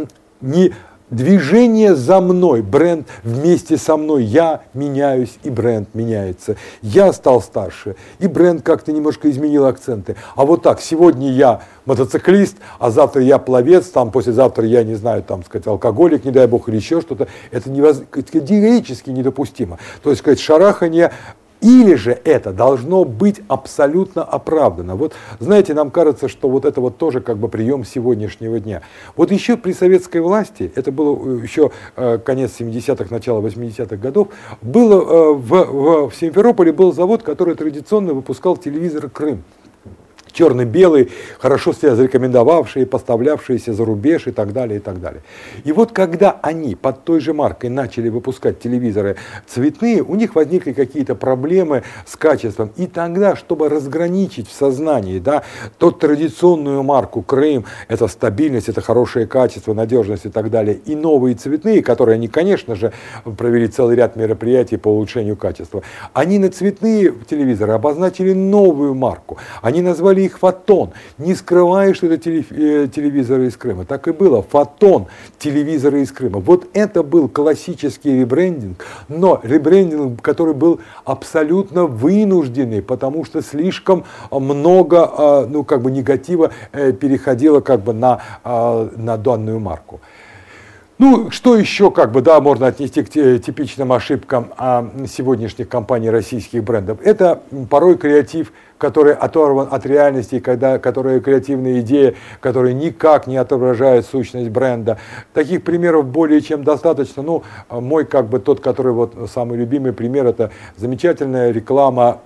не движение за мной, бренд вместе со мной, я меняюсь, и бренд меняется. Я стал старше, и бренд как-то немножко изменил акценты. А вот так, сегодня я мотоциклист, а завтра я пловец, там послезавтра я, не знаю, там, сказать, алкоголик, не дай бог, или еще что-то. Это невоз... категорически недопустимо. То есть, сказать, шарахание. Или же это должно быть абсолютно оправдано. Вот, знаете, нам кажется, что вот это вот тоже как бы прием сегодняшнего дня. Вот еще при советской власти, это было еще э, конец семидесятых, начало восьмидесятых годов, было, э, в, в, в Симферополе был завод, который традиционно выпускал телевизор «Крым». Черно-белый, хорошо себя зарекомендовавшие, поставлявшиеся за рубеж и так далее, и так далее. И вот когда они под той же маркой начали выпускать телевизоры цветные, у них возникли какие-то проблемы с качеством. И тогда, чтобы разграничить в сознании, да, тот традиционную марку Крым, это стабильность, это хорошее качество, надежность и так далее, и новые цветные, которые они, конечно же, провели целый ряд мероприятий по улучшению качества, они на цветные телевизоры обозначили новую марку. Они назвали их «Фотон», не скрывая, что это телевизоры из Крыма. Так и было. «Фотон», телевизоры из Крыма. Вот это был классический ребрендинг, но ребрендинг, который был абсолютно вынужденный, потому что слишком много, ну, как бы негатива переходило как бы на, на данную марку. Ну, что еще, как бы, да, можно отнести к типичным ошибкам а, сегодняшних компаний российских брендов? Это порой креатив, который оторван от реальности, когда, которые креативные идеи, которые никак не отображают сущность бренда. Таких примеров более чем достаточно. Ну, мой, как бы, тот, который вот самый любимый пример, это замечательная реклама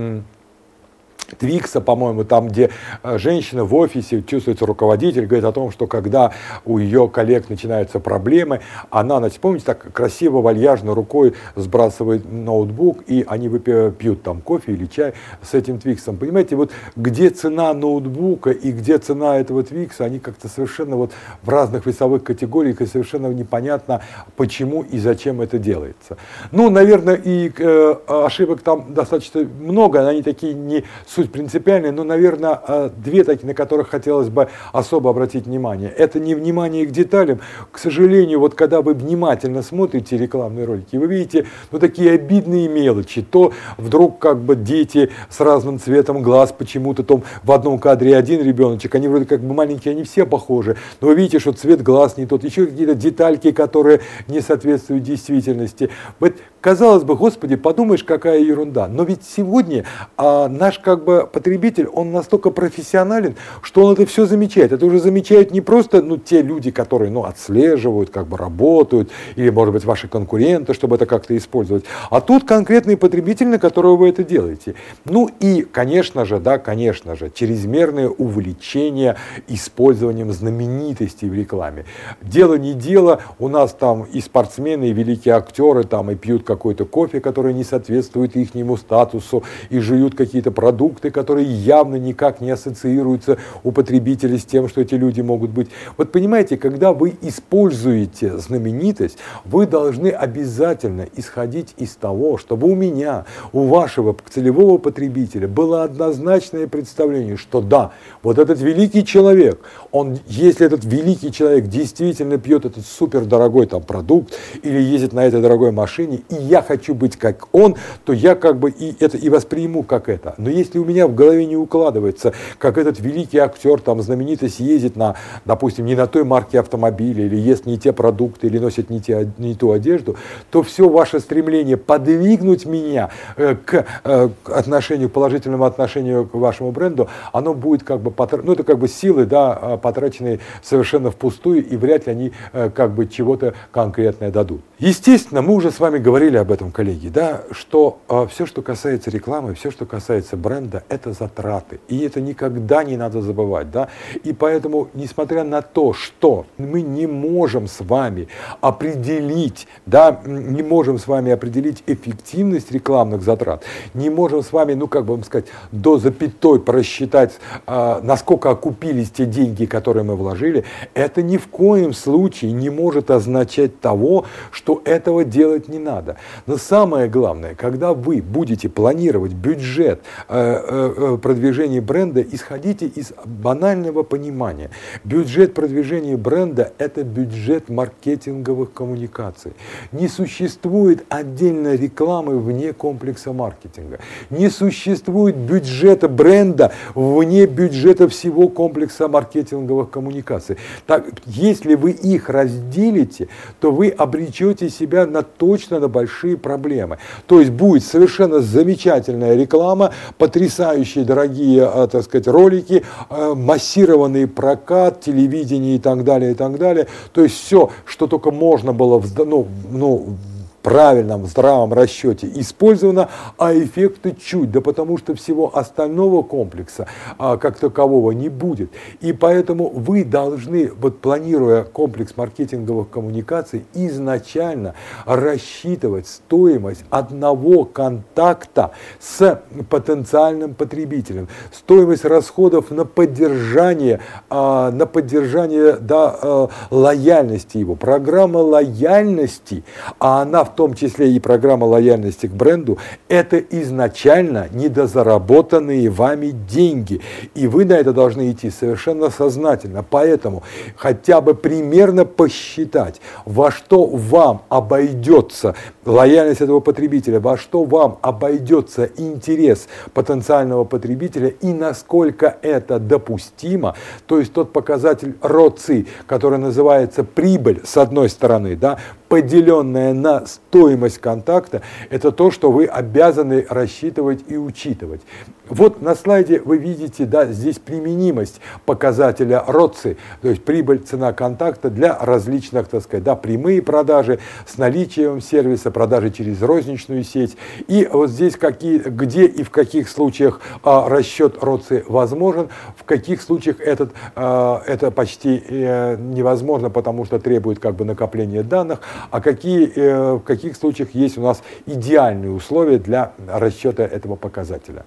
Твикса, по-моему, там, где женщина в офисе, чувствуется руководитель, говорит о том, что когда у ее коллег начинаются проблемы, она, значит, помните, так красиво, вальяжно рукой сбрасывает ноутбук, и они выпьют, пьют там кофе или чай с этим Твиксом. Понимаете, вот где цена ноутбука и где цена этого Твикса, они как-то совершенно вот в разных весовых категориях, и совершенно непонятно, почему и зачем это делается. Ну, наверное, и э, ошибок там достаточно много, они такие не суть принципиальные, но, наверное, две такие, на которых хотелось бы особо обратить внимание. Это не внимание к деталям. К сожалению, вот когда вы внимательно смотрите рекламные ролики, вы видите, ну, такие обидные мелочи. То вдруг как бы дети с разным цветом глаз почему-то, там в одном кадре один ребеночек, они вроде как бы маленькие, они все похожи, но вы видите, что цвет глаз не тот, еще какие-то детальки, которые не соответствуют действительности. Вот, казалось бы, господи, подумаешь, какая ерунда. Но ведь сегодня а, наш как бы потребитель, он настолько профессионален, что он это все замечает. Это уже замечают не просто, ну, те люди, которые, ну, отслеживают, как бы работают, или, может быть, ваши конкуренты, чтобы это как-то использовать, а тут конкретный потребитель, на которого вы это делаете. Ну и, конечно же, да, конечно же, чрезмерное увлечение использованием знаменитостей в рекламе. Дело не дело, у нас там и спортсмены, и великие актеры там и пьют какой-то кофе, который не соответствует ихнему статусу, и жуют какие-то продукты, которые явно никак не ассоциируются у потребителей с тем, что эти люди могут быть. Вот понимаете, когда вы используете знаменитость, вы должны обязательно исходить из того, чтобы у меня, у вашего целевого потребителя было однозначное представление, что да, вот этот великий человек, он, если этот великий человек действительно пьет этот супердорогой там продукт или ездит на этой дорогой машине, и я хочу быть как он, то я как бы и это и восприму как это. Но если у меня в голове не укладывается, как этот великий актер, там, знаменитость ездит на, допустим, не на той марке автомобиля, или ест не те продукты, или носит не, те, не ту одежду, то все ваше стремление подвигнуть меня э, к э, отношению, положительному отношению к вашему бренду, оно будет как бы, потр... ну, это как бы силы, да, потраченные совершенно впустую, и вряд ли они э, как бы чего-то конкретное дадут. Естественно, мы уже с вами говорили об этом, коллеги, да, что э, все, что касается рекламы, все, что касается бренда, это затраты. И это никогда не надо забывать. Да? И поэтому, несмотря на то, что мы не можем с вами определить, да, не можем с вами определить эффективность рекламных затрат, не можем с вами, ну, как бы вам сказать, до запятой просчитать, э, насколько окупились те деньги, которые мы вложили, это ни в коем случае не может означать того, что то этого делать не надо. Но самое главное, когда вы будете планировать бюджет э, э, продвижения бренда, исходите из банального понимания. Бюджет продвижения бренда – это бюджет маркетинговых коммуникаций. Не существует отдельной рекламы вне комплекса маркетинга. Не существует бюджета бренда вне бюджета всего комплекса маркетинговых коммуникаций. Так, если вы их разделите, то вы обречете себя на точно на большие проблемы. То есть будет совершенно замечательная реклама, потрясающие дорогие, так сказать, ролики, массированный прокат, телевидение и так далее, и так далее. То есть все, что только можно было в, ну, ну, правильном, здравом расчете использовано, а эффекты чуть, да потому что всего остального комплекса а, как такового не будет. И поэтому вы должны, вот планируя комплекс маркетинговых коммуникаций, изначально рассчитывать стоимость одного контакта с потенциальным потребителем, стоимость расходов на поддержание, а, на поддержание да, а, лояльности его. Программа лояльности, а она в в том числе и программа лояльности к бренду, это изначально недозаработанные вами деньги. И вы на это должны идти совершенно сознательно. Поэтому хотя бы примерно посчитать, во что вам обойдется лояльность этого потребителя, во что вам обойдется интерес потенциального потребителя и насколько это допустимо. То есть тот показатель РОЦИ, который называется прибыль, с одной стороны, да, поделенная на стоимость контакта, это то, что вы обязаны рассчитывать и учитывать. Вот на слайде вы видите, да, здесь применимость показателя РОЦИ, то есть прибыль, цена контакта для различных, так сказать, да, прямые продажи с наличием сервиса, продажи через розничную сеть. И вот здесь какие, где и в каких случаях а, расчет РОЦИ возможен, в каких случаях этот, а, это почти э, невозможно, потому что требует как бы накопления данных, а какие, э, в каких случаях есть у нас идеальные условия для расчета этого показателя.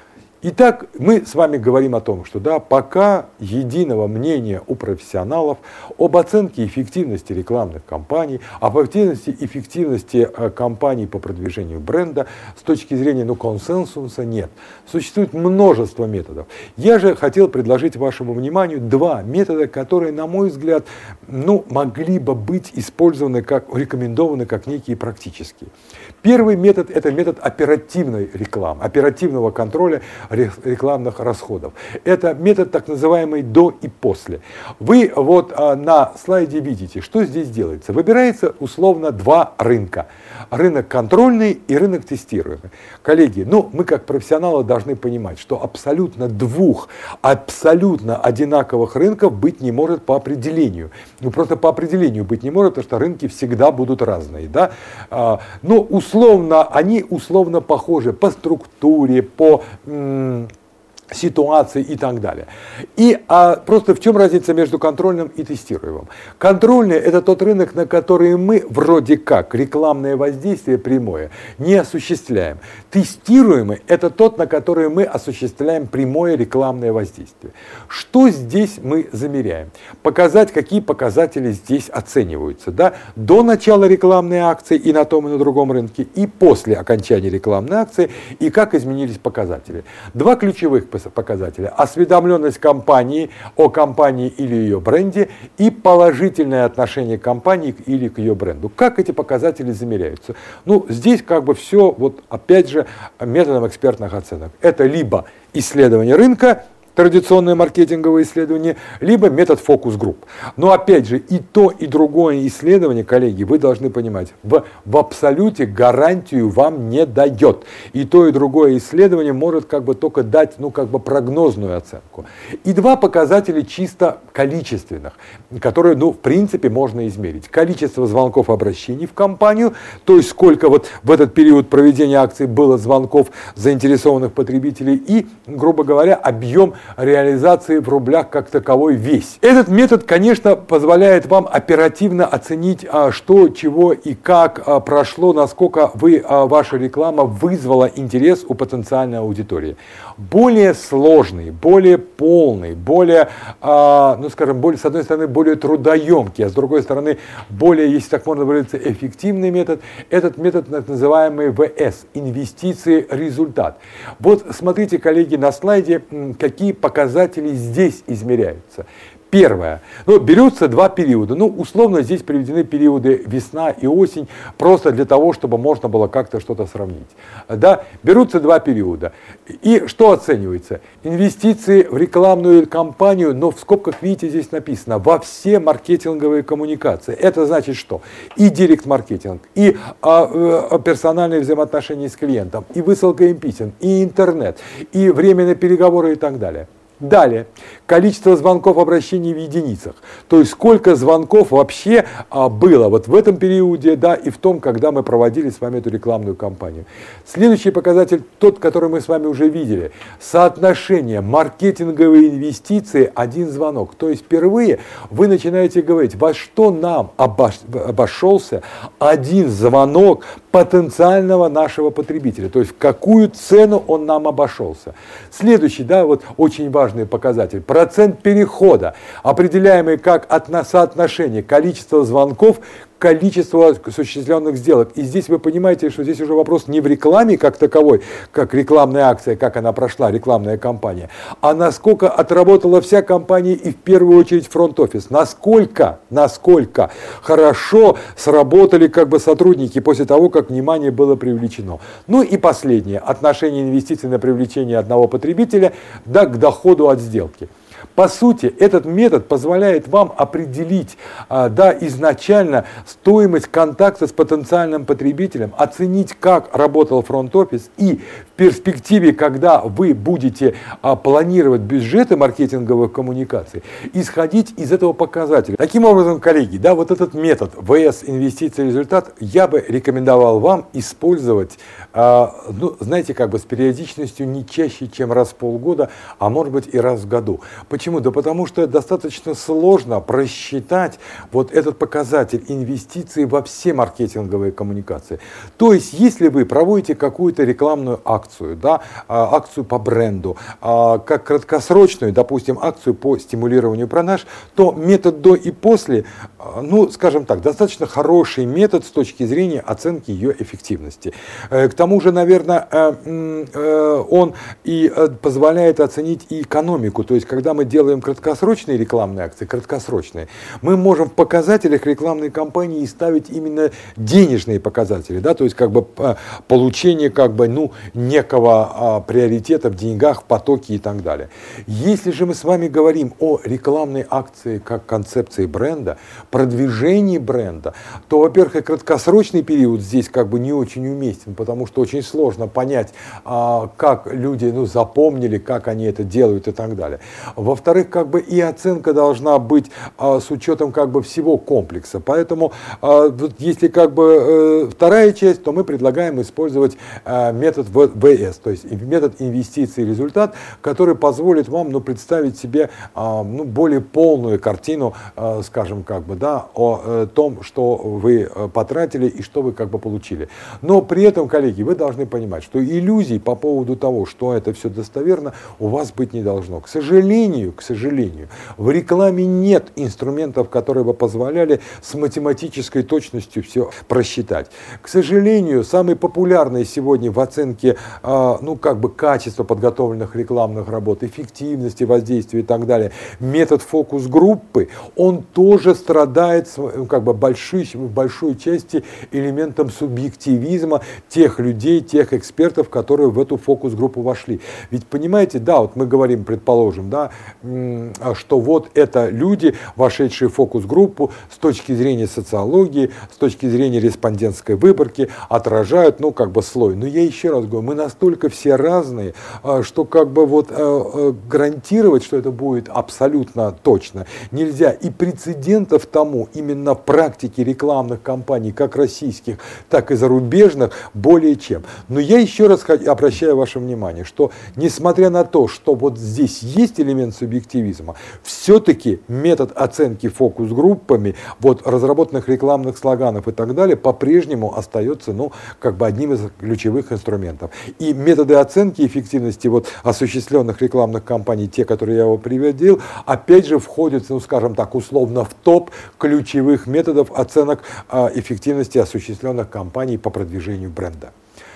Итак, мы с вами говорим о том, что да, пока единого мнения у профессионалов об оценке эффективности рекламных кампаний, об эффективности, эффективности э, кампаний по продвижению бренда с точки зрения ну, консенсуса нет. Существует множество методов. Я же хотел предложить вашему вниманию два метода, которые, на мой взгляд, ну, могли бы быть использованы, как рекомендованы как некие практические. Первый метод – это метод оперативной рекламы, оперативного контроля рекламных расходов. Это метод так называемый до и после. Вы вот а, на слайде видите, что здесь делается. Выбирается условно два рынка. Рынок контрольный и рынок тестируемый. Коллеги, ну мы как профессионалы должны понимать, что абсолютно двух, абсолютно одинаковых рынков быть не может по определению. Ну просто по определению быть не может, потому что рынки всегда будут разные. Да? А, но условно, они условно похожи по структуре, по ситуации и так далее. И а, просто в чем разница между контрольным и тестируемым? Контрольный – это тот рынок, на который мы вроде как рекламное воздействие прямое не осуществляем. Тестируемый – это тот, на который мы осуществляем прямое рекламное воздействие. Что здесь мы замеряем? Показать, какие показатели здесь оцениваются. Да? До начала рекламной акции и на том и на другом рынке, и после окончания рекламной акции, и как изменились показатели. Два ключевых показателя: осведомленность компании о компании или ее бренде и положительное отношение компании или к ее бренду. Как эти показатели замеряются? Ну, здесь как бы все, вот опять же, методом экспертных оценок. Это либо исследование рынка, традиционное маркетинговое исследование, либо метод фокус-групп. Но опять же, и то, и другое исследование, коллеги, вы должны понимать, в, в абсолюте гарантию вам не дает. И то, и другое исследование может как бы только дать, ну, как бы прогнозную оценку. И два показателя чисто количественных, которые, ну, в принципе, можно измерить. Количество звонков обращений в компанию, то есть сколько вот в этот период проведения акции было звонков заинтересованных потребителей, и, грубо говоря, объем реализации в рублях как таковой весь. Этот метод, конечно, позволяет вам оперативно оценить, что, чего и как прошло, насколько вы, ваша реклама вызвала интерес у потенциальной аудитории. Более сложный, более полный, более, ну скажем, более, с одной стороны, более трудоемкий, а с другой стороны, более, если так можно выразиться, эффективный метод, этот метод так называемый вэ эс – инвестиции, результат. Вот смотрите, коллеги, на слайде, какие показатели здесь измеряются. Первое. Ну, берутся два периода. Ну, условно, здесь приведены периоды весна и осень, просто для того, чтобы можно было как-то что-то сравнить. Да? Берутся два периода. И что оценивается? Инвестиции в рекламную кампанию, но в скобках, видите, здесь написано, во все маркетинговые коммуникации. Это значит что? И директ-маркетинг, и а, а, персональные взаимоотношения с клиентом, и высылка им писем, и интернет, и время на переговоры и так далее. Далее, количество звонков, обращений в единицах, то есть сколько звонков вообще а, было вот в этом периоде, да, и в том, когда мы проводили с вами эту рекламную кампанию. Следующий показатель, тот, который мы с вами уже видели, соотношение маркетинговые инвестиции, один звонок. То есть впервые вы начинаете говорить, во что нам обош, обошелся один звонок потенциального нашего потребителя, то есть в какую цену он нам обошелся. Следующий, да, вот очень важный показатель, процент перехода, определяемый как соотношение количества звонков к количеству осуществленных сделок. И здесь вы понимаете, что здесь уже вопрос не в рекламе как таковой, как рекламная акция, как она прошла, рекламная кампания, а насколько отработала вся компания и в первую очередь фронт-офис. Насколько, насколько хорошо сработали как бы сотрудники после того, как внимание было привлечено. Ну и последнее, отношение инвестиций на привлечение одного потребителя, да, к доходу от сделки. По сути, этот метод позволяет вам определить, да, изначально стоимость контакта с потенциальным потребителем, оценить, как работал фронт-офис, и в перспективе, когда вы будете планировать бюджеты маркетинговых коммуникаций, исходить из этого показателя. Таким образом, коллеги, да, вот этот метод вэ эс инвестиции результат я бы рекомендовал вам использовать, ну, знаете, как бы с периодичностью не чаще, чем раз в полгода, а может быть и раз в году. Почему? Да потому что достаточно сложно просчитать вот этот показатель инвестиций во все маркетинговые коммуникации. То есть, если вы проводите какую-то рекламную акцию, да, акцию по бренду, как краткосрочную, допустим, акцию по стимулированию продаж, то метод до и после, ну, скажем так, достаточно хороший метод с точки зрения оценки ее эффективности. К тому же, наверное, он и позволяет оценить и экономику, то есть, когда мы делаем краткосрочные рекламные акции, краткосрочные, мы можем в показателях рекламной кампании ставить именно денежные показатели, да, то есть как бы получение как бы, ну, некого а, приоритета в деньгах, в потоке и так далее. Если же мы с вами говорим о рекламной акции как концепции бренда, продвижении бренда, то, во-первых, и краткосрочный период здесь как бы не очень уместен, потому что очень сложно понять, а, как люди, ну, запомнили, как они это делают и так далее. Во-вторых, как бы и оценка должна быть а, с учетом как бы всего комплекса. Поэтому, а, вот, если как бы э, вторая часть, то мы предлагаем использовать а, метод вэ эс, то есть метод инвестиций и результат, который позволит вам, ну, представить себе а, ну, более полную картину, а, скажем, как бы, да, о э, том, что вы потратили и что вы как бы получили. Но при этом, коллеги, вы должны понимать, что иллюзий по поводу того, что это все достоверно, у вас быть не должно. К сожалению, к сожалению, в рекламе нет инструментов, которые бы позволяли с математической точностью все просчитать. К сожалению, самый популярный сегодня в оценке, ну, как бы качества подготовленных рекламных работ, эффективности воздействия и так далее, метод фокус-группы, он тоже страдает как бы большой, в большой части элементом субъективизма тех людей, тех экспертов, которые в эту фокус-группу вошли. Ведь понимаете, да, вот мы говорим, предположим, да, что вот это люди, вошедшие в фокус-группу, с точки зрения социологии, с точки зрения респондентской выборки, отражают, ну, как бы слой. Но я еще раз говорю, мы настолько все разные, что как бы вот гарантировать, что это будет абсолютно точно, нельзя. И прецедентов потому именно практики рекламных кампаний, как российских, так и зарубежных, более чем. Но я еще раз обращаю ваше внимание, что несмотря на то, что вот здесь есть элемент субъективизма, все-таки метод оценки фокус-группами, вот разработанных рекламных слоганов и так далее, по-прежнему остается, ну, как бы одним из ключевых инструментов. И методы оценки эффективности вот осуществленных рекламных кампаний, те, которые я его приводил, опять же входят, ну, скажем так, условно в топ ключевых методов оценок э, эффективности осуществленных кампаний по продвижению бренда.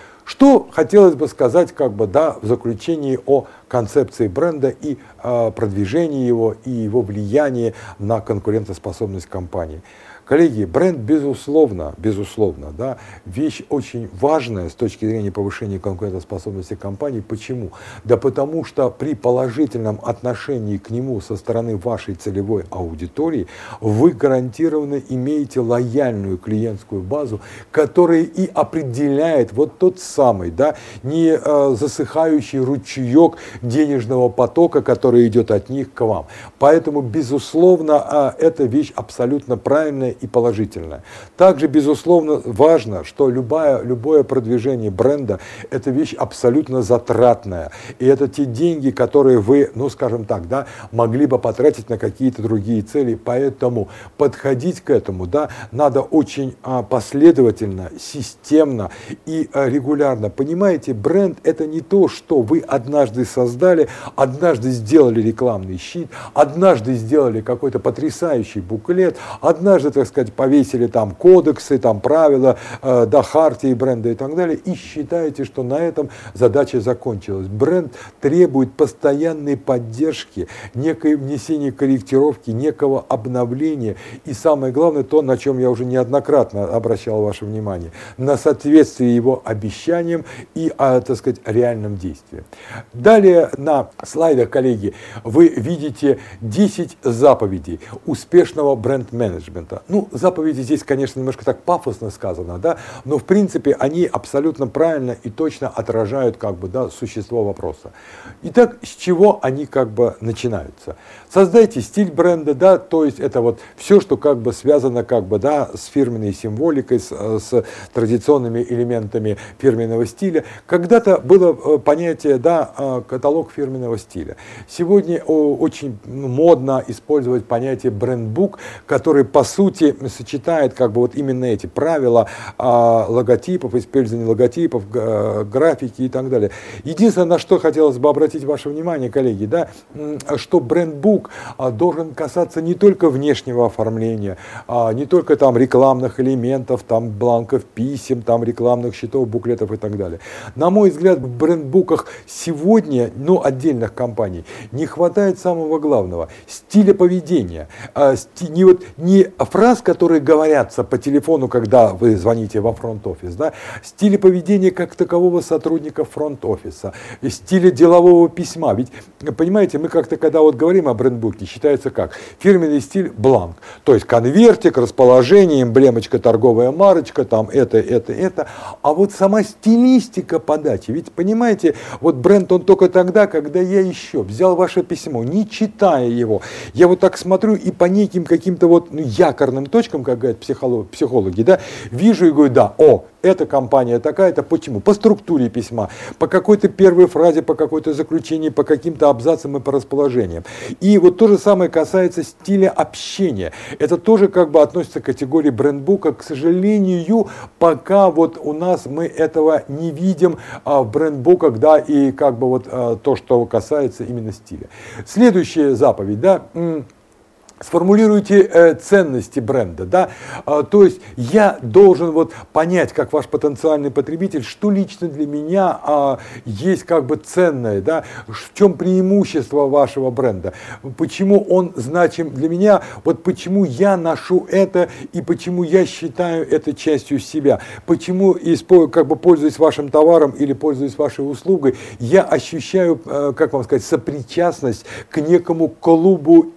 Что хотелось бы сказать, как бы, да, в заключении о концепции бренда и э, продвижении его, и его влиянии на конкурентоспособность компании. Коллеги, бренд, безусловно, безусловно, да, вещь очень важная с точки зрения повышения конкурентоспособности компании. Почему? Да потому что при положительном отношении к нему со стороны вашей целевой аудитории вы гарантированно имеете лояльную клиентскую базу, которая и определяет вот тот самый, да, не э, засыхающий ручеек денежного потока, который идет от них к вам. Поэтому, безусловно, э, эта вещь абсолютно правильная и положительное. Также, безусловно, важно, что любое, любое продвижение бренда – это вещь абсолютно затратная. И это те деньги, которые вы, ну, скажем так, да, могли бы потратить на какие-то другие цели. Поэтому подходить к этому, да, надо очень а, последовательно, системно и а, регулярно. Понимаете, бренд – это не то, что вы однажды создали, однажды сделали рекламный щит, однажды сделали какой-то потрясающий буклет, однажды, так сказать, повесили там кодексы, там правила, э, да, хартии бренда и так далее, и считаете, что на этом задача закончилась. Бренд требует постоянной поддержки, некой внесения корректировки, некого обновления, и самое главное, то, на чем я уже неоднократно обращал ваше внимание, на соответствие его обещаниям и, а, так сказать, реальным действиям. Далее на слайдах, коллеги, вы видите десять заповедей успешного бренд-менеджмента. Ну, заповеди здесь, конечно, немножко так пафосно сказано, да, но в принципе они абсолютно правильно и точно отражают, как бы, да, существо вопроса. Итак, с чего они, как бы, начинаются? Создайте стиль бренда, да, то есть это вот все, что, как бы, связано, как бы, да, с фирменной символикой, с, с традиционными элементами фирменного стиля. Когда-то было понятие, да, каталог фирменного стиля. Сегодня очень модно использовать понятие брендбук, который, по сути, сочетает, как бы, вот именно эти правила а, логотипов, использования логотипов, графики и так далее. Единственное, на что хотелось бы обратить ваше внимание, коллеги, да, что брендбук а, должен касаться не только внешнего оформления, а, не только там рекламных элементов, там бланков писем, там рекламных счетов, буклетов и так далее. На мой взгляд, в брендбуках сегодня, ну, отдельных компаний, не хватает самого главного – стиля поведения. А, сти, не, вот, не фраз, которые говорятся по телефону, когда вы звоните во фронт-офис, да, стиля поведения как такового сотрудника фронт-офиса, стиля делового письма. Ведь, понимаете, мы как-то, когда вот говорим о брендбуке, считается как? Фирменный стиль бланк, то есть конвертик, расположение, эмблемочка, торговая марочка, там это, это, это. А вот сама стилистика подачи, ведь, понимаете, вот бренд, он только тогда, когда я еще взял ваше письмо, не читая его, я вот так смотрю и по неким каким-то вот, ну, якорным точкам, как говорят психологи, психологи, да, вижу и говорю, да, о, эта компания такая-то, почему? По структуре письма, по какой-то первой фразе, по какой-то заключению, по каким-то абзацам и по расположениям. И вот то же самое касается стиля общения. Это тоже, как бы, относится к категории брендбука. К сожалению, пока вот у нас мы этого не видим а, в брендбуках, да, и как бы вот а, то, что касается именно стиля. Следующая заповедь, да. Сформулируйте э, ценности бренда, да, а, то есть я должен вот понять, как ваш потенциальный потребитель, что лично для меня а, есть, как бы, ценное, да, в чем преимущество вашего бренда, почему он значим для меня, вот почему я ношу это и почему я считаю это частью себя, почему, как бы, пользуясь вашим товаром или пользуясь вашей услугой, я ощущаю, э, как вам сказать, сопричастность к некому клубу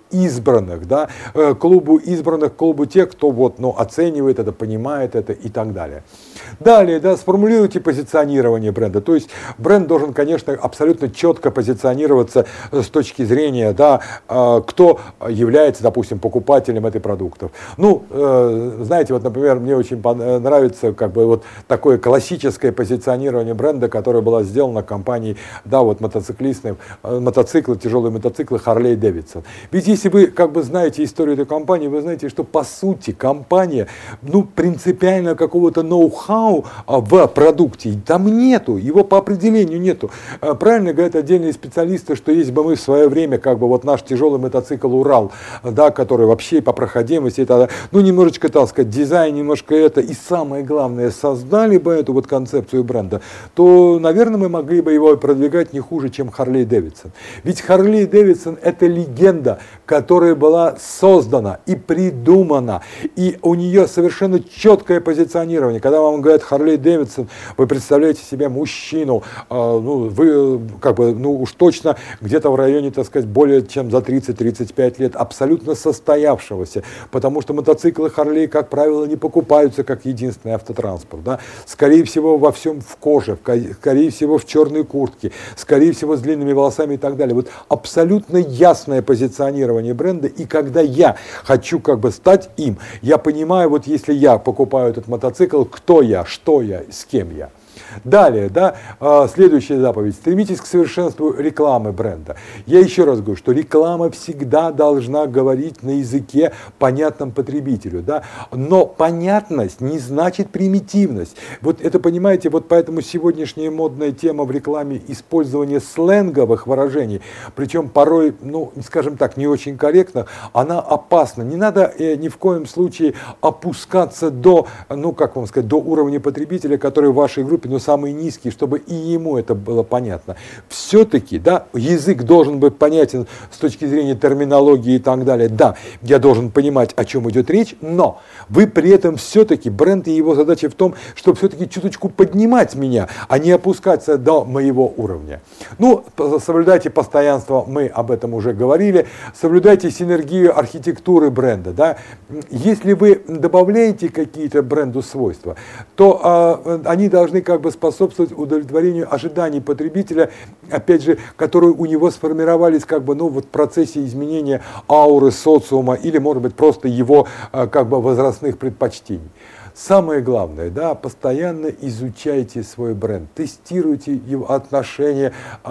избранных, да, клубу избранных, клубу тех, кто вот, ну, оценивает это, понимает это и так далее. Далее, да, сформулируйте позиционирование бренда. То есть бренд должен, конечно, абсолютно четко позиционироваться с точки зрения, да, кто является, допустим, покупателем этих продуктов. Ну, знаете, вот, например, мне очень нравится как бы вот такое классическое позиционирование бренда, которое было сделано компанией, да, вот мотоциклистов, мотоциклы, тяжелые мотоциклы Harley Davidson. Ведь если вы как бы знаете историю этой компании, вы знаете, что по сути компания, ну, принципиально какого-то ноу-хау в продукте там нету, его по определению нету. Правильно говорят отдельные специалисты, что если бы мы в свое время, как бы вот наш тяжелый мотоцикл Урал, да, который вообще по проходимости, это, ну, немножечко, так сказать, дизайн, немножко это, и самое главное, создали бы эту вот концепцию бренда, то, наверное, мы могли бы его продвигать не хуже, чем Harley Davidson. Ведь Harley Davidson это легенда, которая была создана и придумана, и у нее совершенно четкое позиционирование. Когда вам говорят Harley Davidson, вы представляете себе мужчину, э, ну, вы как бы, ну, уж точно где-то в районе, так сказать, более чем за тридцать-тридцать пять лет, абсолютно состоявшегося, потому что мотоциклы Harley, как правило, не покупаются как единственный автотранспорт, да? Скорее всего, во всем в коже, скорее всего, в черной куртке, скорее всего, с длинными волосами и так далее. Вот абсолютно ясное позиционирование бренда, и когда я хочу как бы стать им, я понимаю, вот если я покупаю этот мотоцикл, кто я, что я, с кем я. Далее, да, следующая заповедь. Стремитесь к совершенству рекламы бренда. Я еще раз говорю, что реклама всегда должна говорить на языке, понятном потребителю. Да? Но понятность не значит примитивность. Вот это, понимаете, вот поэтому сегодняшняя модная тема в рекламе использования сленговых выражений, причем порой, ну, скажем так, не очень корректно, она опасна. Не надо э, ни в коем случае опускаться до, ну, как вам сказать, до уровня потребителя, который в вашей группе, но самый низкий, чтобы и ему это было понятно. Все-таки, да, язык должен быть понятен с точки зрения терминологии и так далее. Да, я должен понимать, о чем идет речь, но вы при этом все-таки, бренд и его задача в том, чтобы все-таки чуточку поднимать меня, а не опускаться до моего уровня. Ну, соблюдайте постоянство, мы об этом уже говорили, соблюдайте синергию архитектуры бренда, да. Если вы добавляете какие-то бренду свойства, то а, они должны как бы способствовать удовлетворению ожиданий потребителя, опять же, которые у него сформировались как бы, ну, вот в процессе изменения ауры социума или, может быть, просто его как бы возрастных предпочтений. Самое главное, да, постоянно изучайте свой бренд, тестируйте его отношение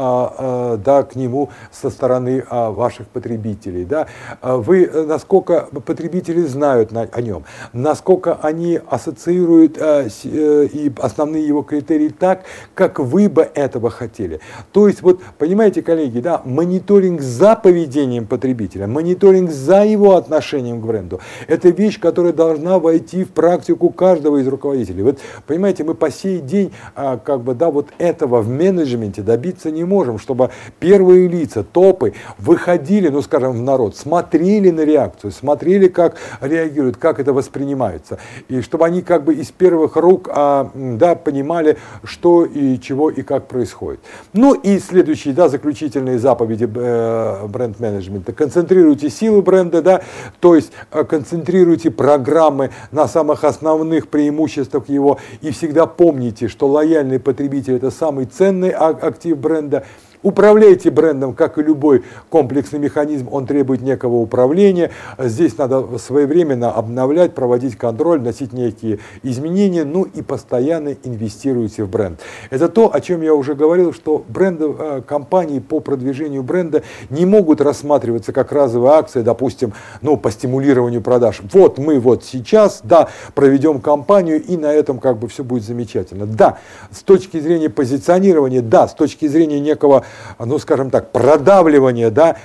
а, а, да, к нему со стороны а, ваших потребителей. Да. Вы, насколько потребители знают на, о нем, насколько они ассоциируют а, с, э, и основные его критерии так, как вы бы этого хотели. То есть, вот, понимаете, коллеги, да, мониторинг за поведением потребителя, мониторинг за его отношением к бренду, это вещь, которая должна войти в практику каждого из руководителей. Вот, понимаете, мы по сей день а, как бы, да, вот этого в менеджменте добиться не можем, чтобы первые лица, топы выходили, ну, скажем, в народ, смотрели на реакцию, смотрели, как реагируют, как это воспринимается, и чтобы они как бы из первых рук а, да, понимали, что и чего и как происходит. Ну и следующие, да, заключительные заповеди э, бренд-менеджмента. Концентрируйте силы бренда, да, то есть э, концентрируйте программы на самых основных преимуществах его, и всегда помните, что лояльный потребитель — это самый ценный актив бренда. Управляйте брендом, как и любой комплексный механизм, он требует некого управления. Здесь надо своевременно обновлять, проводить контроль, вносить некие изменения, ну и постоянно инвестируйте в бренд. Это то, о чем я уже говорил, что бренды, компании по продвижению бренда не могут рассматриваться как разовые акции, допустим, ну, по стимулированию продаж. Вот мы вот сейчас, да, проведем кампанию, и на этом как бы все будет замечательно. Да, с точки зрения позиционирования, да, с точки зрения некого, ну, скажем так, продавливание, да,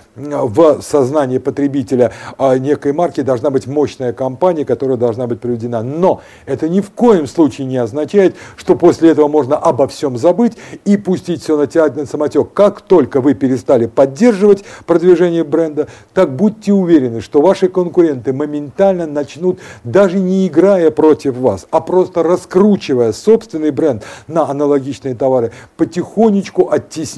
в сознании потребителя некой марки должна быть мощная кампания, которая должна быть проведена. Но это ни в коем случае не означает, что после этого можно обо всем забыть и пустить все на самотек. Как только вы перестали поддерживать продвижение бренда, так будьте уверены, что ваши конкуренты моментально начнут, даже не играя против вас, а просто раскручивая собственный бренд на аналогичные товары, потихонечку оттеснять вас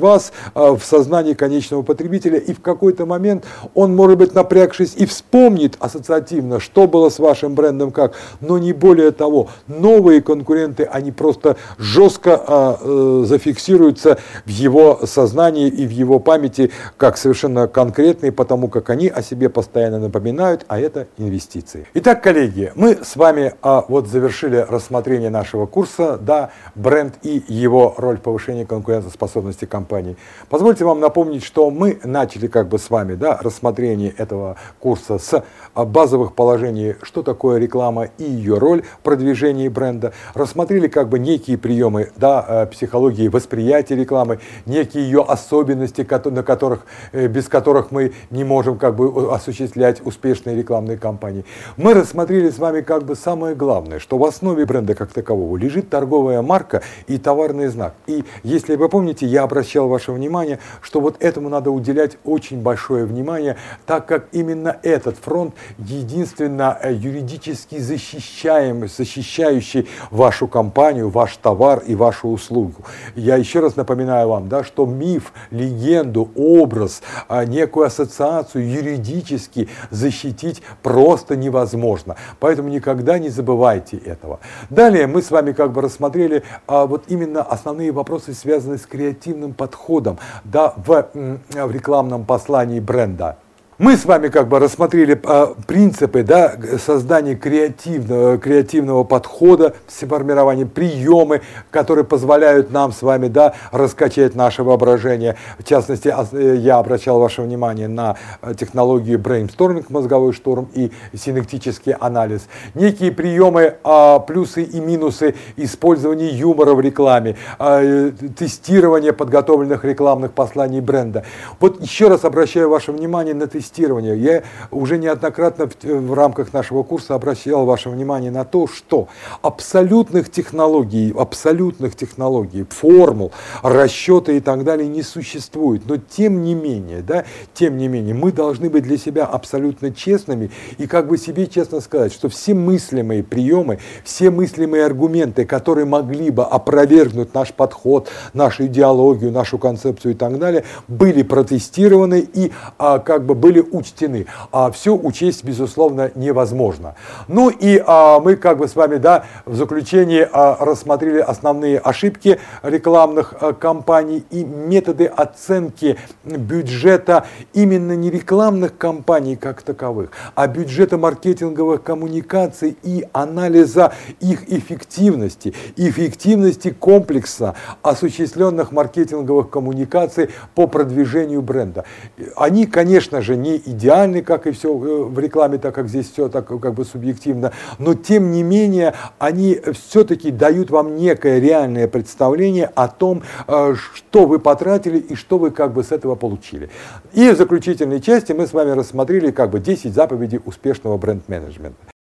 вас в сознании конечного потребителя, и в какой-то момент он, может быть, напрягшись, и вспомнит ассоциативно, что было с вашим брендом как, но не более того. Новые конкуренты, они просто жестко а, э, зафиксируются в его сознании и в его памяти как совершенно конкретные, потому как они о себе постоянно напоминают, а это инвестиции. Итак, коллеги, мы с вами а, вот завершили рассмотрение нашего курса, да, бренд и его роль в повышении конкурентоспособности компании. Позвольте вам напомнить, что мы начали как бы с вами, да, рассмотрение этого курса с базовых положений, что такое реклама и ее роль в продвижении бренда. Рассмотрели как бы некие приемы, да, психологии восприятия рекламы, некие ее особенности, на которых, без которых мы не можем как бы осуществлять успешные рекламные кампании. Мы рассмотрели с вами как бы самое главное, что в основе бренда как такового лежит торговая марка и товарный знак. И если вы помните, я обращал ваше внимание, что вот этому надо уделять очень большое внимание, так как именно этот фронт единственно юридически защищаемый, защищающий вашу компанию, ваш товар и вашу услугу. Я еще раз напоминаю вам, да, что миф, легенду, образ, некую ассоциацию юридически защитить просто невозможно. Поэтому никогда не забывайте этого. Далее мы с вами как бы рассмотрели а, вот именно основные вопросы, связанные с креативным подходом, да, в, в рекламном послании бренда. Мы с вами как бы рассмотрели а, принципы, да, создания креативного, креативного подхода, формирования приемы, которые позволяют нам с вами, да, раскачать наше воображение. В частности, я обращал ваше внимание на технологию брейнсторминг, мозговой штурм и синектический анализ. Некие приемы, а, плюсы и минусы использования юмора в рекламе, а, тестирование подготовленных рекламных посланий бренда. Вот еще раз обращаю ваше внимание на тестирование. Я уже неоднократно в, в рамках нашего курса обращал ваше внимание на то, что абсолютных технологий, абсолютных технологий, формул, расчеты и так далее не существует. Но тем не менее, да, тем не менее, мы должны быть для себя абсолютно честными и как бы себе честно сказать, что все мыслимые приемы, все мыслимые аргументы, которые могли бы опровергнуть наш подход, нашу идеологию, нашу концепцию и так далее, были протестированы и а, как бы были учтены. А все учесть, безусловно, невозможно. Ну и а, мы как бы с вами, да, в заключении а, рассмотрели основные ошибки рекламных а, кампаний и методы оценки бюджета именно не рекламных кампаний как таковых, а бюджета маркетинговых коммуникаций и анализа их эффективности, эффективности комплекса осуществленных маркетинговых коммуникаций по продвижению бренда. Они, конечно же, не идеальны, как и все в рекламе, так как здесь все так как бы субъективно, но тем не менее они все-таки дают вам некое реальное представление о том, что вы потратили и что вы как бы с этого получили. И в заключительной части мы с вами рассмотрели как бы десять заповедей успешного бренд-менеджмента.